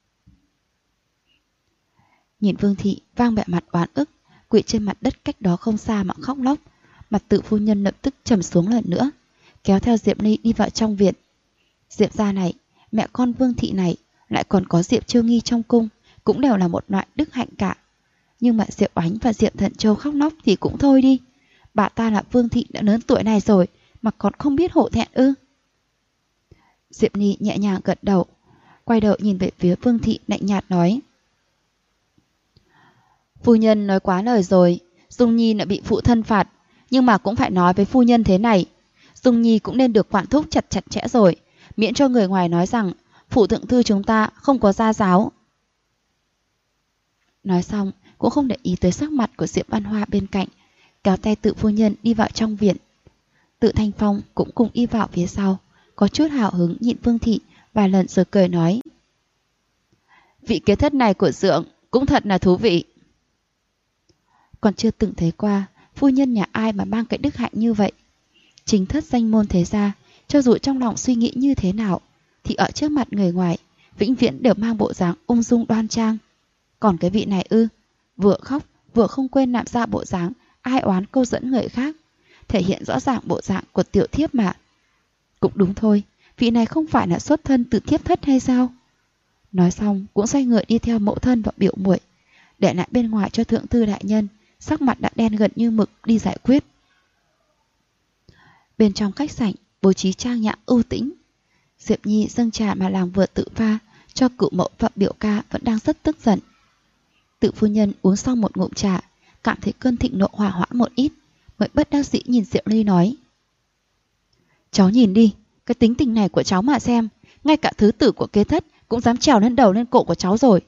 Nhìn Vương thị vang vẻ mặt oán ức, quỵ trên mặt đất cách đó không xa mà khóc lóc, mặt Tự phu nhân lập tức trầm xuống lần nữa, kéo theo Diệp Ly đi vào trong viện. Diệp gia này, mẹ con Vương thị này, lại còn có Diệp Chiêu Nghi trong cung, cũng đều là một loại đức hạnh cả. Nhưng mà Diệp Oánh và Diệp Thận Châu khóc lóc thì cũng thôi đi. Bà ta là Vương thị đã lớn tuổi này rồi mà còn không biết hổ thẹn ư? Diệp Ly nhẹ nhàng gật đầu, quay đầu nhìn về phía Vương thị lạnh nhạt nói: Phu nhân nói quá lời rồi, Dung Nhi đã bị phụ thân phạt, nhưng mà cũng phải nói với phu nhân thế này, Dung Nhi cũng nên được quản thúc chặt chẽ rồi, miễn cho người ngoài nói rằng phủ thượng thư chúng ta không có gia giáo. Nói xong cũng không để ý tới sắc mặt của Diệp Văn Hoa bên cạnh, kéo tay Tự phu nhân đi vào trong viện. Tự Thanh Phong cũng cùng đi vào phía sau, có chút hào hứng nhịn Vương thị vài lần rồi cười nói: Vị kế thất này của Dượng cũng thật là thú vị. Còn chưa từng thấy qua phu nhân nhà ai mà mang cái đức hạnh như vậy. Chính thất danh môn thế gia, cho dù trong lòng suy nghĩ như thế nào thì ở trước mặt người ngoài vĩnh viễn đều mang bộ dáng ung dung đoan trang. Còn cái vị này ư, vừa khóc vừa không quên làm ra bộ dáng ai oán câu dẫn người khác, thể hiện rõ ràng bộ dạng của tiểu thiếp mà. Cũng đúng thôi, vị này không phải là xuất thân từ thiếp thất hay sao? Nói xong cũng xoay người đi theo mẫu thân và biểu muội, để lại bên ngoài cho thượng thư đại nhân, sắc mặt đã đen gần như mực đi giải quyết. Bên trong khách sảnh bố trí trang nhã ưu tĩnh, Diệp Nhi dâng trà mà làm vừa tự pha cho cửu mẫu và biểu ca vẫn đang rất tức giận. Tự phu nhân uống xong một ngụm trà, cảm thấy cơn thịnh nộ hòa hoãn một ít, mới bất đắc dĩ nhìn Diệp Ly nói: Cháu nhìn đi, cái tính tình này của cháu mà xem, ngay cả thứ tử của kế thất cũng dám trèo lên đầu lên cổ của cháu rồi.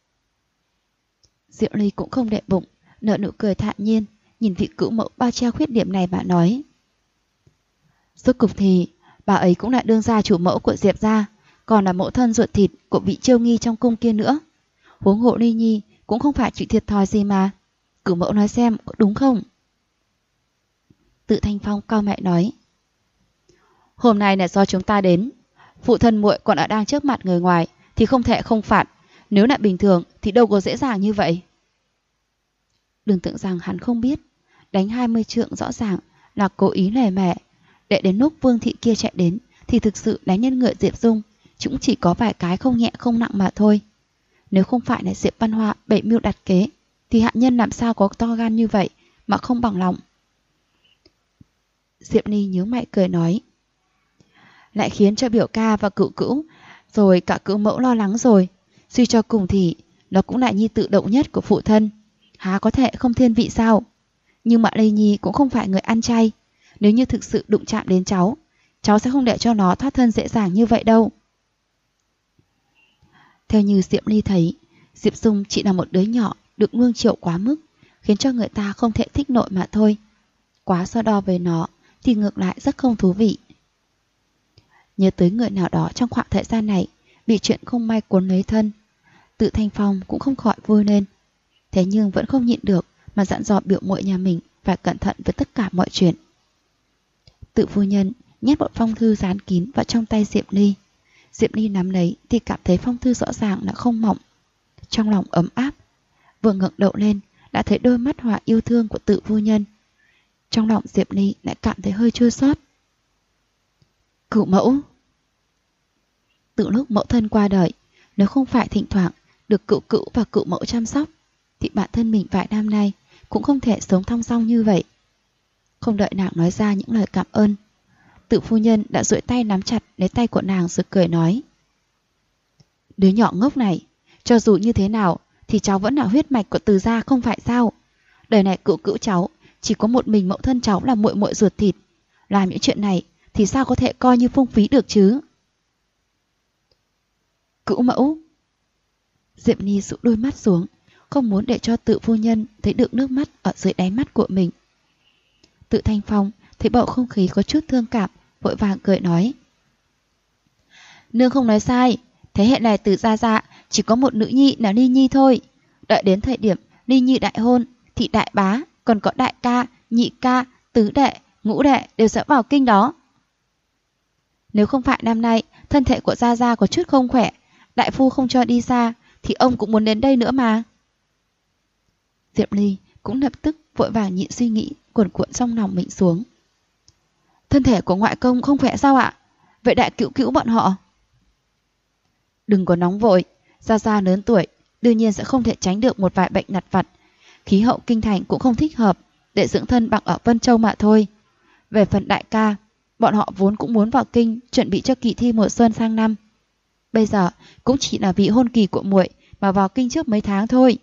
Diệp Ly cũng không đệ bụng, nở nụ cười thản nhiên, nhìn vị cữu mẫu bao treo khuyết điểm này mà nói: Rốt cục thì bà ấy cũng là đương gia chủ mẫu của Diệp gia, còn là mẫu thân ruột thịt của vị Chiêu Nghi trong cung kia nữa. Huống hộ Ly Nhi cũng không phải chịu thiệt thòi gì mà. Cửu mẫu nói xem có đúng không? Tự Thanh Phong cau mày nói: Hôm nay là do chúng ta đến, Phụ thân muội còn ở đang trước mặt người ngoài thì không thể không phạt. Nếu là bình thường thì đâu có dễ dàng như vậy. Đừng tưởng rằng hắn không biết, đánh 20 trượng rõ ràng là cố ý lề mề. Để đến lúc Vương thị kia chạy đến thì thực sự đánh nhân ngựa Diệp Dung cũng chỉ có vài cái không nhẹ không nặng mà thôi. Nếu không phải là Diệp Văn Hoa bày mưu đặt kế thì hạ nhân làm sao có to gan như vậy mà không bằng lòng. Diệp Ly nhướng mày cười nói, lại khiến cho biểu ca và cựu cữu rồi cả cữu mẫu lo lắng rồi. Suy cho cùng thì nó cũng là nhi tự động nhất của phụ thân, há có thể không thiên vị sao? Nhưng mà Lê Nhi cũng không phải người ăn chay. Nếu như thực sự đụng chạm đến cháu, cháu sẽ không để cho nó thoát thân dễ dàng như vậy đâu. Theo như Diệp Ly thấy, Diệp Dung chỉ là một đứa nhỏ được nuông chiều quá mức, khiến cho người ta không thể thích nổi mà thôi. Quá so đo với nó thì ngược lại rất không thú vị. Nhớ tới người nào đó trong khoảng thời gian này bị chuyện không may cuốn lấy thân, Tự Thanh Phong cũng không khỏi vui lên. Thế nhưng vẫn không nhịn được mà dặn dò biểu muội nhà mình phải cẩn thận với tất cả mọi chuyện. Tự phu nhân nhét một phong thư dán kín vào trong tay Diệp Ly. Diệp Ly nắm lấy thì cảm thấy phong thư rõ ràng là không mỏng. Trong lòng ấm áp, vừa ngẩng đầu lên đã thấy đôi mắt hòa yêu thương của Tự phu nhân. Trong lòng Diệp Ly lại cảm thấy hơi chua xót. Cửu mẫu. Từ lúc mẫu thân qua đời, nếu không phải thỉnh thoảng được cựu cữu và cựu mẫu chăm sóc thì bản thân mình vài năm nay cũng không thể sống thong dong như vậy. Không đợi nàng nói ra những lời cảm ơn, Tự phu nhân đã duỗi tay nắm chặt lấy tay của nàng rồi cười nói, đứa nhỏ ngốc này, cho dù như thế nào thì cháu vẫn là huyết mạch của Từ gia không phải sao? Đời này cựu cữu cháu chỉ có một mình mẫu thân cháu là muội muội ruột thịt, làm những chuyện này thì sao có thể coi như phung phí được chứ? Cữu mẫu. Diệp Ly sụ đôi mắt xuống, không muốn để cho Tự phu nhân thấy được nước mắt ở dưới đáy mắt của mình. Tự Thanh Phong thấy bầu không khí có chút thương cảm, vội vàng cười nói, nương không nói sai, thế hệ này Từ gia gia chỉ có một nữ nhi là Ly Nhi thôi. Đợi đến thời điểm Ly Nhi đại hôn thì đại bá còn có đại ca, nhị ca, tứ đệ, ngũ đệ đều sẽ vào kinh đó. Nếu không phải năm nay thân thể của gia gia có chút không khỏe, đại phu không cho đi xa, thì ông cũng muốn đến đây nữa mà. Diệp Ly cũng lập tức vội vàng nhịn suy nghĩ cuồn cuộn trong lòng mình xuống. Thân thể của ngoại công không khỏe sao ạ? Vậy đại cữu cữu bọn họ? Đừng có nóng vội, gia gia lớn tuổi, đương nhiên sẽ không thể tránh được một vài bệnh lặt vặt. Khí hậu kinh thành cũng không thích hợp để dưỡng thân bằng ở Vân Châu mà thôi. Về phần đại ca, bọn họ vốn cũng muốn vào kinh chuẩn bị cho kỳ thi mùa xuân sang năm. Bây giờ cũng chỉ là vì hôn kỳ của muội mà vào kinh trước mấy tháng thôi.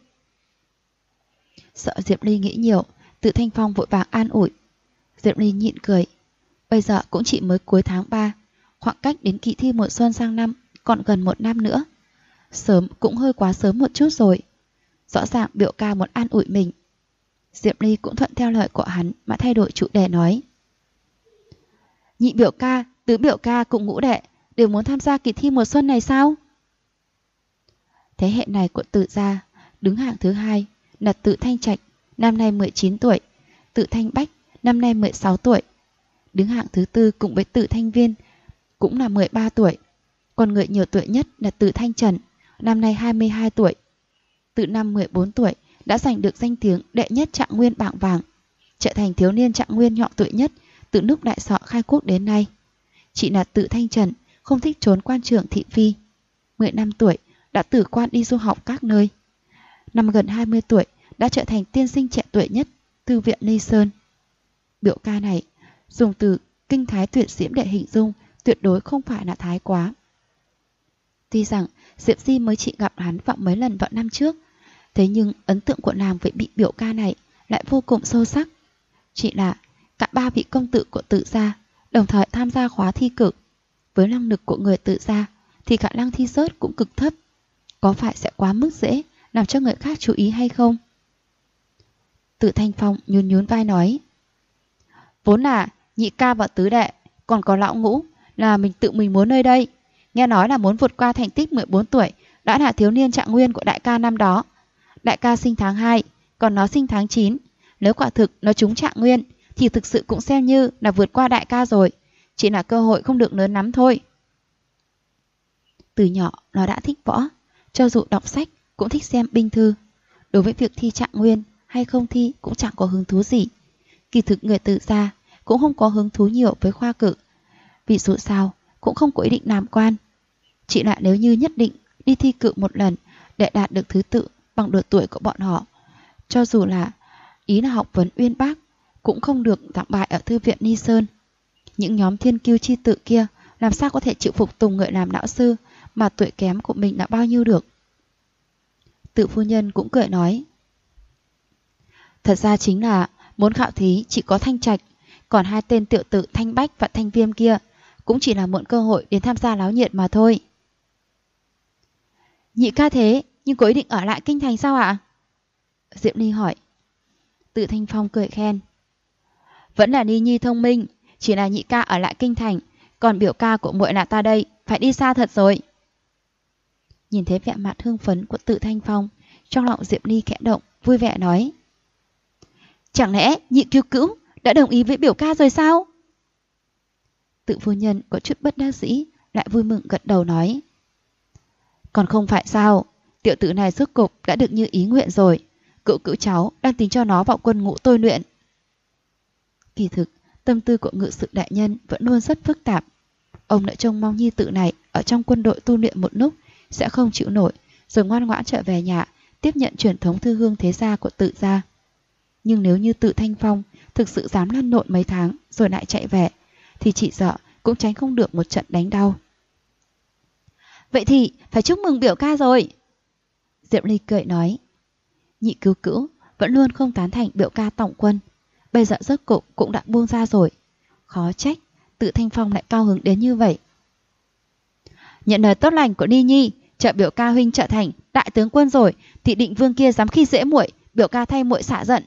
Sợ Diệp Ly nghĩ nhiều, Tự Thanh Phong vội vàng an ủi. Diệp Ly nhịn cười. Bây giờ cũng chỉ mới cuối tháng 3, khoảng cách đến kỳ thi mùa xuân sang năm còn gần 1 năm nữa. Sớm cũng hơi quá sớm một chút rồi. Rõ ràng biểu ca muốn an ủi mình. Diệp Ly cũng thuận theo lời của hắn mà thay đổi chủ đề nói, nhị biểu ca, tứ biểu ca cùng ngũ đệ đều muốn tham gia kỳ thi mùa xuân này sao? Thế hệ này của Tự gia đứng hàng thứ 2 là Tự Thanh Trạch, năm nay 19 tuổi, Tự Thanh Bách, năm nay 16 tuổi. Đứng hạng thứ 4 cùng với Tự Thanh Viên, cũng là 13 tuổi. Còn người nhiều tuổi nhất là Tự Thanh Trần, năm nay 22 tuổi. Từ năm 14 tuổi đã giành được danh tiếng đệ nhất Trạng Nguyên bảng vàng, trở thành thiếu niên Trạng Nguyên nhỏ tuổi nhất từ lúc đại sọ khai quốc đến nay. Chỉ là Tự Thanh Trần không thích trốn quan trường thị phi. 15 tuổi đã từ quan đi du học các nơi. Năm gần 20 tuổi đã trở thành tiên sinh trẻ tuổi nhất thư viện Ly Sơn. Biểu ca này dùng từ kinh thái tuyệt diễm để hình dung tuyệt đối không phải là thái quá. Tuy rằng Diệp Di mới chỉ gặp hắn vào mấy lần vào năm trước, thế nhưng ấn tượng của nàng với vị biểu ca này lại vô cùng sâu sắc. Chỉ là cả 3 vị công tử của Tự gia đồng thời tham gia khóa thi cử. Với năng lực của người Tự gia thì khả năng thi rớt cũng cực thấp. Có phải sẽ quá mức dễ làm cho người khác chú ý hay không? Tự Thanh Phong nhún nhún vai nói, vốn là nhị ca và tứ đệ, còn có lão ngũ là mình tự mình muốn nơi đây. Nghe nói là muốn vượt qua thành tích 14 tuổi đã là thiếu niên Trạng Nguyên của đại ca năm đó. Đại ca sinh tháng 2, còn nó sinh tháng 9. Nếu quả thực nó trúng Trạng Nguyên thì thực sự cũng xem như là vượt qua đại ca rồi. Chỉ là cơ hội không được lớn lắm thôi. Từ nhỏ nó đã thích võ, cho dù đọc sách cũng thích xem binh thư. Đối với việc thi trạng nguyên hay không thi cũng chẳng có hứng thú gì. Kỳ thực người Từ gia cũng không có hứng thú nhiều với khoa cử, vì dù sao cũng không có ý định làm quan. Chỉ là nếu như nhất định đi thi cử một lần để đạt được thứ tự bằng độ tuổi của bọn họ, cho dù là ý là học vấn uyên bác, cũng không được tặng bài ở thư viện Ni Sơn. Những nhóm thiên kiêu chi tự kia làm sao có thể chịu phục tùng người làm lão sư mà tuổi kém của mình là bao nhiêu được. Tự phu nhân cũng cười nói, thật ra chính là muốn khảo thí chỉ có Thanh Trạch, còn hai tên tiểu tử Thanh Bách và Thanh Viêm kia cũng chỉ là mượn cơ hội đến tham gia náo nhiệt mà thôi. Nhị ca thế, nhưng có ý định ở lại kinh thành sao ạ? Diệm Ly hỏi. Tự Thanh Phong cười khen, vẫn là Ni Nhi thông minh, chỉ là nhị ca ở lại kinh thành, còn biểu ca của muội là ta đây, phải đi xa thật rồi. Nhìn thấy vẻ mặt hưng phấn của Tự Thanh Phong, trong lòng Diệm Ly khẽ động, vui vẻ nói, chẳng lẽ nhị cứu cữu đã đồng ý với biểu ca rồi sao? Tự phu nhân có chút bất đắc dĩ, lại vui mừng gật đầu nói, còn không phải sao, tiểu tử này rốt cục đã được như ý nguyện rồi, cữu cữu cháu đang tính cho nó vào quân ngũ tôi luyện. Kỳ thực, tâm tư của ngự sự đại nhân vẫn luôn rất phức tạp. Ông đã trông mong nhi tử này ở trong quân đội tu luyện một lúc sẽ không chịu nổi, rồi ngoan ngoãn trở về nhà tiếp nhận truyền thống thư hương thế gia của Tự gia. Nhưng nếu như Tự Thanh Phong thực sự dám lăn lộn mấy tháng rồi lại chạy về, thì chỉ sợ cũng tránh không được một trận đánh đau. Vậy thì phải chúc mừng biểu ca rồi. Diệm Ly cười nói, nhị cứu cữu vẫn luôn không tán thành biểu ca tổng quân, bây giờ rốt cục cũng đã buông ra rồi, khó trách Tự Thanh Phong lại cao hứng đến như vậy. Nhận lời tốt lành của Ni Nhi, trợ biểu ca huynh trở thành đại tướng quân rồi, thì định vương kia dám khi dễ muội, biểu ca thay muội xả giận.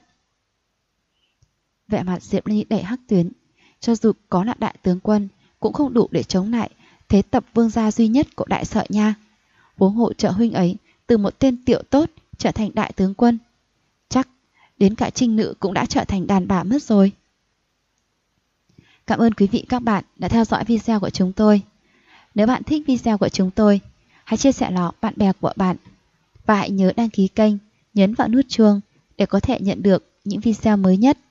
Vẻ mặt Diệm Ly đầy hắc tuyến, cho dù có là đại tướng quân cũng không đủ để chống lại thế tập vương gia duy nhất của đại Sợi Nha. Huống hộ trợ huynh ấy từ một tên tiểu tốt trở thành đại tướng quân, chắc đến cả trinh nữ cũng đã trở thành đàn bà mất rồi. Cảm ơn quý vị các bạn đã theo dõi video của chúng tôi. Nếu bạn thích video của chúng tôi, hãy chia sẻ nó bạn bè của bạn. Và hãy nhớ đăng ký kênh, nhấn vào nút chuông để có thể nhận được những video mới nhất.